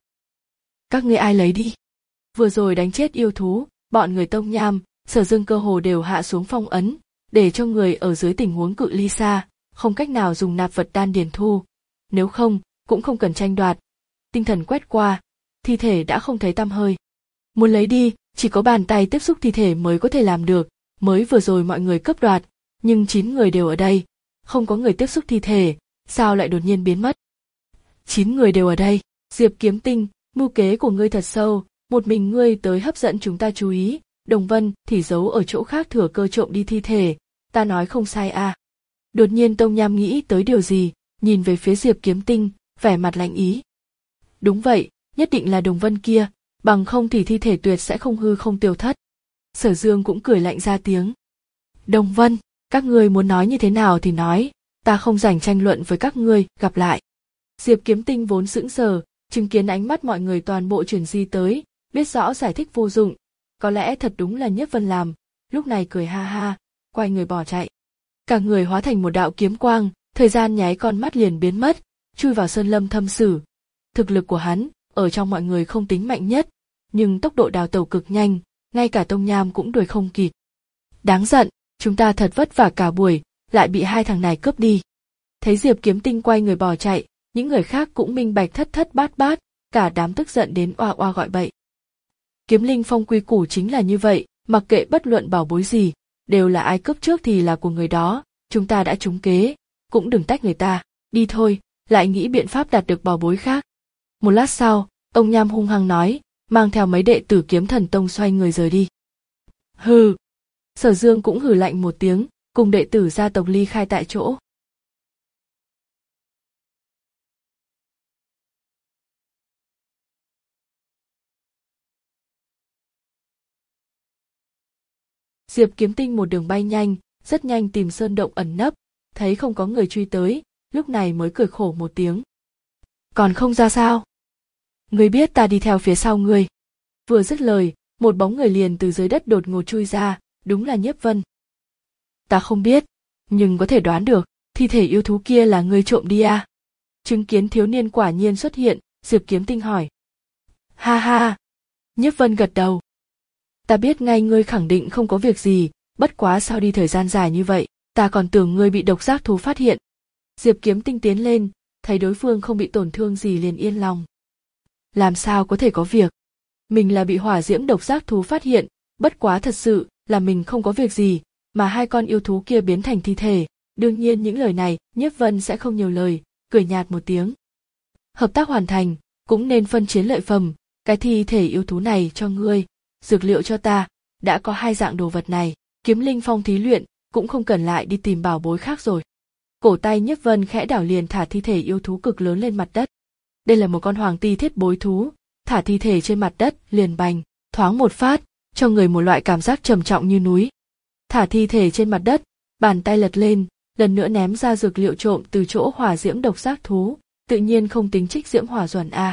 Các ngươi ai lấy đi? Vừa rồi đánh chết yêu thú, bọn người Tông Nham, Sở Dương cơ hồ đều hạ xuống phong ấn, để cho người ở dưới tình huống cự ly xa, không cách nào dùng nạp vật đan điền thu. Nếu không, cũng không cần tranh đoạt. Tinh thần quét qua, thi thể đã không thấy tăm hơi. Muốn lấy đi, chỉ có bàn tay tiếp xúc thi thể mới có thể làm được, mới vừa rồi mọi người cướp đoạt, nhưng chín người đều ở đây, không có người tiếp xúc thi thể, sao lại đột nhiên biến mất? Chín người đều ở đây, Diệp Kiếm Tinh, mưu kế của ngươi thật sâu, một mình ngươi tới hấp dẫn chúng ta chú ý, Đồng Vân thì giấu ở chỗ khác thừa cơ trộm đi thi thể, ta nói không sai à. Đột nhiên Tông Nham nghĩ tới điều gì, nhìn về phía Diệp Kiếm Tinh, vẻ mặt lạnh ý. Đúng vậy, nhất định là Đồng Vân kia, bằng không thì thi thể tuyệt sẽ không hư không tiêu thất. Sở Dương cũng cười lạnh ra tiếng. Đồng Vân, các ngươi muốn nói như thế nào thì nói, ta không rảnh tranh luận với các ngươi, gặp lại. Diệp Kiếm Tinh vốn sững sờ, chứng kiến ánh mắt mọi người toàn bộ chuyển di tới, biết rõ giải thích vô dụng, có lẽ thật đúng là Nhiếp Vân làm, lúc này cười ha ha, quay người bỏ chạy. Cả người hóa thành một đạo kiếm quang, thời gian nháy con mắt liền biến mất, chui vào sơn lâm thâm sử. Thực lực của hắn, ở trong mọi người không tính mạnh nhất, nhưng tốc độ đào tẩu cực nhanh, ngay cả Tông Nham cũng đuổi không kịp. Đáng giận, chúng ta thật vất vả cả buổi, lại bị hai thằng này cướp đi. Thấy Diệp Kiếm Tinh quay người bỏ chạy, những người khác cũng minh bạch thất thất bát bát, cả đám tức giận đến oa oa gọi bậy. Kiếm Linh Phong quy củ chính là như vậy, mặc kệ bất luận bảo bối gì, đều là ai cướp trước thì là của người đó, chúng ta đã trúng kế, cũng đừng tách người ta, đi thôi, lại nghĩ biện pháp đạt được bảo bối khác. Một lát sau, Tông Nham hung hăng nói, mang theo mấy đệ tử Kiếm Thần Tông xoay người rời đi. Hừ. Sở Dương cũng hừ lạnh một tiếng, cùng đệ tử gia tộc ly khai tại chỗ. Diệp Kiếm Tinh một đường bay nhanh, rất nhanh tìm sơn động ẩn nấp, thấy không có người truy tới, lúc này mới cười khổ một tiếng. Còn không ra sao? Ngươi biết ta đi theo phía sau ngươi. Vừa dứt lời, một bóng người liền từ dưới đất đột ngột chui ra, đúng là Nhiếp Vân. Ta không biết, nhưng có thể đoán được, thi thể yêu thú kia là ngươi trộm đi à? Chứng kiến thiếu niên quả nhiên xuất hiện, Diệp Kiếm Tinh hỏi. Ha ha! Nhiếp Vân gật đầu. Ta biết ngay ngươi khẳng định không có việc gì, bất quá sao đi thời gian dài như vậy, ta còn tưởng ngươi bị độc giác thú phát hiện. Diệp Kiếm Tinh tiến lên, thấy đối phương không bị tổn thương gì liền yên lòng. Làm sao có thể có việc? Mình là bị hỏa diễm độc giác thú phát hiện, bất quá thật sự là mình không có việc gì, mà hai con yêu thú kia biến thành thi thể. Đương nhiên những lời này, Nhiếp Vân sẽ không nhiều lời, cười nhạt một tiếng. Hợp tác hoàn thành, cũng nên phân chiến lợi phẩm, cái thi thể yêu thú này cho ngươi, dược liệu cho ta, đã có hai dạng đồ vật này, Kiếm Linh Phong thí luyện, cũng không cần lại đi tìm bảo bối khác rồi. Cổ tay Nhiếp Vân khẽ đảo liền thả thi thể yêu thú cực lớn lên mặt đất. Đây là một con hoàng ti thiết bối thú, thả thi thể trên mặt đất liền bành, thoáng một phát, cho người một loại cảm giác trầm trọng như núi. Thả thi thể trên mặt đất, bàn tay lật lên, lần nữa ném ra dược liệu trộm từ chỗ hỏa diễm độc giác thú, tự nhiên không tính trích diễm hỏa duẩn a.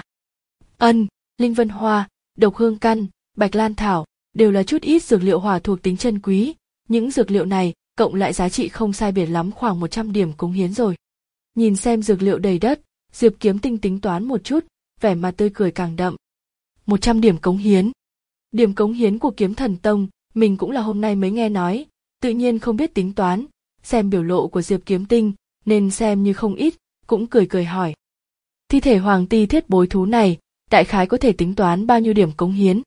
Ân, linh vân hoa, độc hương căn, bạch lan thảo, đều là chút ít dược liệu hỏa thuộc tính chân quý, những dược liệu này cộng lại giá trị không sai biệt lắm khoảng một trăm điểm cống hiến rồi. Nhìn xem dược liệu đầy đất, Diệp Kiếm Tinh tính toán một chút, vẻ mặt tươi cười càng đậm. một trăm điểm cống hiến. Điểm cống hiến của Kiếm Thần Tông, mình cũng là hôm nay mới nghe nói, tự nhiên không biết tính toán, xem biểu lộ của Diệp Kiếm Tinh, nên xem như không ít, cũng cười cười hỏi. Thi thể hoàng ti thiết bối thú này, đại khái có thể tính toán bao nhiêu điểm cống hiến?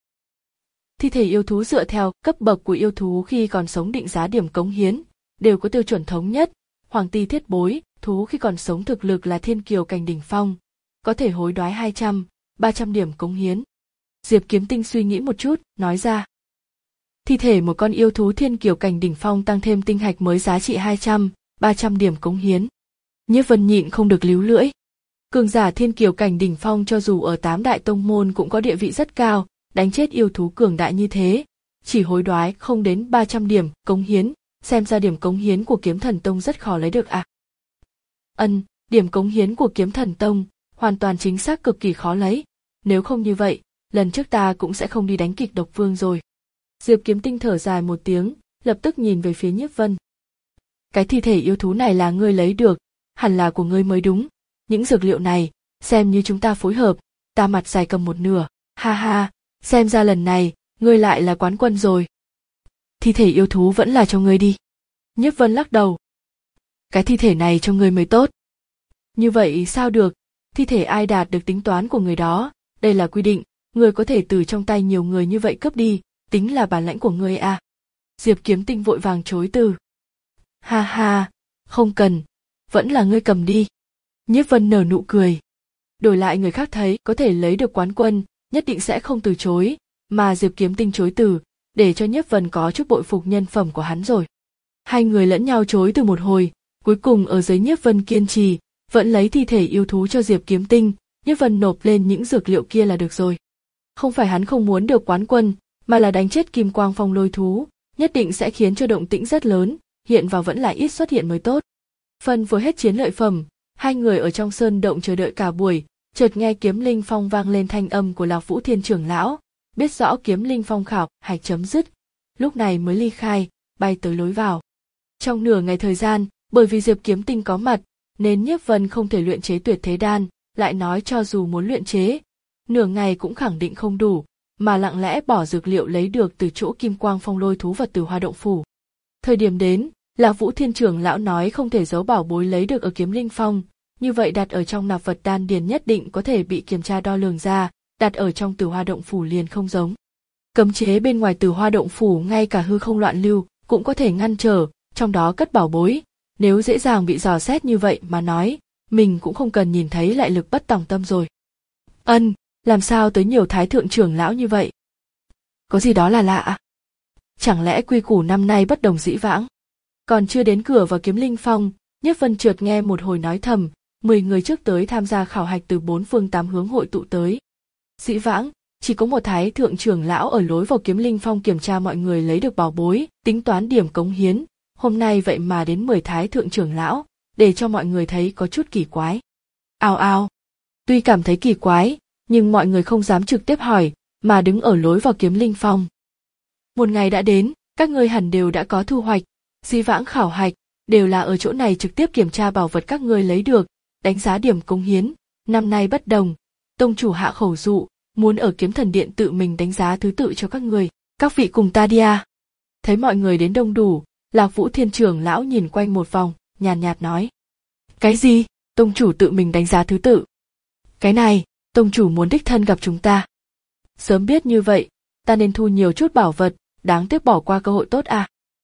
Thi thể yêu thú dựa theo cấp bậc của yêu thú khi còn sống định giá điểm cống hiến, đều có tiêu chuẩn thống nhất, hoàng ti thiết bối, thú khi còn sống thực lực là thiên kiều cảnh đỉnh phong, có thể hối đoái hai trăm, ba trăm điểm cống hiến. Diệp Kiếm Tinh suy nghĩ một chút, nói ra. Thi thể một con yêu thú thiên kiều cảnh đỉnh phong tăng thêm tinh hạch mới giá trị hai trăm, ba trăm điểm cống hiến. Nhiếp Vân nhịn không được líu lưỡi. Cường giả thiên kiều cảnh đỉnh phong cho dù ở tám đại tông môn cũng có địa vị rất cao, đánh chết yêu thú cường đại như thế, chỉ hối đoái không đến ba trăm điểm cống hiến, xem ra điểm cống hiến của Kiếm Thần Tông rất khó lấy được à. Ân, điểm cống hiến của Kiếm Thần Tông hoàn toàn chính xác cực kỳ khó lấy, nếu không như vậy, lần trước ta cũng sẽ không đi đánh Kịch Độc Vương rồi. Diệp Kiếm Tinh thở dài một tiếng, lập tức nhìn về phía Nhiếp Vân. Cái thi thể yêu thú này là ngươi lấy được, hẳn là của ngươi mới đúng. Những dược liệu này, xem như chúng ta phối hợp, ta mặt dài cầm một nửa. Ha ha, xem ra lần này, ngươi lại là quán quân rồi. Thi thể yêu thú vẫn là cho ngươi đi. Nhiếp Vân lắc đầu. Cái thi thể này cho ngươi mới tốt. Như vậy sao được, thi thể ai đạt được tính toán của người đó, đây là quy định, ngươi có thể từ trong tay nhiều người như vậy cướp đi, tính là bản lãnh của ngươi à. Diệp Kiếm Tinh vội vàng chối từ. Ha ha, không cần, vẫn là ngươi cầm đi. Nhiếp Vân nở nụ cười. Đổi lại người khác thấy có thể lấy được quán quân, nhất định sẽ không từ chối, mà Diệp Kiếm Tinh chối từ, để cho Nhiếp Vân có chút bội phục nhân phẩm của hắn rồi. Hai người lẫn nhau chối từ một hồi, cuối cùng ở dưới Nhiếp Vân kiên trì, vẫn lấy thi thể yêu thú cho Diệp Kiếm Tinh, Nhiếp Vân nộp lên những dược liệu kia là được rồi. Không phải hắn không muốn được quán quân, mà là đánh chết Kim Quang Phong lôi thú, nhất định sẽ khiến cho động tĩnh rất lớn, hiện vào vẫn là ít xuất hiện mới tốt. Phân phối hết chiến lợi phẩm, hai người ở trong sơn động chờ đợi cả buổi, chợt nghe Kiếm Linh Phong vang lên thanh âm của Lạc Vũ Thiên trưởng lão, biết rõ Kiếm Linh Phong khảo hạch chấm dứt, lúc này mới ly khai, bay tới lối vào. Trong nửa ngày thời gian, bởi vì Diệp Kiếm Tinh có mặt, nên Nhiếp Vân không thể luyện chế Tuyệt Thế Đan, lại nói cho dù muốn luyện chế, nửa ngày cũng khẳng định không đủ, mà lặng lẽ bỏ dược liệu lấy được từ chỗ Kim Quang Phong lôi thú và Từ Hoa động phủ. Thời điểm đến, Lạc Vũ Thiên trưởng lão nói không thể giấu bảo bối lấy được ở Kiếm Linh Phong, như vậy đặt ở trong nạp vật đan điền nhất định có thể bị kiểm tra đo lường ra, đặt ở trong Từ Hoa động phủ liền không giống. Cấm chế bên ngoài Từ Hoa động phủ ngay cả hư không loạn lưu cũng có thể ngăn trở, trong đó cất bảo bối, nếu dễ dàng bị dò xét như vậy mà nói, mình cũng không cần nhìn thấy lại lực bất tòng tâm rồi. Ân, làm sao tới nhiều thái thượng trưởng lão như vậy? Có gì đó là lạ. Chẳng lẽ quy củ năm nay bất đồng dĩ vãng? Còn chưa đến cửa vào Kiếm Linh Phong, Nhiếp Vân chợt nghe một hồi nói thầm, mười người trước tới tham gia khảo hạch từ bốn phương tám hướng hội tụ tới. Dĩ vãng, chỉ có một thái thượng trưởng lão ở lối vào Kiếm Linh Phong kiểm tra mọi người lấy được bảo bối, tính toán điểm cống hiến, hôm nay vậy mà đến mười thái thượng trưởng lão, để cho mọi người thấy có chút kỳ quái. Ao ao. Tuy cảm thấy kỳ quái, nhưng mọi người không dám trực tiếp hỏi, mà đứng ở lối vào Kiếm Linh Phong. Một ngày đã đến, các ngươi hẳn đều đã có thu hoạch, dĩ vãng khảo hạch, đều là ở chỗ này trực tiếp kiểm tra bảo vật các ngươi lấy được, đánh giá điểm cống hiến, năm nay bất đồng, tông chủ hạ khẩu dụ, muốn ở Kiếm Thần Điện tự mình đánh giá thứ tự cho các người, các vị cùng ta đi à. Thấy mọi người đến đông đủ, Lạc Vũ Thiên trưởng lão nhìn quanh một vòng, nhàn nhạt nói. Cái gì, tông chủ tự mình đánh giá thứ tự? Cái này, tông chủ muốn đích thân gặp chúng ta. Sớm biết như vậy, ta nên thu nhiều chút bảo vật, đáng tiếc bỏ qua cơ hội tốt à.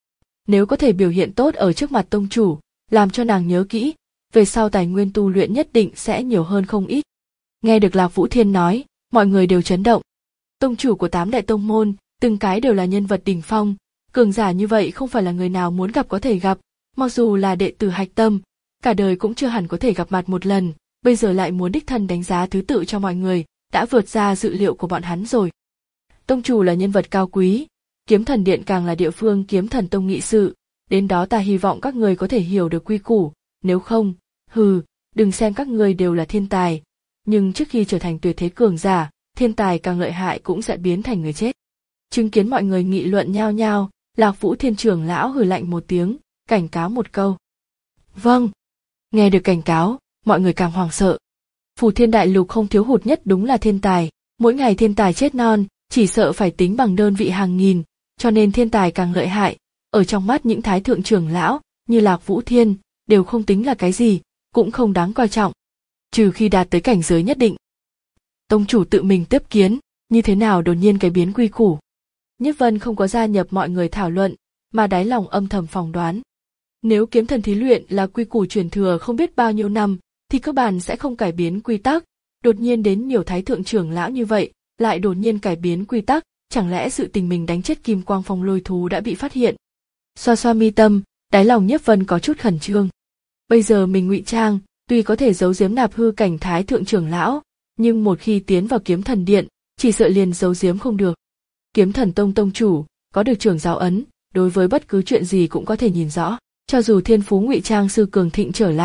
Nếu có thể biểu hiện tốt ở trước mặt tông chủ, làm cho nàng nhớ kỹ, về sau tài nguyên tu luyện nhất định sẽ nhiều hơn không ít. Nghe được Lạc Vũ Thiên nói, mọi người đều chấn động. Tông chủ của tám đại tông môn, từng cái đều là nhân vật đỉnh phong, cường giả như vậy không phải là người nào muốn gặp có thể gặp, mặc dù là đệ tử hạch tâm, cả đời cũng chưa hẳn có thể gặp mặt một lần, bây giờ lại muốn đích thân đánh giá thứ tự cho mọi người, đã vượt ra dự liệu của bọn hắn rồi. Tông chủ là nhân vật cao quý, Kiếm Thần Điện càng là địa phương Kiếm Thần Tông nghị sự, đến đó ta hy vọng các người có thể hiểu được quy củ, nếu không, hừ, đừng xem các người đều là thiên tài, nhưng trước khi trở thành tuyệt thế cường giả, thiên tài càng lợi hại cũng sẽ biến thành người chết. Chứng kiến mọi người nghị luận nhao nhao, Lạc Vũ Thiên trưởng lão hừ lạnh một tiếng, cảnh cáo một câu. Vâng. Nghe được cảnh cáo, mọi người càng hoảng sợ. Phù Thiên Đại Lục không thiếu hụt nhất đúng là thiên tài, mỗi ngày thiên tài chết non, chỉ sợ phải tính bằng đơn vị hàng nghìn, cho nên thiên tài càng lợi hại, ở trong mắt những thái thượng trưởng lão, như Lạc Vũ Thiên, đều không tính là cái gì, cũng không đáng coi trọng. Trừ khi đạt tới cảnh giới nhất định. Tông chủ tự mình tiếp kiến, như thế nào đột nhiên cái biến quy củ. Nhiếp Vân không có gia nhập mọi người thảo luận, mà đáy lòng âm thầm phỏng đoán. Nếu kiếm thần thí luyện là quy củ truyền thừa không biết bao nhiêu năm, thì cơ bản sẽ không cải biến quy tắc, đột nhiên đến nhiều thái thượng trưởng lão như vậy, lại đột nhiên cải biến quy tắc, chẳng lẽ sự tình mình đánh chết Kim Quang Phong lôi thú đã bị phát hiện. Xoa xoa mi tâm, đáy lòng Nhiếp Vân có chút khẩn trương. Bây giờ mình ngụy trang, tuy có thể giấu giếm nạp hư cảnh thái thượng trưởng lão, nhưng một khi tiến vào Kiếm Thần Điện, chỉ sợ liền giấu giếm không được. Kiếm Thần Tông tông chủ, có được trưởng giáo ấn, đối với bất cứ chuyện gì cũng có thể nhìn rõ, cho dù thiên phú ngụy trang sư cường thịnh trở lại,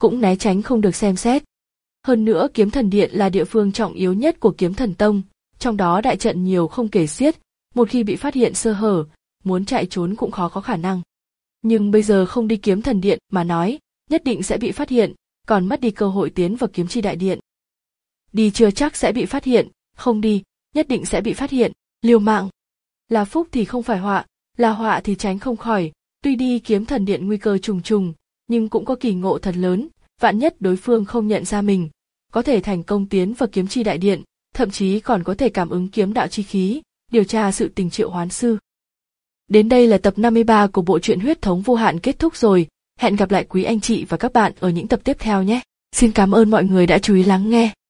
cũng né tránh không được xem xét. Hơn nữa kiếm thần điện là địa phương trọng yếu nhất của kiếm thần tông, trong đó đại trận nhiều không kể xiết, một khi bị phát hiện sơ hở, muốn chạy trốn cũng khó có khả năng. Nhưng bây giờ không đi kiếm thần điện mà nói, nhất định sẽ bị phát hiện, còn mất đi cơ hội tiến vào kiếm chi đại điện. Đi chưa chắc sẽ bị phát hiện, không đi, nhất định sẽ bị phát hiện, liều mạng. Là phúc thì không phải họa, là họa thì tránh không khỏi, tuy đi kiếm thần điện nguy cơ trùng trùng, nhưng cũng có kỳ ngộ thật lớn, vạn nhất đối phương không nhận ra mình, có thể thành công tiến vào kiếm chi đại điện, thậm chí còn có thể cảm ứng kiếm đạo chi khí, điều tra sự tình Triệu Hoán Sư. Đến đây là tập năm mươi ba của bộ truyện Huyết Thống Vô Hạn kết thúc rồi, hẹn gặp lại quý anh chị và các bạn ở những tập tiếp theo nhé. Xin cảm ơn mọi người đã chú ý lắng nghe.